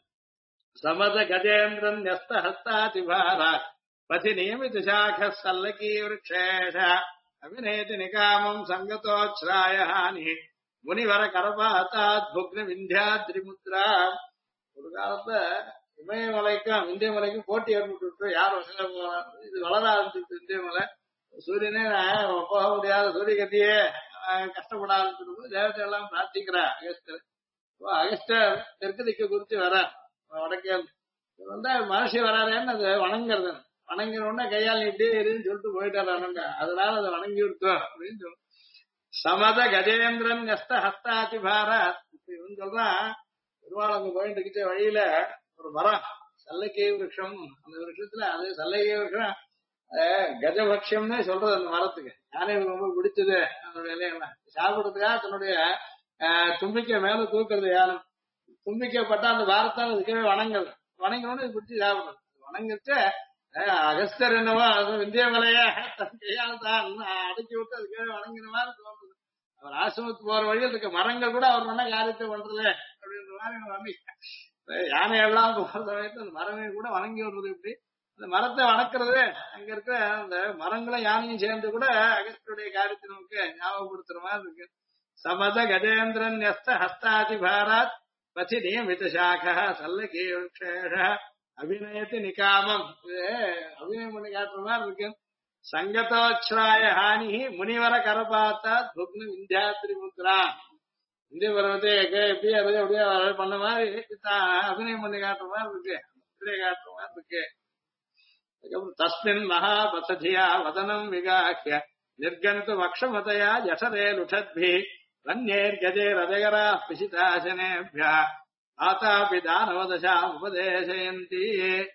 சமத கஜேந்திரன் யஸ்த ஹஸ்தாதிபாரா பதி நியமித சாக சல்லகீ விருக்ஷேஷ அபிநேதி நிகாமம் சங்கதோச்ராயஹானி முனிவர கரபாத்தாத் புக்ன விந்தியாத்ரிமுத்ரா. ஒரு காலத்துல இமயமலைக்கும் இந்திய மலைக்கும் போட்டி ஏற்பட்டு யார் இது வளர ஆரம்பிச்சு இந்தியமலை சூரியனே போக முடியாத சூரிய கத்தியே கஷ்டப்பட ஆரம்பிச்சிருக்கும். தேவத்தை எல்லாம் பிரார்த்திக்கிறார் அகஸ்டர். அகஸ்டர் தெற்கு திக்க குறித்து வர வடக்கே வந்தா மனுஷி வராருன்னு அது வணங்குறது. வணங்கினோடனே கையால் நீட்டே எரின்னு சொல்லிட்டு போயிட்டாரு. அதனால அதை வணங்கி விட்டோம் அப்படின்னு சொல்லு. சமத கஜேந்திரன் ஹஸ்த ஹஸ்தாதி பாரத் இவன் சொல்றான். பெருமாள் அங்க போயிட்டு இருக்க வழியில ஒரு மரம் சல்லக்கை விருட்சம். அந்த விருட்சத்துல அது சல்லக்கை விருட்சம் கஜபக்ஷம்னே சொல்றது அந்த மரத்துக்கு. யானை ரொம்ப பிடிச்சது அந்த இலையெல்லாம் சாப்பிடுறதுக்காக தன்னுடைய தும்பிக்கை மேல தூக்குறது யானை. தும்பிக்கைப்பட்ட அந்த பாரத்தால் அதுக்கவே வணங்குறது. வணங்கினோன்னு இது பிடிச்சி சாப்பிடுறது. வணங்கிட்டு அகஸ்தர் என்னவோ அது விந்திய மலைய தன் கையால் தான் அடக்கி விட்டு அதுக்கவே வணங்கின மாதிரி தோன்றுது. அவர் ஆசிரமத்துக்கு போற வழியில் இருக்க மரங்கள் கூட அவர் நல்ல காரியத்தை பண்றது அப்படின்ற மாதிரி யானை எல்லாம் போற சமயத்து அந்த மரமே கூட வணங்கி விடுறது. இப்படி அந்த மரத்தை வணக்கிறது அங்க இருக்க அந்த மரங்களும் யானையும் சேர்ந்து கூட அகஸ்தருடைய காரியத்தை நமக்கு ஞாபகப்படுத்துற மாதிரி இருக்கு. சமத கஜேந்திரன் யஸ்த ஹஸ்தாதி பாராத் பதி நியமித சாக சல்லகீ விருக்ஷேஷ அபிநயத்து நிகாமம். அபிநயம் பண்ணி காட்டுற மாதிரி இருக்கு. சங்கதோச்ராய ஹானி முனிவர கரபாத்தா புக்னு விந்தியாத்ரி முத்ரா. இந்திய பருவத்தை எப்படி அது அப்படியே பண்ண மாதிரி அபிநயம் பண்ணி காட்டுற மாதிரி இருக்கு. காட்டுற மாதிரி இருக்கு. அதுக்கப்புறம் தஸ்மின் மகாபதியா வதனம் விகாக்கிய நிர்கந்து வக்ஷமதையா ஜசரே லுஷத்பி வன்யேர் கஜே ரதகரா பிசிதாசனேபியா ஆதாபி தானவதசா உபதேசயந்தி.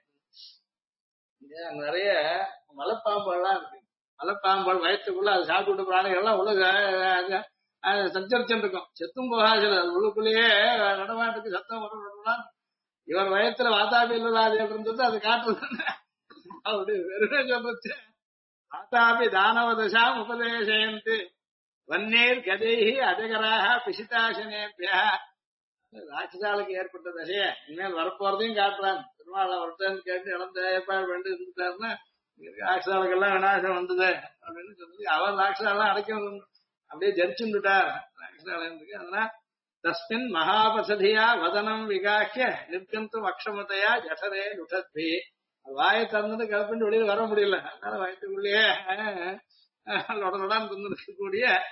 நிறைய மலைப்பாம்புகள்லாம் இருக்கு. மலைப்பாம்புகள் வயத்துக்குள்ள அது சாப்பிட்டு பிராணிகள் எல்லாம் உள்ள சஞ்சரிச்சுட்டு இருக்கும். செத்தும் போகாது. அது உள்ளுக்குள்ளேயே நடமாட்டுக்கு சத்தம் வரும். இவர் வயத்துல வாதாபி இல்லாத இருந்தது அது காட்டுறது அப்படி வெறுமே சொல்றது. ஆதாபி தானவதசா உபதேசயந்தி வன்னேர் கதைஹி அஜகராக பிசிதாசனேபியா. ராட்சசாலுக்கு ஏற்பட்ட தசைய இனிமேல் வரப்போறதையும் காட்டுறான். பெருமாள் அவர்கிட்ட கேட்டு இழந்த ஏற்பாடு வேண்டு இருந்துட்டாருன்னா ராட்சசாலுக்கெல்லாம் விநாசம் வந்தது அப்படின்னு சொல்லி அவர் ராட்சசாலாம் அடைக்க அப்படியே ஜரிச்சுட்டார் ராட்சசாலத்துக்கு. அதனால தஸ்மின் மகாபசதியா வதனம் விகாக்கிய நிற்கந்து வக்ஷமதையா ஜசரே லுஷத்பி. வாயை திறந்து கிளப்பிட்டு வெளியில வர முடியல. அதனால வயத்துக்குள்ளேயே லொடலொடான்னு தந்துருக்கக்கூடிய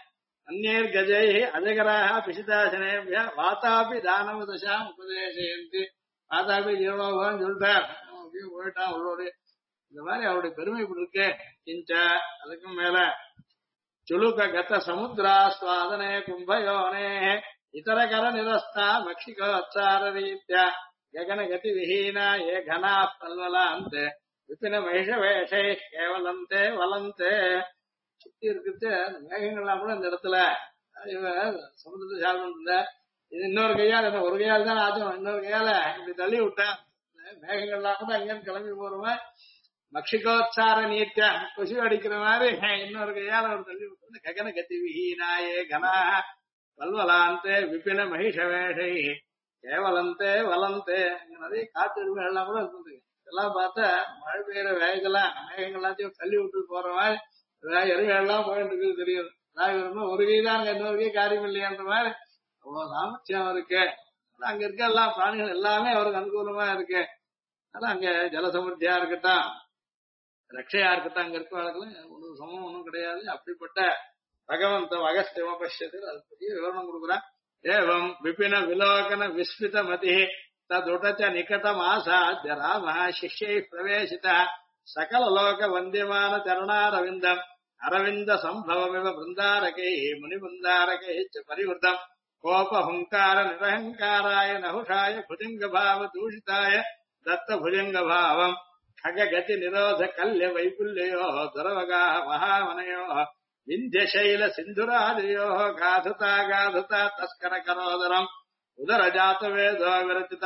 அந்நேர் கஜை அஜகராக பிசிதாசனேபிய வாத்தாபி தானவ தசாம் உபதேசயந்தி. வாத்தாபி ஜீவனோபம் சொல்லிட்டார், அப்படியே போயிட்டான் உள்ளோடு. இந்த மாதிரி அவருடைய பெருமை இப்படி இருக்கு. கிஞ்ச அதுக்கும் மேல சுலுக கத சமுத்திராஸ்வாதனே கும்பயோனே இதரகர நிரஸ்தா மக்ஷிகோச்சார ரீத்யா ககன கதி விஹீனா ஏ கனா பல்வலாந்தே விபின மகிஷ வேஷை கேவலந்தே வலந்தே. சுத்தி இருக்கிறது அந்த மேகங்கள்லாம் கூட இந்த இடத்துல இவன் சமுதிரத்தை சாப்பிட்டு இது இன்னொரு கையால் என்ன ஒரு கையால் தான் ஆச்சும், இன்னொரு கையால இப்படி தள்ளி விட்டான். மேகங்கள்லாம் கூட அங்கேருந்து கிளம்பி போறவன் மக்ஷிகோச்சார நீத்தியா கொசு அடிக்கிற மாதிரி இன்னொரு கையால ஒரு தள்ளி விட்டு ககன கதி விஹீனாயே கனா வல்வலாந்தே விபின மகிஷ வேஷை கேவலந்தே வலந்தே. நிறைய காட்டு எருமைகள்லாம் கூட இருந்தது. இதெல்லாம் பார்த்தா மழை பெய்யற வேகெல்லாம் மேகங்கள் எல்லாத்தையும் தள்ளி விட்டு போற மாதிரி எருமைகள்லாம் போயிட்டு இருக்குது தெரியுது. ஒரு கை தான் இன்னொரு கை காரியம் இல்லையான்ற மாதிரி அவ்வளவு சாமர்த்தியம் இருக்கு. அங்க இருக்க எல்லா பிராணிகள் எல்லாமே அவருக்கு அனுகூலமா இருக்கு. ஆனா அங்க ஜலசமர்த்தியா இருக்கட்டும், ரட்சையா இருக்கட்டும், அங்க இருக்கவர்களும் ஒரு சமம் ஒன்றும் கிடையாது. அப்படிப்பட்ட பகவந்தம் அகஸ்தியம பட்சத்தில் அது பெரிய விவரணம் கொடுக்குறான். ஏவம் விபின விலோகன விஸ்மித மதி ததுடச்ச நிகடம் ஆசாத்திய ராம சிஷ்யை பிரவேசித சகல லோக வந்தியமான சரணாரவிந்தம் அரவிந்த சம்பவமிவ பிருந்தாரகை முனி பிருந்தாரகை பரிவృతం கோப ஹுங்கார நிரஹங்காராய நಹುஷாய புஜங்க பாவ தூஷிதாய தத்த புஜங்க பாவம் खगगति निरोध कल्य वैपुल्यो दुरवगा महावनयो विन्ध्यशैल सिन्धुरादयो गाधुता गाधुता तस्कर करोदरम् उदरजात वेदो विरचित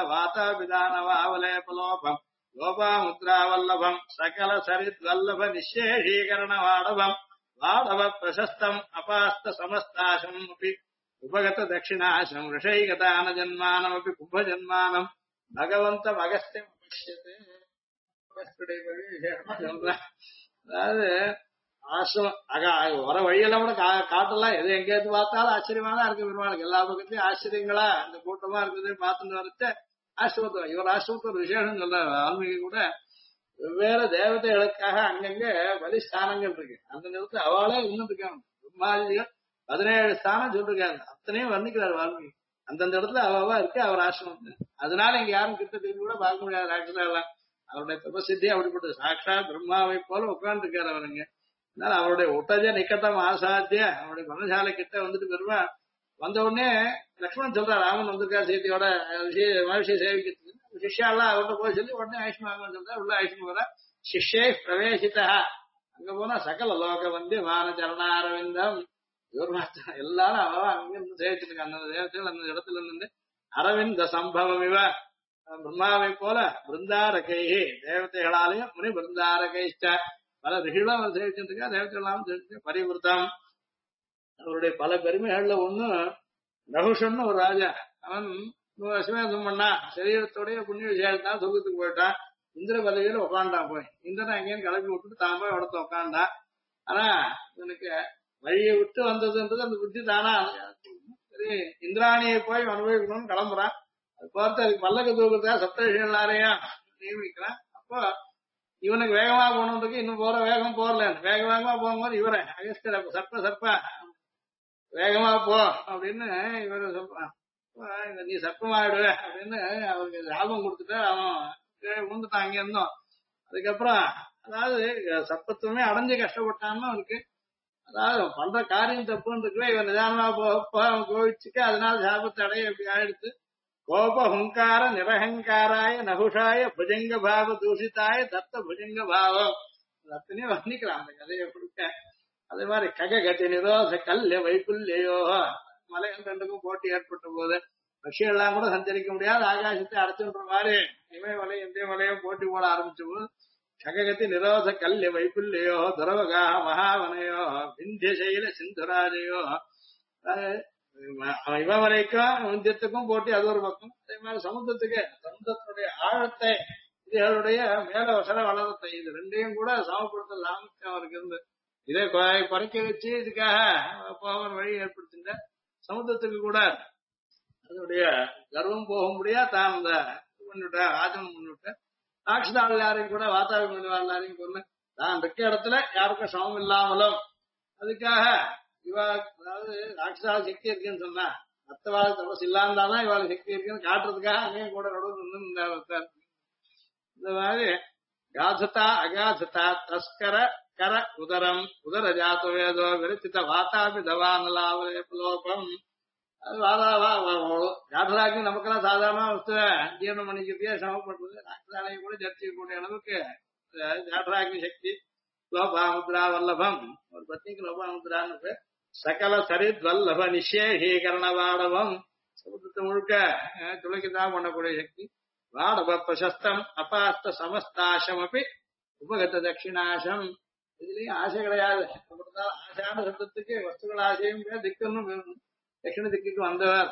वाताभिधानवावलेपलोभम् लोपामुद्रावल्लभम् सकल सरिद्वल्लभ निःशेषीकरण वाडभम् वाडव प्रशस्तम् अपास्त समस्ताशम् अपि उपगत दक्षिणाशम् ऋषैगतान जन्मानमपि कुम्भजन्मानम् भगवन्तम् अगस्त्यम् अपश्यते. அதாவது ஆசிரமம் வர வழியெல்லாம் கூட காட்டலாம், எது எங்கேயாவது பார்த்தாலும் ஆச்சரியமான இருக்கு. பெருமாளுக்கு எல்லா பக்கத்துலயும் ஆச்சரியங்களா இந்த கூட்டமா இருக்குது பார்த்துட்டு வரச்ச ஆசிரமத்தை இவர் ஆசிரமத்தை ஒரு விசேஷம் சொல்ற வால்மீகி கூட வெவ்வேறு தேவதைகளுக்காக அங்கங்க பலிஸ்தானங்கள் இருக்கு. அந்த நேரத்துல அவளே இன்னும் இருக்காங்க. பிரம்மாதிகள் 17 ஸ்தானம் சொல்லிருக்காங்க. அத்தனையும் வர்ணிக்கிறார் வால்மீகி. அந்தந்த இடத்துல அவவா இருக்கு அவர் ஆசிரமத்து. அதனால இங்க யாரும் கிட்ட திரும்பி கூட பார்க்க முடியாது. ஆக்சுவலா அவருடைய தபசித்தி அப்படிப்பட்டது. சாட்சா பிரம்மாவை போல உட்கார்ந்து இருக்காரு அவருங்க. அதனால அவருடைய உட்டஜ நிக்கட்டம் ஆசாத்திய அவருடைய பணசாலை கிட்ட வந்துட்டு பெருமா வந்த உடனே லக்ஷ்மணன் சொல்றாரு, ராமன் வந்திருக்கா செய்தியோட மகிழ்ச்சியை சேவிக்கிறதுக்கு. சிஷ்யாலாம் அவர்கிட்ட போய் சொல்லி உடனே ஆயுஷ்மான் சொல்றாரு. உள்ள ஆயுஷ்மா வர சிஷ்யே பிரவேசித்தா. அங்க போனா சகல லோக வந்து மான சரணாரவிந்தம் இவர் எல்லாரும் அவ அங்க இருந்து சேவிச்சிருக்காங்க. அந்த தேவத்தைகள் அந்த இடத்துல இருந்து அரவிந்த சம்பவம் இவ பிரம்மாவை போல பிருந்தாரகை தேவதைகளாலையும் முனி பிருந்தாரகை பல ரிஷிகளும் அவர் சேவிச்சிருக்கா. தேவதைகளாலும் சேவிச்சு பரிவృతం. அவருடைய பல பெருமைகள்ல ஒண்ணு நகுஷன்னு ஒரு ராஜா. அவன் அசுவேதம் பண்ணா சரீரத்தோடைய புண்ணிய விசேஷத்தான் சொர்க்கத்துக்கு போயிட்டான். இந்திர பதவியில உட்காண்டான். போய் இந்திரன் அங்கேயும் கிளப்பி விட்டுட்டு தான் போய் இடத்த உட்காண்டான். ஆனா இவனுக்கு வழியை விட்டு வந்ததுன்றது அந்த புத்தி தானா சரி இந்திராணியை போய் அனுபவிக்கணும்னு கிளம்புறான். அது பார்த்து அதுக்கு பல்லக்கு தூக்கத்தா சப்தரிஷிகள் எல்லாரையும் நியமிக்கிறான். அப்போ இவனுக்கு வேகமா போகணுன்றதுக்கு இன்னும் போற வேகம் போறல. வேக வேகமா போகும்போது இவரை அகஸ்தியர் சர்ப்ப வேகமா போ அப்படின்னு இவரு சொல்றான். நீ சர்ப்பமாயிடுவ அப்படின்னு அவருக்கு லாபம் கொடுத்துட்டு அவன் உண்டுட்டான் அங்க இருந்தோம். அதுக்கப்புறம் அதாவது சர்ப்பத்துவமே அடைஞ்சு கஷ்டப்பட்டான்னு அவனுக்கு அதாவது பண்ற காரியம் தப்புன்னு இருக்குவே இவன் நிதானமா அவன் கோவிச்சுக்க அதனால சாபத்தை அடைய இப்படி ஆயிடுத்து. கோப ஹுங்கார நிரஹங்காராய நகுஷாய புஜங்க பாவ தூஷிதாய தத்த புஜங்க பாவம் அத்தனையும் வர்ணிக்கிறான் அந்த கதையை கொடுக்க. அதே மாதிரி கககதி நிரோத கல்ய வைப்புல்லையோ மலைகள் ரெண்டுக்கும் போட்டி ஏற்பட்ட போது பட்சிகள்லாம் கூட சஞ்சரிக்க முடியாது. ஆகாசத்தை அடைச்சுன்ற மாதிரி இமயமலையும் இந்திய மலையும் போட்டி போட ஆரம்பிச்ச போது கககதி நிரோத கல்ய வைப்புல்லையோ துரவகா மகாவனையோ விந்தியசைல சிந்துராஜையோ இமவரைக்கும் விந்தியத்துக்கும் போட்டி அது ஒரு பக்கம். அதே மாதிரி சமுத்திரத்துடைய ஆழத்தை இதுகளுடைய மேல வசர வளரத்தை இது ரெண்டையும் கூட சமப்படுத்த சாமர்த்தியம் அவருக்கு இருந்து இதை குறைக்க வச்சு இதுக்காக போகிற வழி ஏற்படுத்தின்ற சமுத்திரத்துக்கு கூட அதனுடைய கர்வம் போக முடியா தான் அந்த பண்ணிவிட்ட ஆச்சமம் பண்ணிவிட்ட ராட்சதாள் எல்லாரையும் கூட வாத்தாவி எல்லாரையும் கொண்டு தான் இருக்க இடத்துல யாருக்கும் சமம் இல்லாமலும் அதுக்காக இவா அதாவது ராட்சசால சக்தி இருக்குன்னு சொன்னா மத்தவாள் தபஸ் இல்லாந்தாதான் இவாளுக்கு சக்தி இருக்குன்னு காட்டுறதுக்காக அங்கேயும் கூட நடுவில் நின்று இந்த மாதிரி காததா அகாததா தஸ்கர கர உதரம் உதர ஜாத வேதோ விரச்சித வாதாபி தவானலாவலோபம் அது வாதாவா காதலாக்கு நமக்கெல்லாம் சாதாரண வஸ்துவ ஜீரணம் பண்ணிக்கிறதே சமப்படுறது ராட்சசாலையை கூட ஜர்ச்சிக்கக்கூடிய அளவுக்கு ஜாடராக்னி சக்தி லோபாமுத்ரா வல்லபம் ஒரு பத்னிக்கு லோபாமுத்ரான்னு பேர் சகல சரித் வல்லப நிஷேகீகரண வாடவம் சமுத்திரத்தை முழுக்க துளைக்குதான் பண்ணக்கூடிய சக்தி வாடவ பிரசஸ்தம் அபாஸ்த சமஸ்தாசம் அப்படி உபகத தட்சிணாசம் இதுலயும் ஆசை கிடையாது ஆசான சப்தத்துக்கு வஸ்துகள் ஆசையும் திக்குன்னு தட்சிண திக்குக்கு வந்தவர்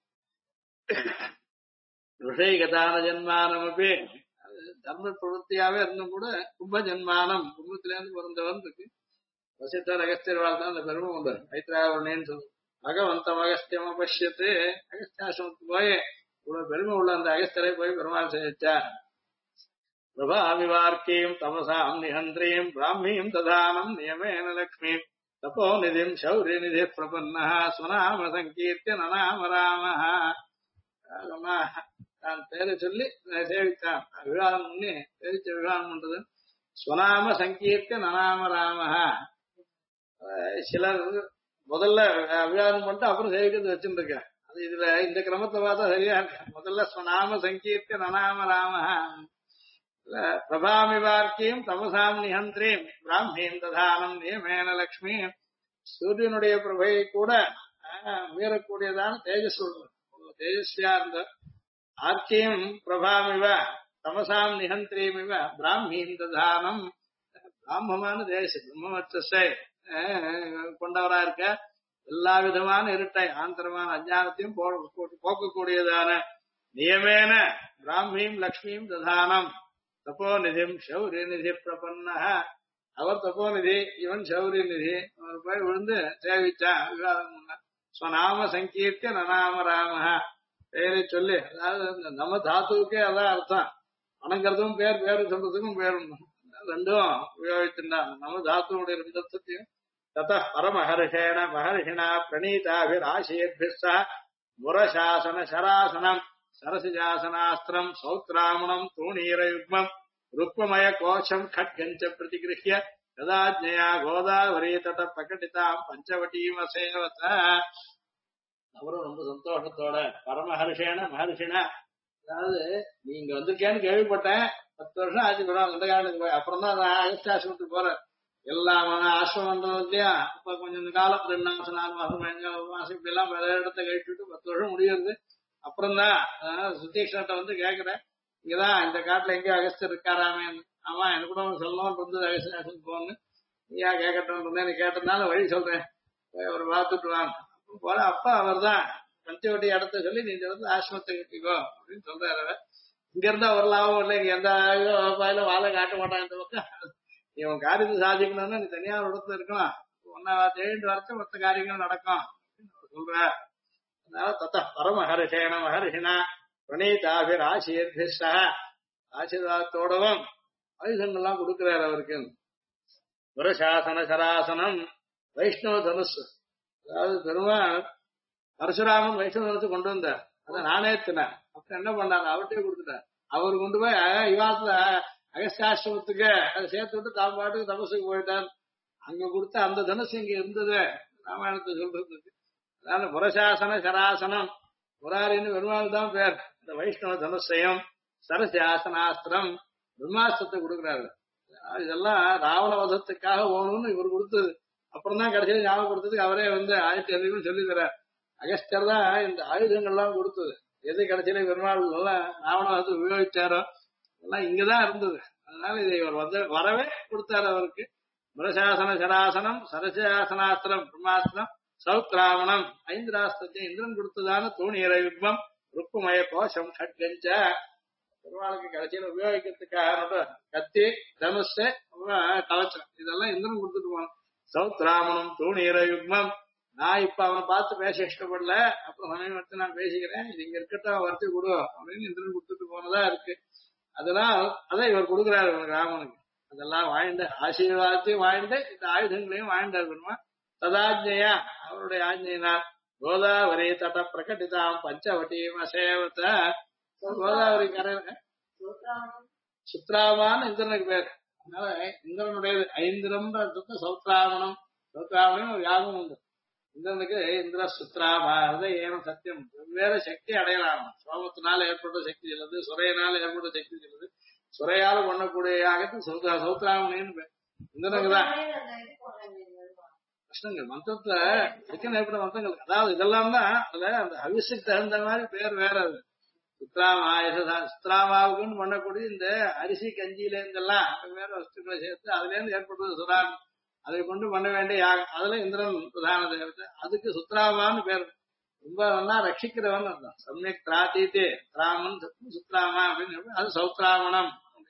ருஷைகதான ஜன்மானம் அப்படி தர்ம பிரவருத்தியாவே இருந்தும் கூட கும்ப ஜன்மானம் கும்பத்தில இருந்து பிறந்தவன் இருக்கு வசித்தர் அகஸ்தியர் வாழ்ந்தான் அந்த பெருமை உண்டு ஐத்திராவணேன்னு சொல்லு பகவந்தம் அகஸ்தியம் அபஷ்யத்து அகஸ்தியாசிரமத்துக்கு போய் இவ்வளவு பெருமை உள்ள அந்த அகஸ்தியரை போய் பெருமாள் சேவிச்சார் பிரபாவிவார்க்கீம் தமசாம் நிஹந்திரீம் பிராமீம் ததானம் நியமேன லக்ஷ்மீம் தபோ நிதிம் சௌரிய நிதி பிரபன்னா ஸ்வநாம சங்கீர்த்திய நநாம ராமஹ தான் பேரை சொல்லி சேவித்தான் விவாதம் பண்ணி சேவிச்ச விவாதம் பண்றது ஸ்வநாம சங்கீர்த்திய நநாம ராமஹ சிலர் முதல்ல அபிவாதம் பண்ணிட்டு அப்புறம் சேவிக்கிறது வச்சுருக்க அது இதுல இந்த கிரமத்தை பார்த்தா சரியா இருக்கு முதல்ல ஸ்வநாம சங்கீர்த்திய நநாம ராமஹ பிரபாமிவார்க்கியும் தமசாம் நிஹந்திரீம் பிராமீம் ததானம் நியமேன லக்ஷ்மி சூரியனுடைய பிரபையை கூட மீறக்கூடியதான தேஜஸ் தேஜஸ்வியா இருந்த ஆர்க்கியம் பிரபாமிவ தமசாம் நிஹந்திரீமிவ பிராமீம் ததானம் பிராமமான தேச பிரம்மவச்சை கொண்டவரா இருக்க எல்லா விதமான இருட்டை ஆந்தரமான அஜானத்தையும் போக்கக்கூடியதான நியமேன பிராமீம் லக்ஷ்மியும் ததானம் தபோநிதிம் சௌரிய நிதி பிரபன்ன அவர் தபோநிதி இவன் சௌரிய நிதி அவர் போய் விழுந்து சேவிச்சான் விவாதம் ஸ்வநாம சங்கீர்த்திய நநாம ராம பெயரை சொல்லி அதாவது நம்ம தாத்துவுக்கே அதான் அர்த்தம் வணங்குறதும் பேர் பேரு சொல்றதுக்கும் பேரும் ரெண்டும் உபயோகிச்சுட்டான் நம்ம தாத்துவனுடைய ரெண்டு அர்த்தத்தையும் தத பரமஹர்ஷேண மகர்ஷிணா பிரணீதாபிராசீர்பிஸ்ஸ முரசாசன சராசனம் சரசிஜாசனாஸ்திரம் சௌத்ராமணம் தூணீரயுக்மம் ருக்மமய கோஷம் கட்கஞ்ச பிரதிகிருஹ்ய கதாஜ்ஞயா கோதாவரி தட பிரகட்டிதாம் பஞ்சவட்டீம் அசேவத அவரும் ரொம்ப சந்தோஷத்தோட பரமஹர்ஷேன மகர்ஷினா அதாவது நீங்க வந்திருக்கேன்னு கேள்விப்பட்டேன் 10 வருஷம் ஆச்சு கூட அந்த காலத்துக்கு போய் அப்புறம் தான் நான் அகஸ்தாசிரமத்துக்கு போறேன் எல்லாம் ஆசிரமன்றதுலயும் இப்ப கொஞ்சம் காலம் 2 மாசம் 4 மாசம் 5 மாசம் இப்படி எல்லாம் வேற இடத்த கழிச்சுட்டு 10 வருஷம் முடியுது அப்புறம் தான் சுதீஷ்ணத்தை வந்து கேக்குறேன் இங்கதான் இந்த காட்டுல எங்கேயோ அகஸ்தர் இருக்காராமே ஆமா எனக்கு கூட சொல்லணும் இருந்தது அகஸ்தாசிரம் போன்னு நீயா கேட்கட்டும் இருந்தேன் நீ கேட்டதுனால வழி சொல்றேன் போய் அவர் பார்த்துட்டு வாங்க போல அப்பா அவர் தான் பஞ்சவட்டி இடத்த சொல்லி நீ இந்த இடத்துல ஆசிரமத்தை கட்டிக்கோ அப்படின்னு சொல்றாரு இங்க இருந்தா ஒரு லாபம் இல்லை இங்க எந்த பாயில வாழை காட்ட மாட்டான் இந்த பக்கம் நீ உன் காரியத்தை சாதிக்கணும்னா நீ தனியா ஒரு இடத்துல இருக்கலாம் ஒன்னா தேடிட்டு வரச்ச மற்ற காரியங்கள் நடக்கும் சொல்ற அதனால தத்த பரமஹர்ஷேன மகர்ஷினா பிரணீதாபிராசீர்பிஸ்ஸ ஆசீர்வாதத்தோடவும் ஆயுதங்கள்லாம் கொடுக்கிறார் அவருக்கு புரசாசன சராசனம் வைஷ்ணவ தனுஷ் அதாவது பெருமாள் பரசுராமன் வைஷ்ணவ தனுசு கொண்டு வந்தார் அதை நானே தினேன் அப்புறம் என்ன பண்ணாங்க அவர்கிட்டயே கொடுத்துட்டார் அவர் கொண்டு போய் இவாத்துல அகஸ்தாசிரமத்துக்கு அதை சேர்த்து விட்டு தான் பாட்டுக்கு தபசுக்கு போயிட்டார் அங்க கொடுத்த அந்த தனுசு இங்க இருந்தது ராமாயணத்தை சொல்றதுக்கு அதனால புரசாசன சராசனம் முராரின்னு பெருமாள் தான் பேர் இந்த வைஷ்ணவ தனுஷையும் சரசாசனாஸ்திரம் பிரம்மாஸ்திரத்தை கொடுக்குறாரு இதெல்லாம் ராவண வதத்துக்காக ஓணும்னு இவர் கொடுத்தது அப்புறம் தான் கடைசியில் ஞாபகப்படுத்துறதுக்கு அவரே வந்து ஆயுதம் சொல்லி தர்றார் அகஸ்தியர் தான் இந்த ஆயுதங்கள்லாம் கொடுத்தது எது கடைசியில பெருமாள் எல்லாம் ராவண வதத்தை உபயோகிச்சாரோ எல்லாம் இங்கதான் இருந்தது அதனால இதை இவர் வரவே கொடுத்தாரு அவருக்கு புரசாசன சராசனம் சரசாசனாஸ்திரம் பிரம்மாஸ்திரம் சௌத்ராவணம் ஐந்திராஸ்திரத்தை இந்திரன் கொடுத்ததான தூணீர யுக்மம் ருக்குமய கோஷம் கட்கஞ்ச பெருமாளுக்கு கடைசியில உபயோகிக்கிறதுக்காக கத்தி தனுஷ கவச்சம் இதெல்லாம் இந்திரன் கொடுத்துட்டு போனோம் சௌத்ராமணம் தூணீர யுக்மம் நான் இப்ப அவனை பார்த்து பேச இஷ்டப்படல அப்புறம் சமயம் வச்சு நான் பேசிக்கிறேன் இது இங்க இருக்கட்டும் வறுத்து கொடு அப்படின்னு இந்திரன் கொடுத்துட்டு போனதா இருக்கு அதெல்லாம் அதான் இவர் கொடுக்குறாரு ராமனுக்கு அதெல்லாம் வாழ்ந்த ஆசீர்வாதத்தையும் வாழ்ந்து இந்த ஆயுதங்களையும் வாழ்ந்தார் பெருமா ததாஜ்ஞயா அவருடைய ஆஜ்ஞையினால் கோதாவரி தட பிரகடிதாம் பஞ்சவட்டீம் அசேவத கோதாவரி கரையில சுத்ராமான்னு இந்திரனுக்கு பேர். அதனால இந்திரனுடைய ஐந்திரம்ன்றது சௌத்ராவணம். சௌத்ராவணம் ஒரு யாகம் உண்டு இந்திரனுக்கு. இந்திர சுத்ராமாத ஏன சத்தியம் வெவ்வேறு சக்தி அடையலாம். சோமத்தினால ஏற்பட்ட சக்தி இல்லது, சுரையினால ஏற்பட்ட சக்தி இல்லது. சுரையால பண்ணக்கூடிய யாகத்துக்கு சௌத்ராமணின்னு பேர். இந்திரனுக்கு தான் கிருஷ்ணங்கள் மந்திரத்துல சிக்கன் ஏற்பட்ட மந்திரங்கள். அதாவது இதெல்லாம் தான் அதுல அந்த ஹவிஸுக்கு தகுந்த மாதிரி பேர் வேற. அது சுத்ராமாவுக்குன்னு பண்ணக்கூடிய இந்த அரிசி கஞ்சியில இருந்தெல்லாம் வேற வஸ்துக்களை சேர்த்து அதுல இருந்து ஏற்பட்டது சுறான். அதை கொண்டு பண்ண வேண்டிய யாகம். அதுல இந்திரன் பிரதான தேவத்தை. அதுக்கு சுத்ராமான்னு பேர். ரொம்ப நல்லா ரட்சிக்கிறவன் அர்த்தம். சமயக் திராத்தீத்தே திராமன் சுத்ராமா அப்படின்னு அது சௌத்ராமணம்.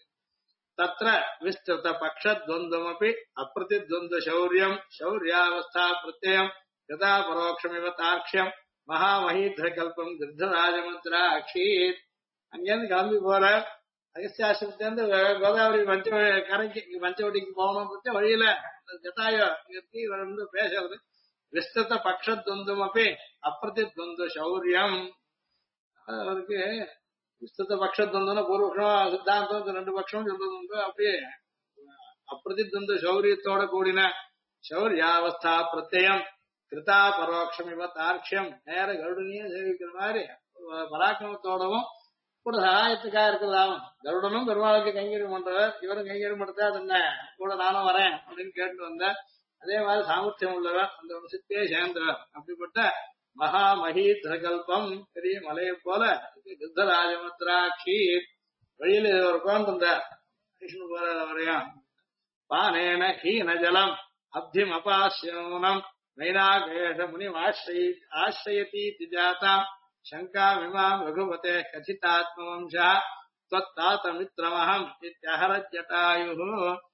தத்ர விஸ்திருத பக்ஷத்வந்தமபி அப்பிரதித்வந்த சௌரியம் சௌரியாவஸ்தா பிரத்யம் யதா பரோக்ஷமிவ தார்க்ஷ்யம் மகாமஹீத்ரகல்பம் கிருத்தராஜமுத்ராட்சீத். அங்கேருந்து கிளம்பி போற அகஸ்தியாசிரமத்திலிருந்து கோதாவரி கரைக்கு பஞ்சவடிக்கு போகணும் பத்தி வழியில ஜட்டாயோ நிறுத்தி இவர் வந்து பேசுறது. விஸ்திருத பக்ஷத்வந்தமபி அப்பிரதித்வந்த சௌரியம். அவருக்கு விஸ்திருத பக்ஷத்வந்தம்னா பூர்வபக்ஷம் சித்தாந்தம் ரெண்டு பட்சம் சொல்றது உண்டு. அப்படியே அப்பிரதித்வந்த சௌரியத்தோட கூடின சௌரியாவஸ்தா பிரத்யம் கிருதா பரோக்ஷம் இவ தார்க்ஷ்யம் நேர கருடனையும் சேவிக்கிற மாதிரி பராக்கிரமத்தோடவும் கூட சகாயத்துக்காக இருக்கிறதாகும். கருடனும் பெருமாளுக்கு கைங்கரியம் பண்றவர், இவரும் கைங்கரியம் பண்றதா அது என்ன கூட நானும் வரேன் அப்படின்னு கேட்டு வந்தேன். அதே மாதிரி சாமர்த்தியம் உள்ளவர், அந்த வம்சத்தையே சேர்ந்தவர். அப்படிப்பட்ட மகா மஹீத்ரகல்பம் பெரிய மலையை போல கிருத்தராஜமுத்ராட்சி. வழியில ஒரு உட்கார்ந்துருந்தார் விஷ்ணு போற வரையும். பானேன ஹீன ஜலம் அப்திம் அபாசியனம் நைனாகேஷ முனி ஆசிரயதி ஜாதாம் சங்கா விமாம் ரகுபதே கதிதாத்மவம்சா त्वत्तातमित्रमहम् இத்யஹரஜட்டாயுஹு.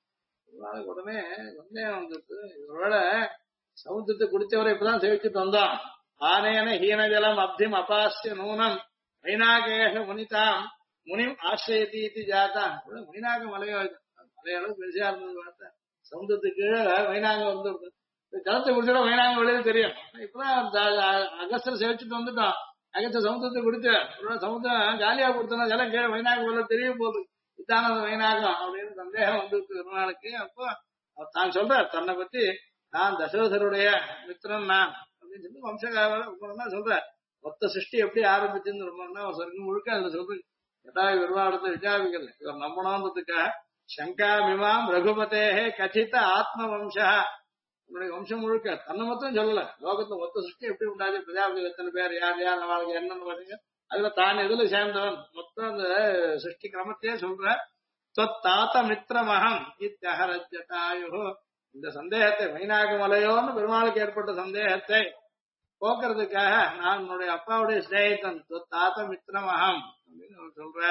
உடனே சந்தேகம் வந்துட்டு, ஒருவேளை சமுத்திரத்தை குடிச்சவரை இப்பதான் சேவிச்சுட்டு வந்தோம். ஆனேன ஹீன ஜலம் அப்திம் அபாசிய நூனம் வைநாகேஷ முனிதாம் முனிம் ஆசிரயதி ஜாதா. வைநாக மலையளவு பெருசா இருந்தது பார்த்தா சமுத்திரத்துக்கு வைநாகம் வந்து ஜலத்தை குடிச்சா வைநாகம் வெளியே தெரியும். இப்பதான் அகஸ்தர் சேவிச்சுட்டு வந்துட்டோம். அகஸ்த சமுத்திரத்தை குடிச்ச சமுத்திரம் காலியா கொடுத்தோம்னா ஜலம் கீழே வைநாகம் வெளில தெரிய போகுது. இதான வைநாகம் அப்படின்னு சந்தேகம் வந்து பெருமாளுக்கு. அப்போ தான் சொல்ற தன்னை பத்தி நான் தசரதருடைய மித்திரன் நான் அப்படின்னு சொல்லி வம்சகார சொல்ற. மொத்த சிருஷ்டி எப்படி ஆரம்பிச்சுன்னு ரொம்ப சொர்க்கம் முழுக்க அதுல சொல்றது. எட்டாவது பெருமாளத்தை விசாரிக்கல. இவர் நம்பணுன்றதுக்காக சங்கா மிமாம் ரகுபதேஹே கச்சித ஆத்ம வம்சா. உன்னுடைய வம்சம் முழுக்க தன்னை மொத்தம் சொல்லல. லோகத்துல மொத்த சிருஷ்டி எப்படி உண்டாது, பிரஜாபதி எத்தனை பேர், யார் யார் அவளுக்கு என்னன்னு பாத்தீங்க. அதுல தான் எதுல சேர்ந்தவன் மொத்தம் அந்த சிருஷ்டி கிரமத்தையே சொல்ற. தாத்த மித்திரமகம் இத்தியஹரஜட்டாயுஹு. இந்த சந்தேகத்தை வைநாக மலையோன்னு பெருமாளுக்கு ஏற்பட்ட சந்தேகத்தை போக்குறதுக்காக நான் என்னுடைய அப்பாவுடைய ஸ்நேகிதன் தாத்த மித்திரமகம் அப்படின்னு சொல்ற.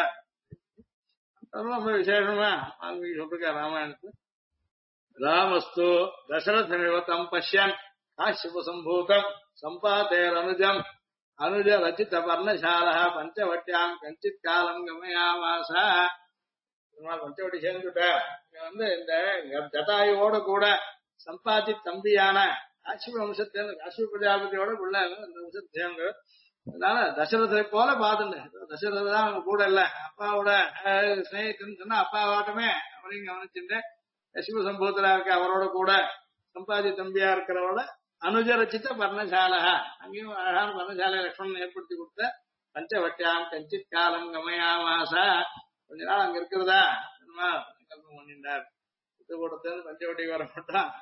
ரொம்ப விசேஷமா வால்மீகி சொல்லிருக்கார் ராமாயணத்துல. ராமஸ்து தசரதம் பஷ்யன் காஷ்யப சம்பூதம் சம்பாதேர் அனுஜம் அனுஜ ரச்சித பர்ணசால பஞ்சவட்டியாம் கஞ்சித் காலம் கமயாவாச. பஞ்சவட்டி சேர்ந்துட்ட வந்து இந்த ஜட்டாயோட கூட சம்பாதி தம்பியான காஷ்யப வம்சத்தை காஷ்யப பிரஜாபதியோட உள்ள அந்த வம்சத்தை சேர்ந்து. அதனால தசரதை போல பாதுங்க. தசரத தான் அவங்க கூட இல்ல, அப்பாவோட ஸ்நேகிதன்னு சொன்னா அப்பாவாட்டமே அப்படின்னு கவனிச்சுட்டு சிவ சம்பூத்தரா இருக்க அவரோட கூட சம்பாதி தம்பியா இருக்கிறவரோட அனுஜரச்சித்த பர்ணசாலா. அங்கேயும் அழகான பர்ணசாலை லட்சணம் ஏற்படுத்தி கொடுத்த பஞ்சவட்டியாம் கஞ்சித் காலம் கமயாமாச. கொஞ்ச நாள் அங்க இருக்கிறதா கல்பம் பண்ணிட்டார். சித்தக்கூடத்துல பஞ்சவட்டிக்கு வர மாட்டான்.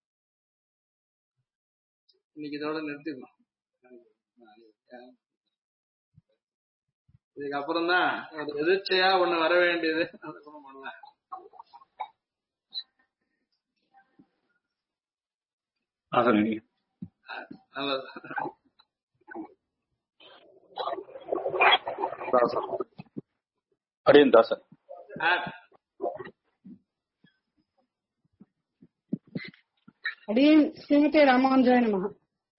இன்னைக்கு இதோட நிறுத்திக்கணும். இதுக்கப்புறம் தான் எதிர்ச்சையா ஒண்ணு வர வேண்டியது. அதை கூட பண்ணலாம். நல்லது. அடியன் தாசன். அடியன் ஸ்ரீமதி ராமானுஜாய நமஹ.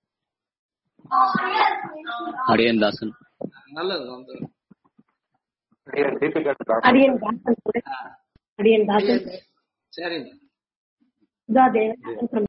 அடியன் தாசன். நல்லது வந்து அடியன் தாசன். சரிங்க.